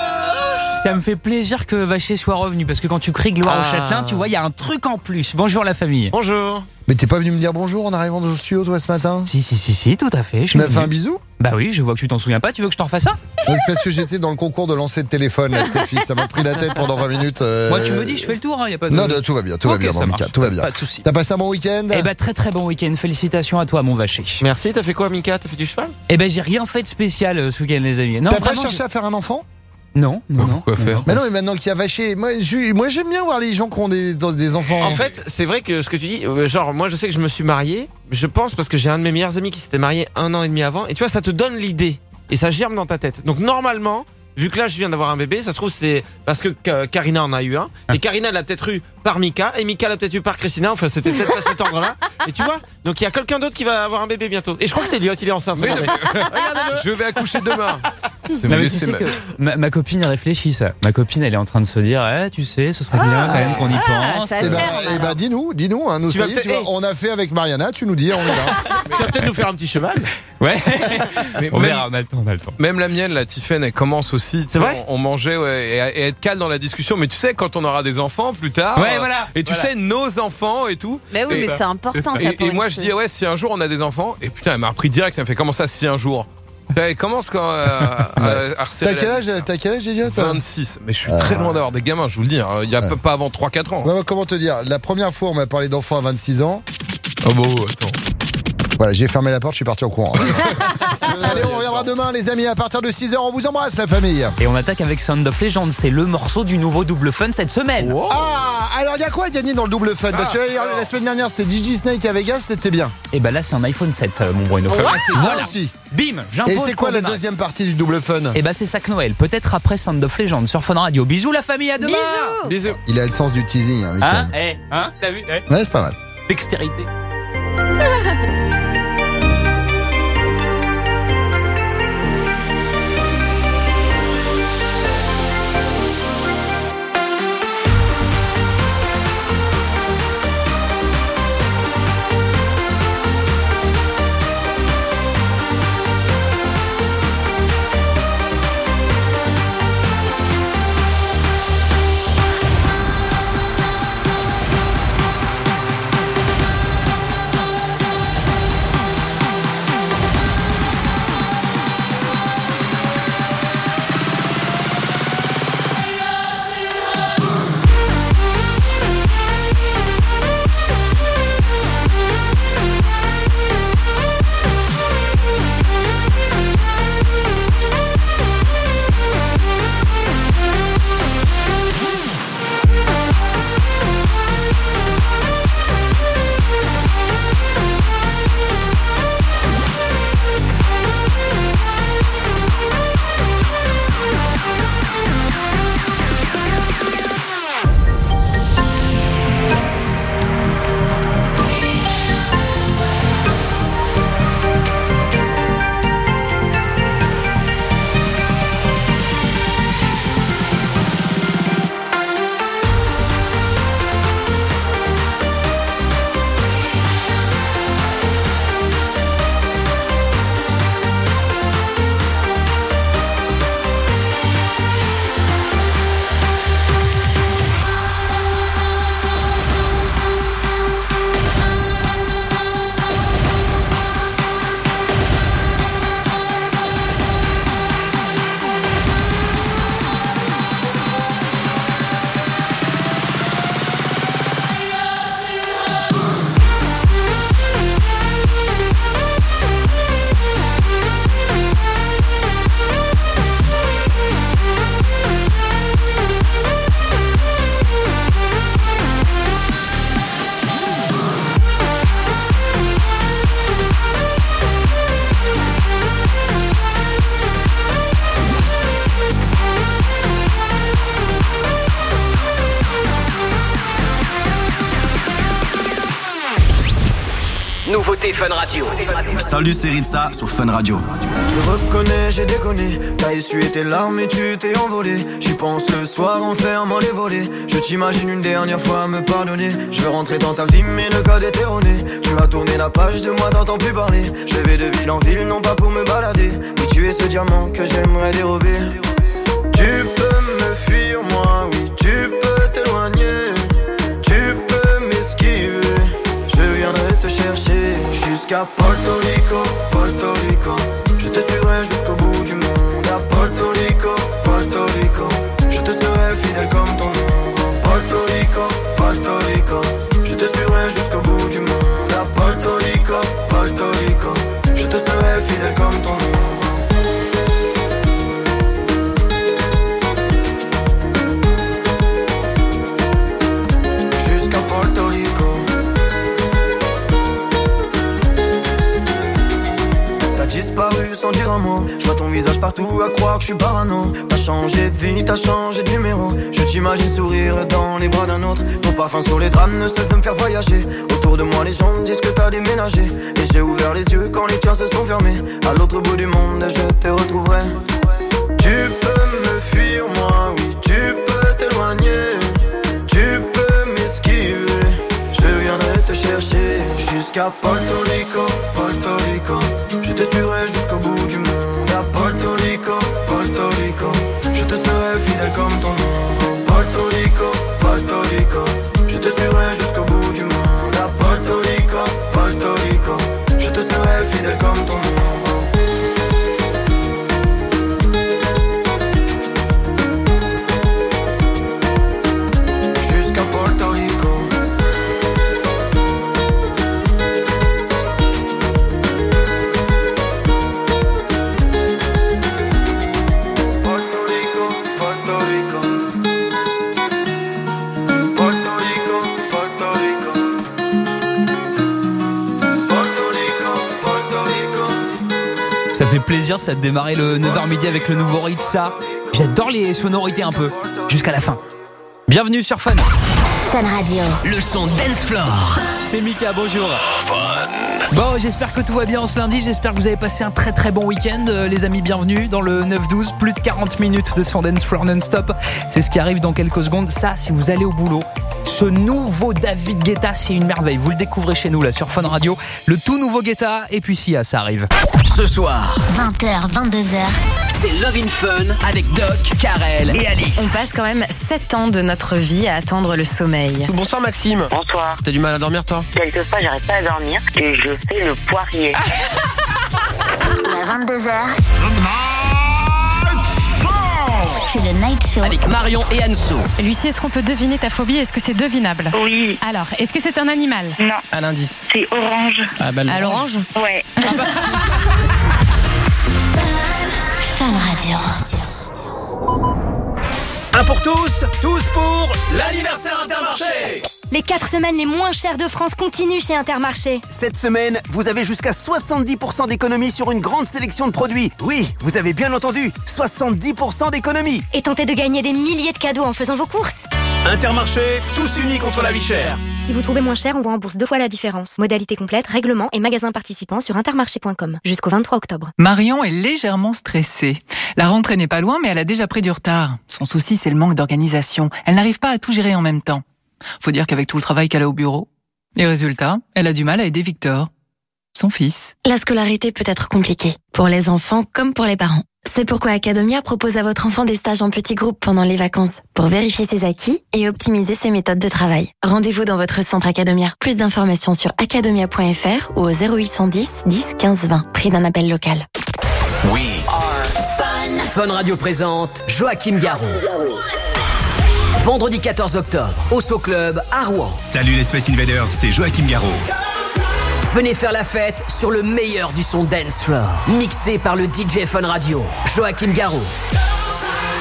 Ça me fait plaisir que Vacher soit revenu parce que quand tu cries gloire au Châtelain, tu vois, il y a un truc en plus. Bonjour la famille. Bonjour. Mais t'es pas venu me dire bonjour en arrivant dans le studio, toi, ce matin? Si, tout à fait. Tu m'as fait un bisou? Bah oui, je vois que tu t'en souviens pas. Tu veux que je t'en refasse un? C'est parce que j'étais dans le concours de lancer de téléphone là, de ses fils. Ça m'a pris la tête pendant 20 minutes. Moi, tu me dis, je fais le tour. Y a pas de... Non, tout va bien, tout va Ok, bien, ça mon Mika, marche. tout va bien. Pas de souci. T'as passé un bon week-end? Eh ben très bon week-end. Félicitations à toi, mon Vacher. Merci, t'as fait quoi, Mika? T'as fait du cheval? Eh ben j'ai rien fait de spécial ce week-end, les amis. Non, T'as pas vraiment, cherché à faire un enfant? Non. Quoi faire? Mais non, mais maintenant qu'il y a Vacher, moi j'aime bien voir les gens qui ont des enfants. En fait, c'est vrai que ce que tu dis, genre, moi je sais que je me suis marié, je pense parce que j'ai un de mes meilleurs amis qui s'était marié 1 an et demi avant, et tu vois, ça te donne l'idée, et ça germe dans ta tête. Donc normalement, vu que là je viens d'avoir un bébé, ça se trouve c'est parce que Karina en a eu un, et Karina l'a peut-être eu par Mika, et Mika l'a peut-être eu par Christina, enfin c'était peut-être pas cet ordre-là, et tu vois, donc il y a quelqu'un d'autre qui va avoir un bébé bientôt. Et je crois que c'est Elliot, il est enceinte. Oui, regardez. Regardez-le. Je vais accoucher demain. Non, mais tu sais que ma copine réfléchit ça. Ma copine, elle est en train de se dire, tu sais, ce serait bien quand même qu'on y pense. ça Eh ben, dis-nous, hein, nous, Tu ça vas y est, peut-être- tu vois, on a fait avec Mariana, tu nous dis, on est là. Tu vas peut-être nous faire un petit cheval. Ouais. Mais On même- verra, on a le temps. Même la mienne, la Tiffen, elle commence aussi. tu sais, vrai on mangeait et être calme dans la discussion. Mais tu sais, quand on aura des enfants plus tard. Ouais, voilà. Et tu sais, nos enfants et tout. Mais oui, Et- mais c'est important ça. Et, pour et une moi, je fille. dis, ouais, si un jour on a des enfants. Et putain, elle m'a repris direct. Elle me fait, comment ça, si un jour? Elle commence quand à harceler T'as quel âge, Elliot? 26. Mais je suis très loin d'avoir des gamins, je vous le dis. hein. Il y a pas avant 3-4 ans. Ouais, comment te dire? La première fois, on m'a parlé d'enfants à 26 ans. Oh bon, attends. Voilà, j'ai fermé la porte, je suis parti au courant. Allez, on reviendra demain, les amis, à partir de 6h. On vous embrasse, la famille. Et on attaque avec Sound of Legend. C'est le morceau du nouveau Double Fun cette semaine. Ah, alors il y a quoi à gagner dans le double fun? Parce que la semaine dernière, c'était DigiSnake à Vegas, c'était bien. Et ben là, c'est un iPhone 7, mon Bruno. Ah, c'est bien Voilà. aussi. Bim, j'impose. Et c'est quoi qu'on la démarre. deuxième partie du double fun? Et ben c'est Sac Noël. Peut-être après Sound of Legend sur Fun Radio. Bisous la famille, à demain. Bisous. Bisous. Il a le sens du teasing, hein, Hein, Mickaël. t'as vu? Ouais, c'est pas mal. Dextérité. écoutez Fun Radio. Salut, c'est Ritza sur Fun Radio. Je reconnais, j'ai déconné. T'as essuyé tes larmes et tu t'es envolé. J'y pense le soir en fermant les volets. Je t'imagine une dernière fois me pardonner. Je veux rentrer dans ta vie mais le code est erroné. Tu as tourné la page de moi, t'entends plus parler. Je vais de ville en ville, non pas pour me balader. Mais tu es ce diamant que j'aimerais dérober. Tu peux me fuir moi, oui, tu peux t'éloigner. Tu peux m'esquiver. Je viendrai te chercher jusqu'à Porto Rico, Porto Rico. Je te suivrai jusqu'au bout du monde. À Porto Rico, Porto Rico. Je te serai fidèle comme ton nom. Porto Rico, Porto Rico. Je te suivrai jusqu'au bout du monde. À Porto Rico, Porto Rico. Je te serai fidèle comme ton nom. Disparu sans dire un mot. Je vois ton visage partout à croire que je suis parano. T'as changé de vie, t'as changé de numéro. Je t'imagine sourire dans les bras d'un autre. Ton parfum sur les draps ne cesse de me faire voyager. Autour de moi les gens me disent que t'as déménagé. Et j'ai ouvert les yeux quand les tiens se sont fermés. À l'autre bout du monde je te retrouverai. Tu peux me fuir moi, oui, tu peux t'éloigner. Tu peux m'esquiver. Je viendrai te chercher jusqu'à Porto Rico, Porto Rico. Je te suivrai jusqu'au bout du monde. À Porto Rico, Porto Rico. Je te serai fidèle comme ton nom. Porto Rico, Porto Rico. Je te suivrai jusqu'au bout du monde. À Porto Rico, Porto Rico. Je te serai fidèle comme ton nom. Jusqu'à Porto Rico. Ça fait plaisir, ça a démarré le 9h midi avec le nouveau Ritza. J'adore les sonorités un peu, jusqu'à la fin. Bienvenue sur Fun. Fun Radio. Le son Dance Floor. C'est Mika, bonjour. Bon, j'espère que tout va bien en ce lundi. J'espère que vous avez passé un très très bon week-end. Les amis, bienvenue dans le 9-12. Plus de 40 minutes de son Dance Floor non-stop. C'est ce qui arrive dans quelques secondes. Ça, si vous allez au boulot, ce nouveau David Guetta, c'est une merveille. Vous le découvrez chez nous là sur Fun Radio. Le tout nouveau Guetta. Et puis Sia, ça arrive. Ce soir, 20h, 22h. c'est Love in Fun avec Doc, Karel et Alice. On passe quand même 7 ans de notre vie à attendre le sommeil. Bonsoir Maxime. Bonsoir. T'as du mal à dormir toi? Quelquefois j'arrive pas à dormir et je fais le poirier. À 22h. C'est le Night Show. Avec Marion et Anso. Lucie, est-ce qu'on peut deviner ta phobie? Est-ce que c'est devinable? Oui. Alors, est-ce que c'est un animal? Non. Un indice. C'est orange. Ah bah, à l'orange? Ouais. Fun Radio. Un pour tous, tous pour l'anniversaire Intermarché. Les 4 semaines les moins chères de France continuent chez Intermarché. Cette semaine, vous avez jusqu'à 70% d'économie sur une grande sélection de produits. Oui, vous avez bien entendu, 70% d'économie. Et tentez de gagner des milliers de cadeaux en faisant vos courses. Intermarché, tous unis contre la vie chère. Si vous trouvez moins cher, on vous rembourse 2 fois la différence. Modalité complète, règlement et magasins participants sur intermarché.com. Jusqu'au 23 octobre. Marion est légèrement stressée. La rentrée n'est pas loin, mais elle a déjà pris du retard. Son souci, c'est le manque d'organisation. Elle n'arrive pas à tout gérer en même temps. Faut dire qu'avec tout le travail qu'elle a au bureau, les résultats, elle a du mal à aider Victor, son fils. La scolarité peut être compliquée, pour les enfants comme pour les parents. C'est pourquoi Academia propose à votre enfant des stages en petits groupes pendant les vacances, pour vérifier ses acquis et optimiser ses méthodes de travail. Rendez-vous dans votre centre Academia. Plus d'informations sur academia.fr ou au 0810 10 15 20, prix d'un appel local. We are Fun. Fun Radio présente Joachim Garraud. Vendredi 14 octobre, au So Club à Rouen. Salut les Space Invaders, c'est Joachim Garraud. Venez faire la fête sur le meilleur du son dance floor, mixé par le DJ Fun Radio, Joachim Garraud.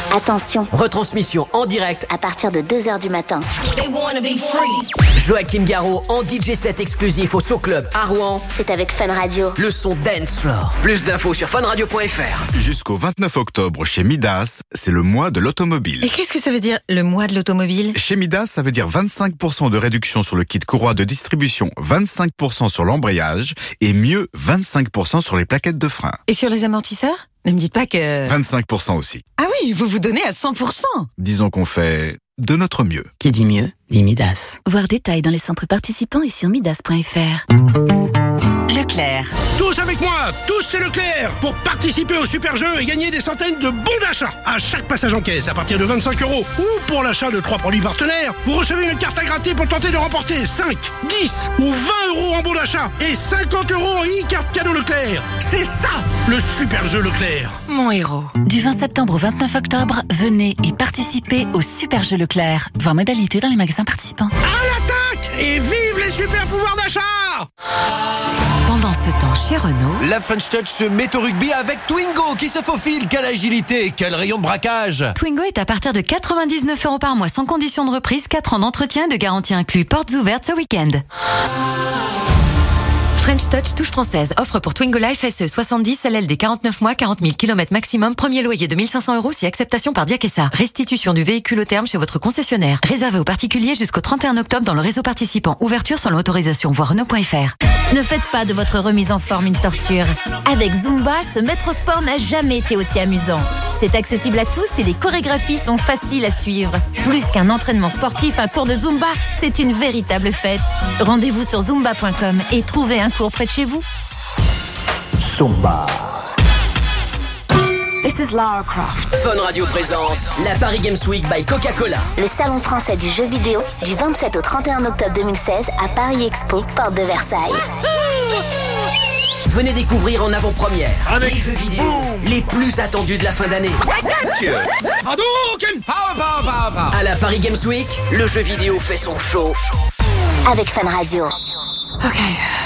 Attention. Retransmission en direct à partir de 2h du matin. Joachim Garraud en DJ set exclusif au So Club à Rouen. C'est avec Fun Radio. Le son dance floor. Plus d'infos sur funradio.fr. Jusqu'au 29 octobre chez Midas, c'est le mois de l'automobile. Et qu'est-ce que ça veut dire, le mois de l'automobile? Chez Midas, ça veut dire 25% de réduction sur le kit courroie de distribution, 25% sur l'embrayage et mieux 25% sur les plaquettes de frein. Et sur les amortisseurs? Ne me dites pas que... 25% aussi. Ah oui, vous vous donnez à 100%. Disons qu'on fait de notre mieux. Qui dit mieux, dit Midas. Voir détails dans les centres participants et sur midas.fr. Leclerc. Tous avec moi, tous c'est Leclerc, pour participer au super jeu et gagner des centaines de bons d'achat à chaque passage en caisse à partir de 25 €. Ou pour l'achat de 3 produits partenaires, vous recevez une carte à gratter pour tenter de remporter 5, 10 ou 20 € en bons d'achat et 50 € en e-carte cadeau Leclerc. C'est ça, le super jeu Leclerc. Mon héros. Du 20 septembre au 29 octobre, venez et participez au super jeu Leclerc. Voir modalité dans les magasins participants. À l'attaque et vive les super pouvoirs d'achat. Pendant ce temps, chez Renault, la French Touch se met au rugby avec Twingo qui se faufile. Quelle agilité, quel rayon de braquage. Twingo est à partir de 99 € par mois sans condition de reprise, 4 ans d'entretien et de garantie inclus. Portes ouvertes ce week-end. French Touch touche française. Offre pour Twingo Life SE 70 LLD 49 mois, 40 000 km maximum. Premier loyer de 1 500 € si acceptation par Diakessa. Restitution du véhicule au terme chez votre concessionnaire. Réservé aux particuliers jusqu'au 31 octobre dans le réseau participant. Ouverture sans l'autorisation. Voir Renault.fr. Ne faites pas de votre remise en forme une torture. Avec Zumba, se mettre au sport n'a jamais été aussi amusant. C'est accessible à tous et les chorégraphies sont faciles à suivre. Plus qu'un entraînement sportif, un cours de Zumba, c'est une véritable fête. Rendez-vous sur zumba.com et trouvez un cours près de chez vous. Zumba. This is Lara Croft. Fun Radio présente la Paris Games Week by Coca-Cola. Le salon français du jeu vidéo du 27 au 31 octobre 2016 à Paris Expo, porte de Versailles. Venez découvrir en avant-première les jeux vidéo les plus attendus de la fin d'année. À la Paris Games Week, le jeu vidéo fait son show. Avec Fun Radio. Ok.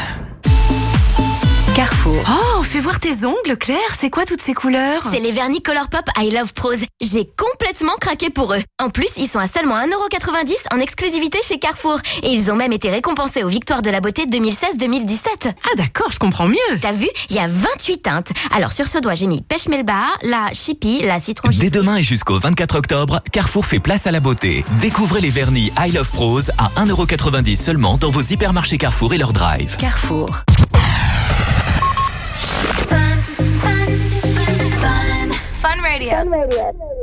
Carrefour. Oh, fais voir tes ongles, Claire. C'est quoi toutes ces couleurs? C'est les vernis Colourpop I Love Prose. J'ai complètement craqué pour eux. En plus, ils sont à seulement 1,90 € en exclusivité chez Carrefour. Et ils ont même été récompensés aux Victoires de la Beauté 2016-2017. Ah d'accord, je comprends mieux. T'as vu? Il y a 28 teintes. Alors sur ce doigt, j'ai mis pêche melba, la chippie, la citron. Dès demain et jusqu'au 24 octobre, Carrefour fait place à la beauté. Découvrez les vernis I Love Prose à 1,90 € seulement dans vos hypermarchés Carrefour et leur drive. Carrefour. Fun Radio.